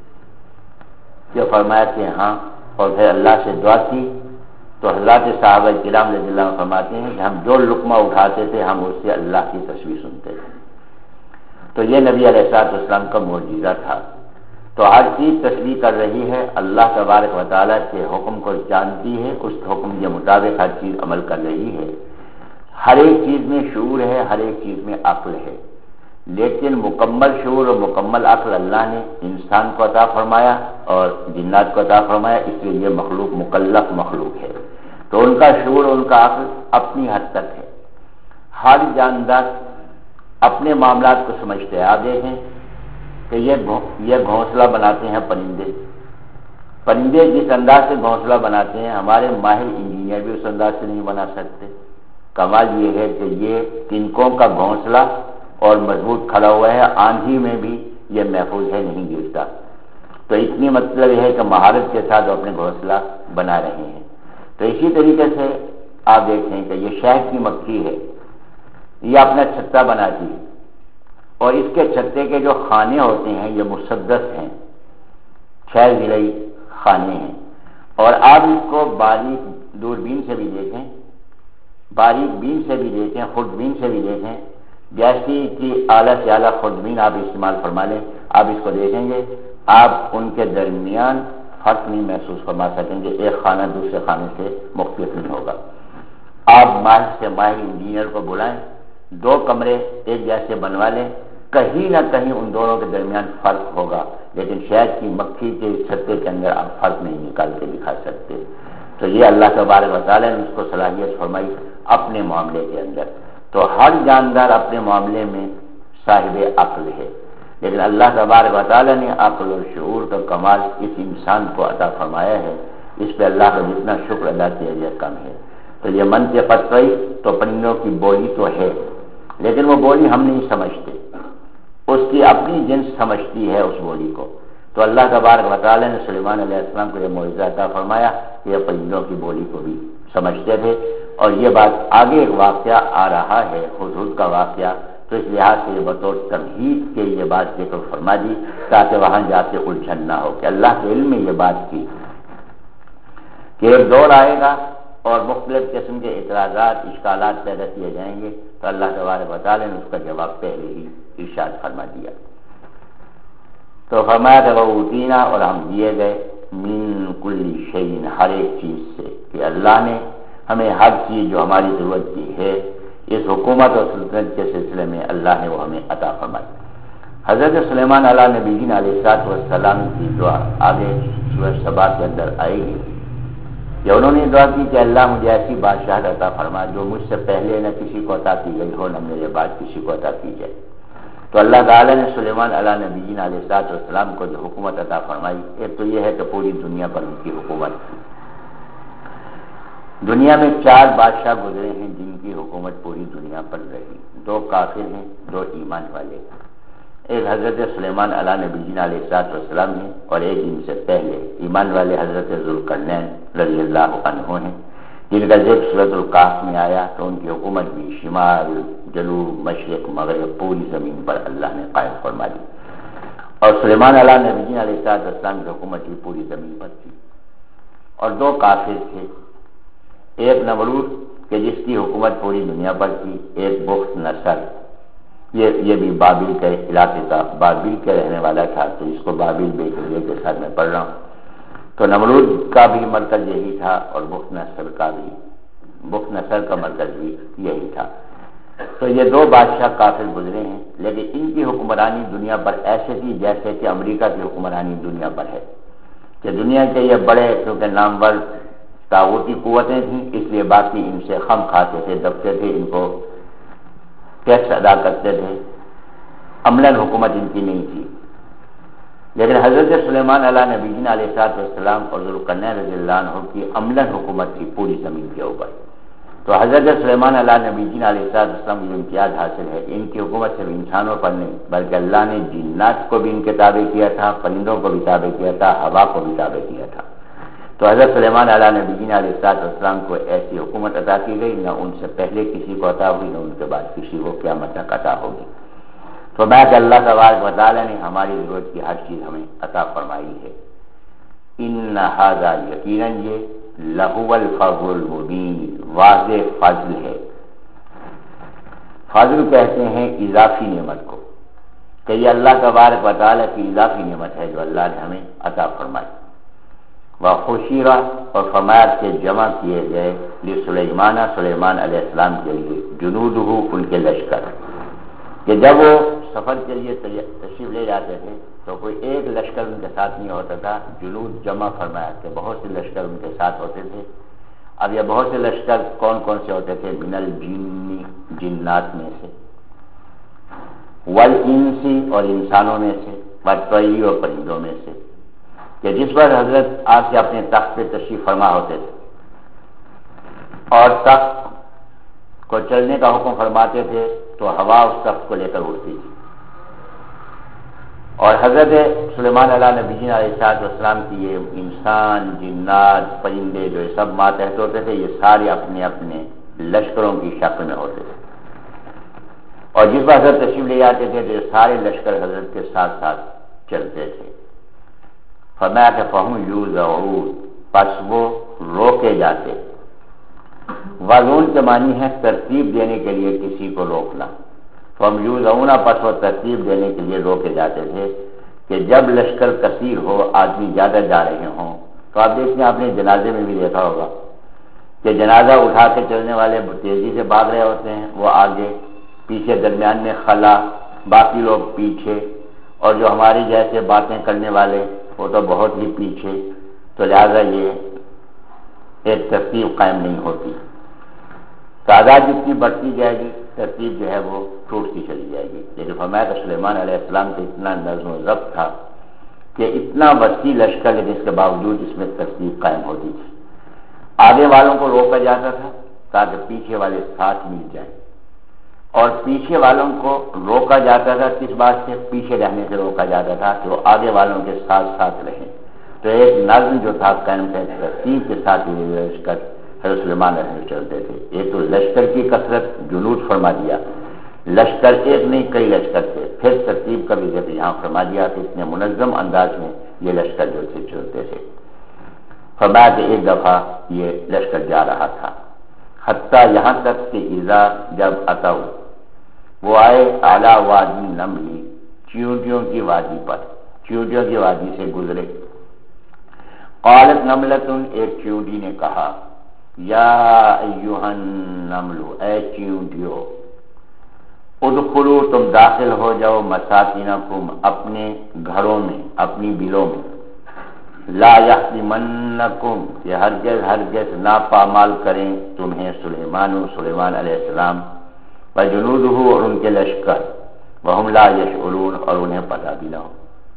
کہ فرمایا کہ ہاں. اور پھر اللہ سے دعا کی تو حضرات صحابہ کرام رضی اللہ عنہ فرماتے ہیں کہ ہم جو لقمہ اٹھاتے تھے ہم اس سے اللہ کی تسبیح سنتے تھے. تو یہ نبی علیہ السلام کا معجزہ تھا. تو ہر چیز تسبیح کر رہی ہے، اللہ تبارک و تعالیٰ کے حکم کو جانتی ہے، اس حکم کے مطابق ہر چیز عمل کر رہی ہے. ہر ایک چیز میں شعور ہے، ہر ایک چیز میں عقل ہے، لیکن مکمل شعور اور مکمل عقل اللہ نے انسان کو عطا فرمایا اور جنات کو عطا فرمایا، اس لیے یہ مخلوق مکلف مخلوق ہے. تو ان کا شعور اور ان کا عقل اپنی حد تک ہے. ہر جاندار اپنے معاملات کو سمجھتے ہیں. آپ دیکھیں کہ یہ یہ گھونسلہ بناتے ہیں پرندے. پرندے جس انداز سے گھونسلہ بناتے ہیں ہمارے ماہر انجینئر بھی اس انداز سے نہیں بنا سکتے. کمال یہ ہے کہ یہ تنکوں کا گھونسلہ اور مضبوط کھڑا ہوا ہے، آندھی میں بھی یہ محفوظ ہے، نہیں گرتا. تو اتنی مطلب یہ ہے کہ مہارت کے ساتھ وہ اپنے گھونسلہ بنا رہے ہیں. تو اسی طریقے سے آپ دیکھیں کہ یہ شہد کی مکھی ہے، یہ اپنا چھتا بناتی ہے اور اس کے چھتے کے جو خانے ہوتے ہیں یہ مسدس ہیں، چھ ضلعی خانے ہیں. اور آپ اس کو باریک دوربین سے بھی دیکھیں، باریک بین سے بھی دیکھیں، خود بین سے بھی دیکھیں، جیسی کہ اعلیٰ سے اعلیٰ خود بین آپ استعمال فرما لیں، آپ اس کو دیکھیں گے آپ ان کے درمیان فرق نہیں محسوس فرما سکیں گے، ایک خانہ دوسرے خانے سے مختلف نہیں ہوگا۔ آپ ماہر سے ماہر انجینئر کو بلائیں، دو کمرے ایک جیسے بنوا لیں، کہیں نہ کہیں ان دونوں کے درمیان فرق ہوگا، لیکن شہد کی مکھی کے چھتے کے اندر آپ فرق نہیں نکال کے دکھا سکتے۔ تو یہ اللہ تبارک و تعالیٰ نے اس کو صلاحیت فرمائی اپنے معاملے کے اندر۔ تو ہر جاندار اپنے معاملے میں صاحب عقل ہے، لیکن اللہ تبارک و تعالیٰ نے عقل اور شعور کا کمال اس انسان کو عطا فرمایا ہے، اس پہ اللہ کا جتنا شکر ادا کیا جائے کم ہے۔ تو یہ منطق قطعی تو پرندوں کی بولی تو ہے، لیکن وہ بولی ہم نہیں سمجھتے، اس کی اپنی جنس سمجھتی ہے اس بولی کو۔ تو اللہ تبارک و تعالیٰ نے سلیمان علیہ السلام کو یہ معجزہ عطا فرمایا کہ یہ پرندوں کی بولی کو بھی سمجھتے تھے، اور یہ بات آگے ایک واقعہ آ رہا ہے، ہدہد کا واقعہ، تو اس لحاظ سے یہ بطور تمہید کے یہ بات ذکر فرما دی تاکہ وہاں جا کے الجھن نہ ہو کہ اللہ کے علم میں یہ بات کی کہ ایک دور آئے گا اور مختلف قسم کے اعتراضات اشکالات پیدا کیے جائیں گے، تو اللہ تبارک و تعالیٰ نے اس کا جواب پہلے ہی ارشاد فرما دیا۔ تو فرمایا کہ وہ اوتینا، اور ہم دیے گئے، من کل شیء، ہر ایک چیز سے، کہ اللہ نے ہمیں ہر چیز جو ہماری ضرورت کی ہے اس حکومت اور سلطنت کے سلسلے میں اللہ نے وہ ہمیں عطا فرمائی۔ حضرت سلیمان علیہ نبی علیہ الصلوۃ والسلام کی دعا آگے سورہ سبا کے اندر آئے گی، یا انہوں نے دعا کی کہ اللہ مجھے ایسی بادشاہت عطا فرما جو مجھ سے پہلے نہ کسی کو عطا کی گئی ہو، نہ میرے بعد کسی کو عطا کی جائے۔ تو اللہ تعالیٰ نے سلیمان علیہ نبی علیہ الصلوۃ والسلام کو جو حکومت عطا فرمائی، ایک تو یہ ہے کہ پوری دنیا پر ان کی حکومت تھی۔ دنیا میں چار بادشاہ گزرے ہیں جن کی حکومت پوری دنیا پر رہی، دو کافر ہیں، دو ایمان والے، ایک حضرت سلیمان علیہ نبی علیہ الصلوۃ والسلام ہیں، اور ایک ان سے پہلے ایمان والے حضرت ذوالقرنین رضی اللہ عنہ ہیں، جن کا ذکر سورۃ الکہف میں آیا۔ تو ان کی حکومت بھی شمال، جنوب، مشرق، مغرب، پوری زمین پر اللہ نے قائم فرما دی، اور سلیمان علیہ نبی علیہ الصلوۃ والسلام کی حکومت بھی پوری زمین پر تھی۔ اور دو کافر تھے، ایک نمرود کہ جس کی حکومت پوری دنیا پر تھی، ایک بخت نصر، یہ یہ بھی بابل کے علاقے کا، بابل کے رہنے والا تھا، تو اس کو بابل بیتلیہ کے ساتھ میں پڑھ رہا ہوں۔ تو نمرود کا بھی مرکز یہی تھا، اور بخت نصر کا بھی، بخت نصر کا مرکز بھی یہی تھا۔ تو یہ دو بادشاہ کافر گزرے ہیں، لیکن ان کی حکمرانی دنیا پر ایسے تھی جیسے کہ امریکہ کی حکمرانی دنیا پر ہے، کہ دنیا کے یہ بڑے کیونکہ نامور طاغوتی قوتیں تھیں، اس لیے باقی ان سے خم کھاتے تھے، دبتے تھے، ان کو ٹیکس ادا کرتے تھے، عملاً حکومت ان کی نہیں تھی۔ لیکن حضرت سلیمان علیہ نبی علیہ الصلوۃ والسلام اور ذوالقرنین رضی اللہ عنہ کی عملاً حکومت تھی پوری زمین کے اوپر۔ تو حضرت سلیمان علیہ نبی علیہ الصلوۃ والسلام کو امتیاز حاصل ہے کہ ان کی حکومت صرف انسانوں پر نہیں، بلکہ اللہ نے جنات کو بھی ان کے تابع کیا تھا، پرندوں کو بھی تابع کیا تھا، ہوا کو بھی تابع کیا تھا۔ تو حضرت سلیمان علیہ نبی علیہ الصلوۃ والسلام کو ایسی حکومت عطا کی گئی، نہ ان سے پہلے کسی کو عطا ہوئی، نہ ان کے بعد کسی کو قیامت تک عطا ہوگی۔ تو میں کہ اللہ تبارک و تعالیٰ نے ہماری ضرورت کی ہر چیز ہمیں عطا فرمائی ہے۔ ان ھذا، یقیناً یہ، لہو الفضل المبین، واضح فضل ہے۔ فضل کہتے ہیں اضافی نعمت کو، کہ یہ اللہ تبارک و تعالیٰ کی اضافی نعمت ہے جو اللہ نے ہمیں عطا فرمائی۔ وَخُشِرَ، اور فرمایا کہ جمع کیے گئے، لسلیمان، سلیمان علیہ السلام کے لیے، جنودہ، ان کے لشکر، کہ جب وہ سفر کے لیے تشریف لے جاتے تھے تو کوئی ایک لشکر ان کے ساتھ نہیں ہوتا تھا، جنود جمع فرمایا کہ بہت سے لشکر ان کے ساتھ ہوتے تھے۔ اب یہ بہت سے لشکر کون کون سے ہوتے تھے؟ من الجن، جنات میں سے، والانس، اور انسانوں میں سے، والطیر، اور پرندوں میں سے، کہ جس پر حضرت آ کے اپنے تخت پہ تشریف فرما ہوتے تھے اور تخت کو چلنے کا حکم فرماتے تھے تو ہوا اس تخت کو لے کر اڑتی تھی، اور حضرت سلیمان علیہ نبی علیہ الصلوۃ والسلام کی یہ انسان، جنات، پرندے جو سب ماتحت ہوتے تھے، یہ سارے اپنے اپنے لشکروں کی شکل میں ہوتے تھے، اور جس پر حضرت تشریف لے جاتے تھے تو یہ سارے لشکر حضرت کے ساتھ ساتھ چلتے تھے۔ فرمایا کہ فہم یوزعون، پس وہ روکے جاتے۔ وزون کے معنی ہے ترتیب دینے کے لیے کسی کو روکنا، فہم یوزعون، پس وہ ترتیب دینے کے لیے روکے جاتے تھے کہ جب لشکر کثیر ہو، آدمی زیادہ جا رہے ہوں، تو آپ دیکھتے ہیں، آپ نے جنازے میں بھی دیکھا ہوگا کہ جنازہ اٹھا کے چلنے والے تیزی سے بھاگ رہے ہوتے ہیں، وہ آگے، پیچھے درمیان میں خلا، باقی لوگ پیچھے، اور جو ہماری جیسے باتیں کرنے والے وہ تو بہت ہی پیچھے. تو لہٰذا یہ ایک ترتیب قائم نہیں ہوتی. تعداد جتنی بڑھتی جائے گی ترتیب جو ہے وہ ٹوٹتی چلی جائے گی. لیکن فرمایا کہ سلیمان علیہ السلام کا اتنا نظم و ضبط تھا کہ اتنا وسیع لشکر، لیکن اس کے باوجود اس میں ترتیب قائم ہوتی تھی. آگے والوں کو روکا جاتا تھا تاکہ پیچھے والے ساتھ مل جائیں، اور پیچھے والوں کو روکا جاتا تھا کس بات سے؟ پیچھے رہنے سے روکا جاتا تھا کہ وہ آگے والوں کے ساتھ ساتھ رہیں. تو ایک نظم جو تھا قائم تھا، ترتیب کے ساتھ یہ لشکر حضرت سلیمان علیہ چلتے تھے. ایک تو لشکر کی کثرت، جنود فرما دیا، لشکر ایک نہیں کئی لشکر تھے. پھر ترتیب کا بھی ذکر یہاں فرما دیا کہ اتنے منظم انداز میں یہ لشکر جو تھے چلتے تھے. فرمایا کہ ایک دفعہ یہ لشکر جا رہا تھا، حتیٰ یہاں تک کہ اذا جب اتو، وہ آئے اعلیٰ وادی نملی، چیونٹیوں کی وادی پر، چیونٹیوں کی وادی سے گزرے. قالت نملتن، ایک چیونٹی نے کہا، یا ایھا النمل، اے چیونٹیوں، ادخلوا، تم داخل ہو جاؤ، مساکنکم، اپنے گھروں میں، اپنی بلوں میں. لا یحطمنکم، کہ ہرگز ہرگز ناپامال کریں تمہیں سلیمان سلیمان علیہ السلام، وجنودہ، اور ان کے لشکر، وہم لا یشعرون، اور انہیں پتہ بھی نہ ہو.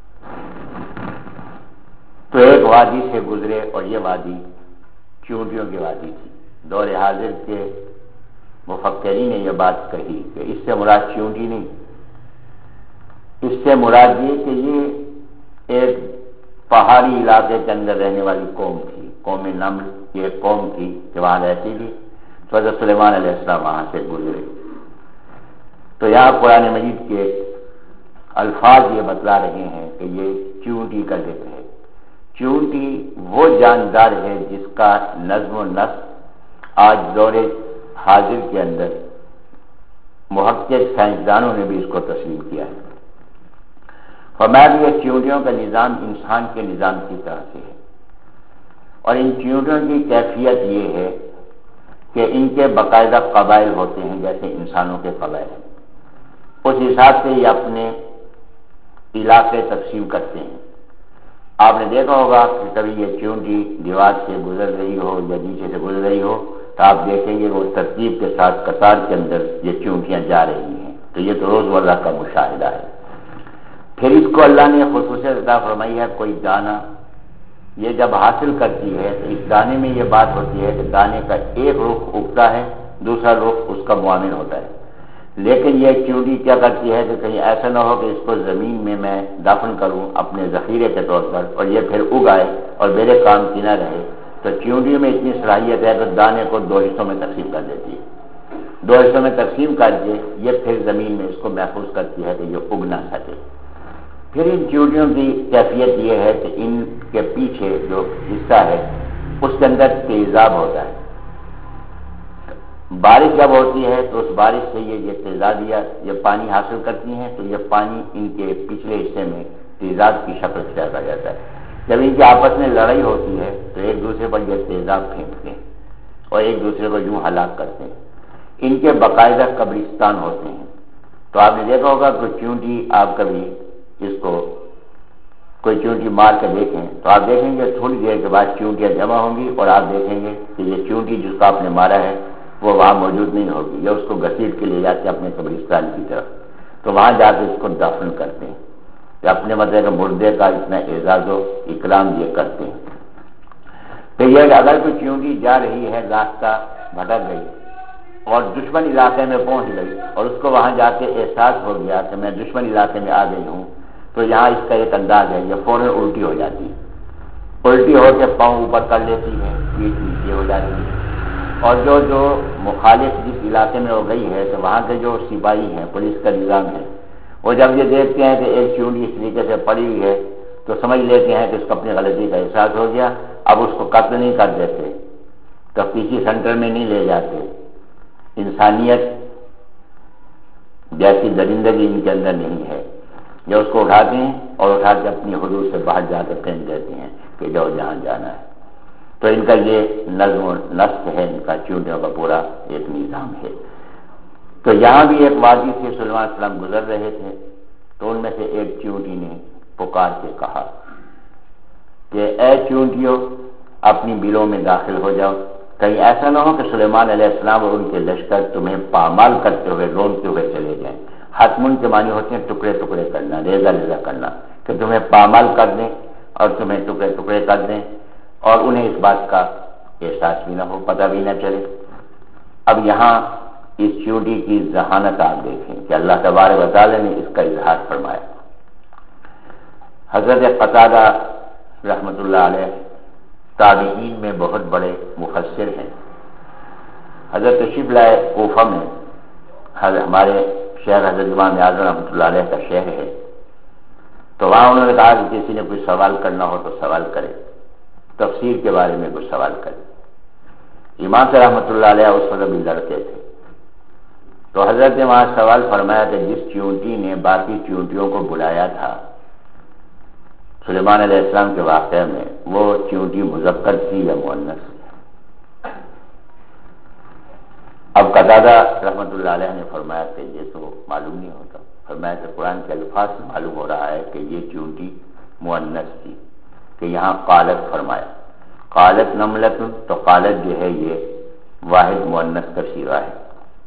تو ایک وادی سے گزرے، اور یہ وادی چیونٹیوں کی وادی تھی. دور حاضر کے مفکرین نے یہ بات کہی کہ اس سے مراد چیونٹی نہیں، اس سے مراد یہ کہ یہ ایک پہاڑی علاقے کے اندر رہنے والی قوم تھی. قوم نمل یہ قوم تھی کہ وہاں رہتی تھی. تو حضرت سلیمان علیہ السلام وہاں سے گزرے. تو یہاں قرآن مجید کے الفاظ یہ بتلا رہے ہیں کہ یہ چیونٹی کا ذکر ہے. چیونٹی وہ جاندار ہے جس کا نظم و نسق آج دور حاضر کے اندر محقق سائنسدانوں نے بھی اس کو تسلیم کیا ہے. فرمایا کہ یہ چیونٹیوں کا نظام انسان کے نظام کی طرح سے ہے، اور ان چیونٹیوں کی کیفیت یہ ہے کہ ان کے باقاعدہ قبائل ہوتے ہیں جیسے انسانوں کے قبائل ہیں. اس حساب سے یہ اپنے علاقے تقسیم کرتے ہیں. آپ نے دیکھا ہوگا کہ کبھی یہ چیونٹی دیوار سے گزر رہی ہو یا نیچے سے گزر رہی ہو تو آپ دیکھیں گے وہ ترتیب کے ساتھ قطار کے اندر یہ چیونٹیاں جا رہی ہیں. تو یہ تو روزمرہ کا مشاہدہ ہے. پھر اس کو اللہ نے خصوصیت عطا فرمائی ہے، کوئی دانہ یہ جب حاصل کرتی ہے تو اس دانے میں یہ بات ہوتی ہے کہ دانے کا ایک رخ اگتا ہے، دوسرا رخ اس کا معاون ہوتا ہے. لیکن یہ چیونٹی کیا کرتی ہے کہ کہیں ایسا نہ ہو کہ اس کو زمین میں میں دفن کروں اپنے ذخیرے کے طور پر اور یہ پھر اگائے اور میرے کام کی نہ رہے. تو چیونٹی میں اتنی صلاحیت ہے کہ دانے کو دو حصوں میں تقسیم کر دیتی ہے. دو حصوں میں تقسیم کر کے یہ پھر زمین میں اس کو محفوظ کرتی ہے کہ یہ اگ نہ سکے. پھر ان چیونٹیوں کی کیفیت یہ ہے کہ ان کے پیچھے جو حصہ ہے اس کے اندر تیزاب ہوتا ہے. بارش جب ہوتی ہے تو اس بارش سے یہ یہ تیزابیت یہ پانی حاصل کرتی ہیں، تو یہ پانی ان کے پچھلے حصے میں تیزاب کی شکل سے آ جاتا ہے. جب ان کی آپس میں لڑائی ہوتی ہے تو ایک دوسرے پر یہ تیزاب پھینکتے ہیں اور ایک دوسرے کو یوں ہلاک کرتے ہیں. ان کے باقاعدہ قبرستان ہوتے ہیں. تو آپ نے دیکھا ہوگا کہ چیونٹی آپ کبھی اس کو کوئی چیونٹی مار کے دیکھیں تو آپ دیکھیں گے تھوڑی دیر کے بعد چیونٹیاں جمع ہوں گی اور آپ دیکھیں گے کہ یہ چیونٹی جس کو آپ نے مارا ہے وہ وہاں موجود نہیں ہوگی، یا اس کو گھسیٹ کے لے جاتے اپنے قبرستان کی طرف. تو وہاں جا کے اس کو دفن کرتے ہیں کہ اپنے مطلب مردے کا اتنا اعزاز و اکرام یہ کرتے ہیں. تو یہ اگر کوئی چیونٹی جا رہی ہے راستہ بھٹک گئی اور دشمن علاقے میں پہنچ گئی اور اس کو وہاں جا کے احساس ہو گیا کہ میں دشمن علاقے میں آ گئی ہوں، تو یہاں اس کا ایک انداز ہے یہ فوراً الٹی ہو جاتی ہے. الٹی ہو کے پاؤں اوپر کر لیتی ہے، پیٹ نیچے ہو جاتی ہے. اور جو جو مخالف جس علاقے میں ہو گئی ہے تو وہاں کے جو سپاہی ہیں، پولیس کا نظام ہے، وہ جب یہ دیکھتے ہیں کہ ایک چیونٹی اس طریقے سے پڑی ہوئی ہے تو سمجھ لیتے ہیں کہ اس کو اپنی غلطی کا احساس ہو گیا. اب اس کو قتل نہیں کر دیتے، تفتیشی سینٹر میں نہیں لے جاتے. انسانیت جیسی درندگی ان کے اندر نہیں ہے. یہ اس کو اٹھاتے ہیں اور اٹھا کے اپنی حدود سے باہر جا کے پھینک دیتے ہیں. کہ جاؤ جہاں جانا ہے. تو ان کا یہ نظم و نسق ہے، ان کا چونٹیوں کا پورا ایک نظام ہے. تو یہاں بھی ایک وادی سے سلیمان علیہ السلام گزر رہے تھے، تو ان میں سے ایک چونٹی نے پکار کے کہا کہ اے چونٹیوں، اپنی بلوں میں داخل ہو جاؤ، کہیں ایسا نہ ہو کہ سلیمان علیہ السلام اور ان کے لشکر تمہیں پامال کرتے ہوئے رونتے ہوئے چلے جائیں. حتمن کے معنی ہوتے ہیں ٹکڑے ٹکڑے کرنا، ریزہ ریزہ کرنا، کہ تمہیں پامال کر دیں اور تمہیں ٹکڑے ٹکڑے کر دیں اور انہیں اس بات کا احساس بھی نہ ہو، پتہ بھی نہ چلے. اب یہاں اس چونٹی کی ذہانت آپ دیکھیں کہ اللہ تبارک و تعالی نے اس کا اظہار فرمایا. حضرت قتادہ رحمۃ اللہ علیہ تابعین میں بہت بڑے مفسر ہیں. حضرت تشریف لائے کوفہ میں، ہمارے شہر حضرت امام اعظم رحمۃ اللہ علیہ کا شہر ہے، تو وہاں انہوں نے کہا کہ کسی نے کوئی سوال کرنا ہو تو سوال کرے، تفسیر کے بارے میں کوئی سوال کرے. امام سے رحمۃ اللہ علیہ اس وقت بھی لڑتے تھے، تو حضرت نے وہاں سوال فرمایا کہ جس چونٹی نے باقی چونٹیوں کو بلایا تھا سلیمان علیہ السلام کے واقعے میں، وہ چونٹی مذکر تھی یا مؤنث؟ اب قتادہ رحمۃ اللہ علیہ نے فرمایا کہ یہ تو معلوم نہیں ہوتا. فرمایا کہ قرآن کے الفاظ سے معلوم ہو رہا ہے کہ یہ چونٹی مؤنث تھی، کہ یہاں قالت فرمایا. قالت نملت، تو قالت جو ہے یہ واحد مؤنث کا صیغہ ہے.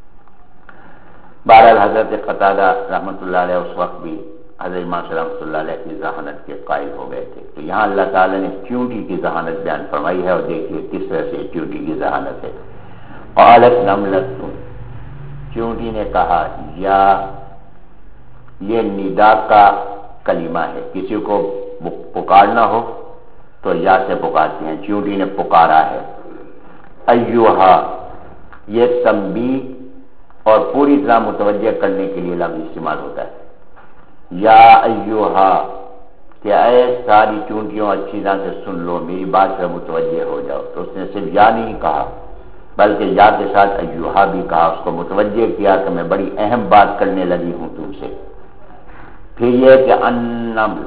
بہرحال حضرت قتادہ رحمۃ اللہ علیہ اس وقت بھی حضرت امام صلی اللہ علیہ وسلم کی ذہانت کے قائل ہو گئے تھے. تو یہاں اللہ تعالیٰ نے چونٹی کی ذہانت بیان فرمائی ہے، اور دیکھیے کس طرح سے چونٹی کی ذہانت ہے. قالت نملت، چونٹی نے کہا، یا یہ ندا کا کلمہ ہے، کسی کو پکارنا ہو تو یا سے پکارتے ہیں. چونٹی نے پکارا ہے. ایوہا، یہ تنبیہ اور پوری طرح متوجہ کرنے کے لیے لفظ استعمال ہوتا ہے. یا ایوہا، کہ اے ساری چونٹیوں اچھی طرح سے سن لو، میری بات سے متوجہ ہو جاؤ. تو اس نے صرف یا نہیں کہا بلکہ یا کے ساتھ ایوہا بھی کہا، اس کو متوجہ کیا کہ میں بڑی اہم بات کرنے لگی ہوں تم سے. پھر یہ کہ النمل،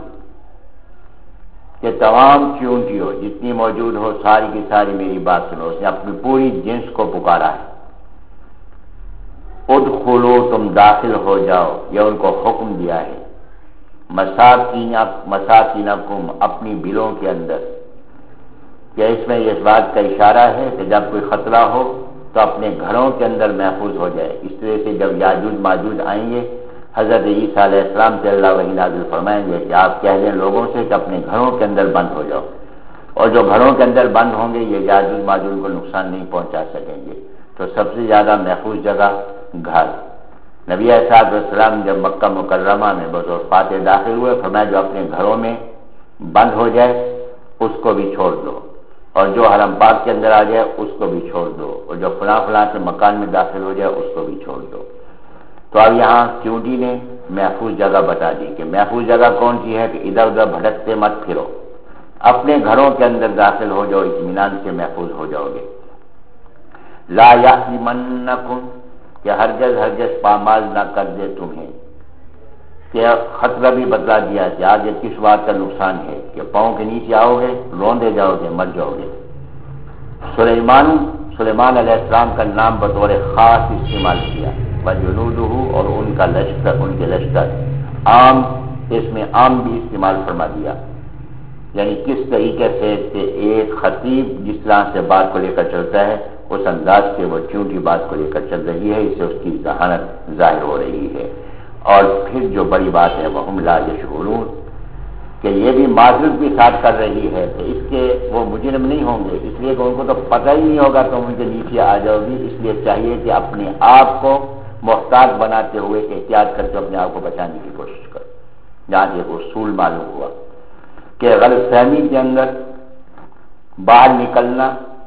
کہ تمام چونٹیوں جتنی موجود ہو ساری کی ساری میری بات سنو. اس نے اپنی پوری جنس کو پکارا ہے. ادخلو، تم داخل ہو جاؤ، یہ ان کو حکم دیا ہے. مساکینکم، اپنی بلوں کے اندر. کہ اس میں اس بات کا اشارہ ہے کہ جب کوئی خطرہ ہو تو اپنے گھروں کے اندر محفوظ ہو جائے. اس طرح سے جب یاجوج ماجوج آئیں گے، حضرت عیسیٰ علیہ السلام سے اللہ وحی نازل فرمائیں گے کہ آپ کہہ دیں لوگوں سے کہ اپنے گھروں کے اندر بند ہو جاؤ، اور جو گھروں کے اندر بند ہوں گے یہ یاجوج ماجوج کو نقصان نہیں پہنچا سکیں گے. تو سب سے زیادہ محفوظ جگہ گھر. نبی علیہ السلام جب مکہ مکرمہ میں بطور فاتح داخل ہوئے، فرمایا جو اپنے گھروں میں بند ہو جائے اس کو بھی چھوڑ دو، اور جو حرم پاک کے اندر آ جائے اس کو بھی چھوڑ دو، اور جو فلاں فلاں کے مکان میں داخل ہو جائے اس کو بھی چھوڑ دو. تو اب یہاں چونٹی نے محفوظ جگہ بتا دی کہ محفوظ جگہ کون سی ہے، کہ ادھر ادھر بھٹکتے مت پھرو، اپنے گھروں کے اندر داخل ہو جاؤ، اطمینان سے محفوظ ہو جاؤ گے. لا یحزمنکم، کہ ہرگز ہرگز پامال نہ کر دے تمہیں. کہ خطرہ بھی بتلا دیا کہ آگے کس بات کا نقصان ہے، کہ پاؤں کے نیچے آؤ گے روندے جاؤ گے، مر جاؤ گے. سلیمان سلیمان علیہ السلام کا نام بطور خاص استعمال کیا، وجنودہ، اور ان کا لشکر، ان کے لشکر. عام، اس میں عام بھی استعمال فرما دیا، یعنی کس طریقے سے کہ ایک خطیب جس طرح سے بات کو لے کر چلتا ہے اس انداز سے وہ چونٹی بات کو لے کر چل رہی ہے، اس سے اس کی ذہانت ظاہر ہو رہی ہے. اور پھر جو بڑی بات ہے وہم لا یشعرون، کہ یہ بھی معذرت بھی ساتھ کر رہی ہے کہ اس کے وہ مجرم نہیں ہوں گے، اس لیے کہ ان کو تو پتہ ہی نہیں ہوگا تو ان کے نیچے آ جاؤ گی. اس لیے چاہیے کہ اپنے آپ کو محتاط بناتے ہوئے احتیاط کرتے اپنے آپ کو بچانے کی کوشش کرو. جہاں یہ اصول معلوم ہوا کہ غلط فہمی کے اندر باہر نکلنا،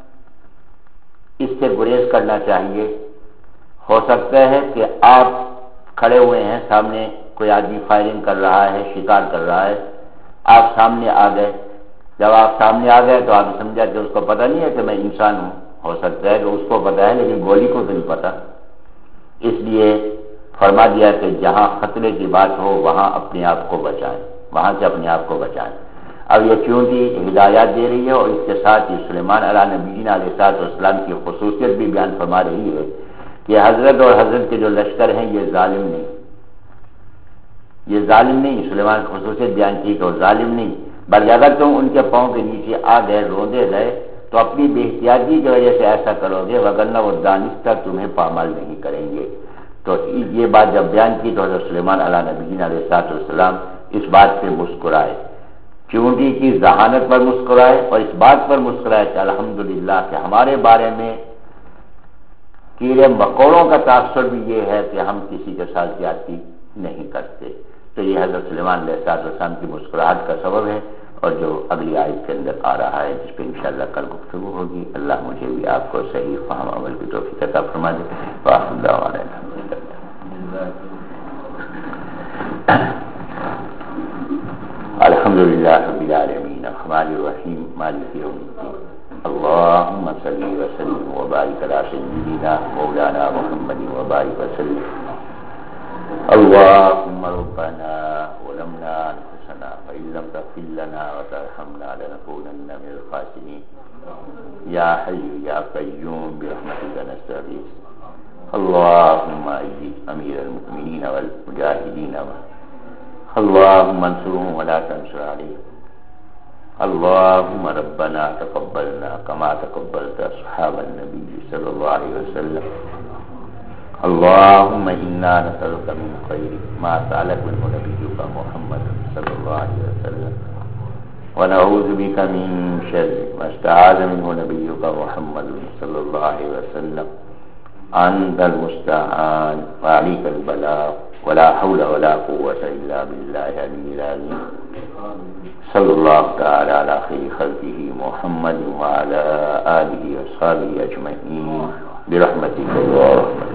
اس سے گریز کرنا چاہیے. ہو سکتا ہے کہ آپ کھڑے ہوئے ہیں، سامنے کوئی آدمی فائرنگ کر رہا ہے، شکار کر رہا ہے، آپ سامنے آ گئے. جب آپ سامنے آ گئے تو آپ سمجھا کہ اس کو پتہ نہیں ہے کہ میں انسان ہوں. ہو سکتا ہے کہ اس کو پتہ ہے لیکن گولی کو تو نہیں پتہ. اس لیے فرما دیا کہ جہاں خطرے کی بات ہو وہاں اپنے آپ کو بچائیں، وہاں سے اپنے آپ کو بچائیں. اب یہ چونٹی ہدایات دے رہی ہے اور اس کے ساتھ ہی سلیمان علیہ نبی علیہ الصلوۃ والسلام کی خصوصیت بھی بیان فرما رہی ہے کہ حضرت اور حضرت کے جو لشکر ہیں یہ ظالم نہیں، یہ ظالم نہیں، سلیمان کی خصوصیت بیان کی کہ وہ ظالم نہیں، بلکہ اگر تم ان کے پاؤں کے نیچے آ گئے، روندے گئے تو اپنی بے احتیاطی کی وجہ سے ایسا کرو گے، وگرنہ وہ دانستہ تمہیں پامال نہیں کریں گے۔ تو یہ بات جب بیان کی تو حضرت سلیمان علیہ نبی علیہ الصلوۃ والسلام اس بات پہ مسکرائے، چونٹی کی ذہانت پر مسکرائے اور اس بات پر مسکرائے کہ الحمدللہ کہ ہمارے بارے میں کیڑے مکوڑوں کا تاثر بھی یہ ہے کہ ہم کسی کے ساتھ زیادتی نہیں کرتے۔ تو یہ حضرت سلیمان علیہ السلام کی مسکراہٹ کا سبب ہے، اور جو اگلی آیت کے اندر آ رہا ہے جس پہ انشاءاللہ کل گفتگو ہوگی۔ اللہ مجھے بھی آپ کو صحیح فہم عمل کی توفیق عطا فرما دے۔ وآخر دعوانا الحمد للہ رب العالمین الرحمن الرحیم مالک یوم الدین اللهم صل وسلم وبارك على سيدنا مولانا محمد وبارك وسلم اللهم ربنا ظلمنا انفسنا وان لم تغفر لنا وترحمنا لنكونن من الخاسرين يا حي يا قيوم برحمتك نستغيث اللهم اجد امير المؤمنين والمجاهدين اللهم انصرهم ولا تنصر عليهم اللهم ربنا تقبلنا كما تقبلت أصحاب النبي صلى الله عليه وسلم اللهم إنا نسألك من خير ما سألك منه نبيك محمد صلى الله عليه وسلم ونعوذ بك من شر ما استعاذ منه نبيك محمد صلى الله عليه وسلم أنت المستعان وعليك البلاغ ولا حول ولا قوة إلا بالله العلي العظيم صلى الله تعالى على خير خلقه محمد وعلى آله وصحبه أجمعين برحمتك يا رب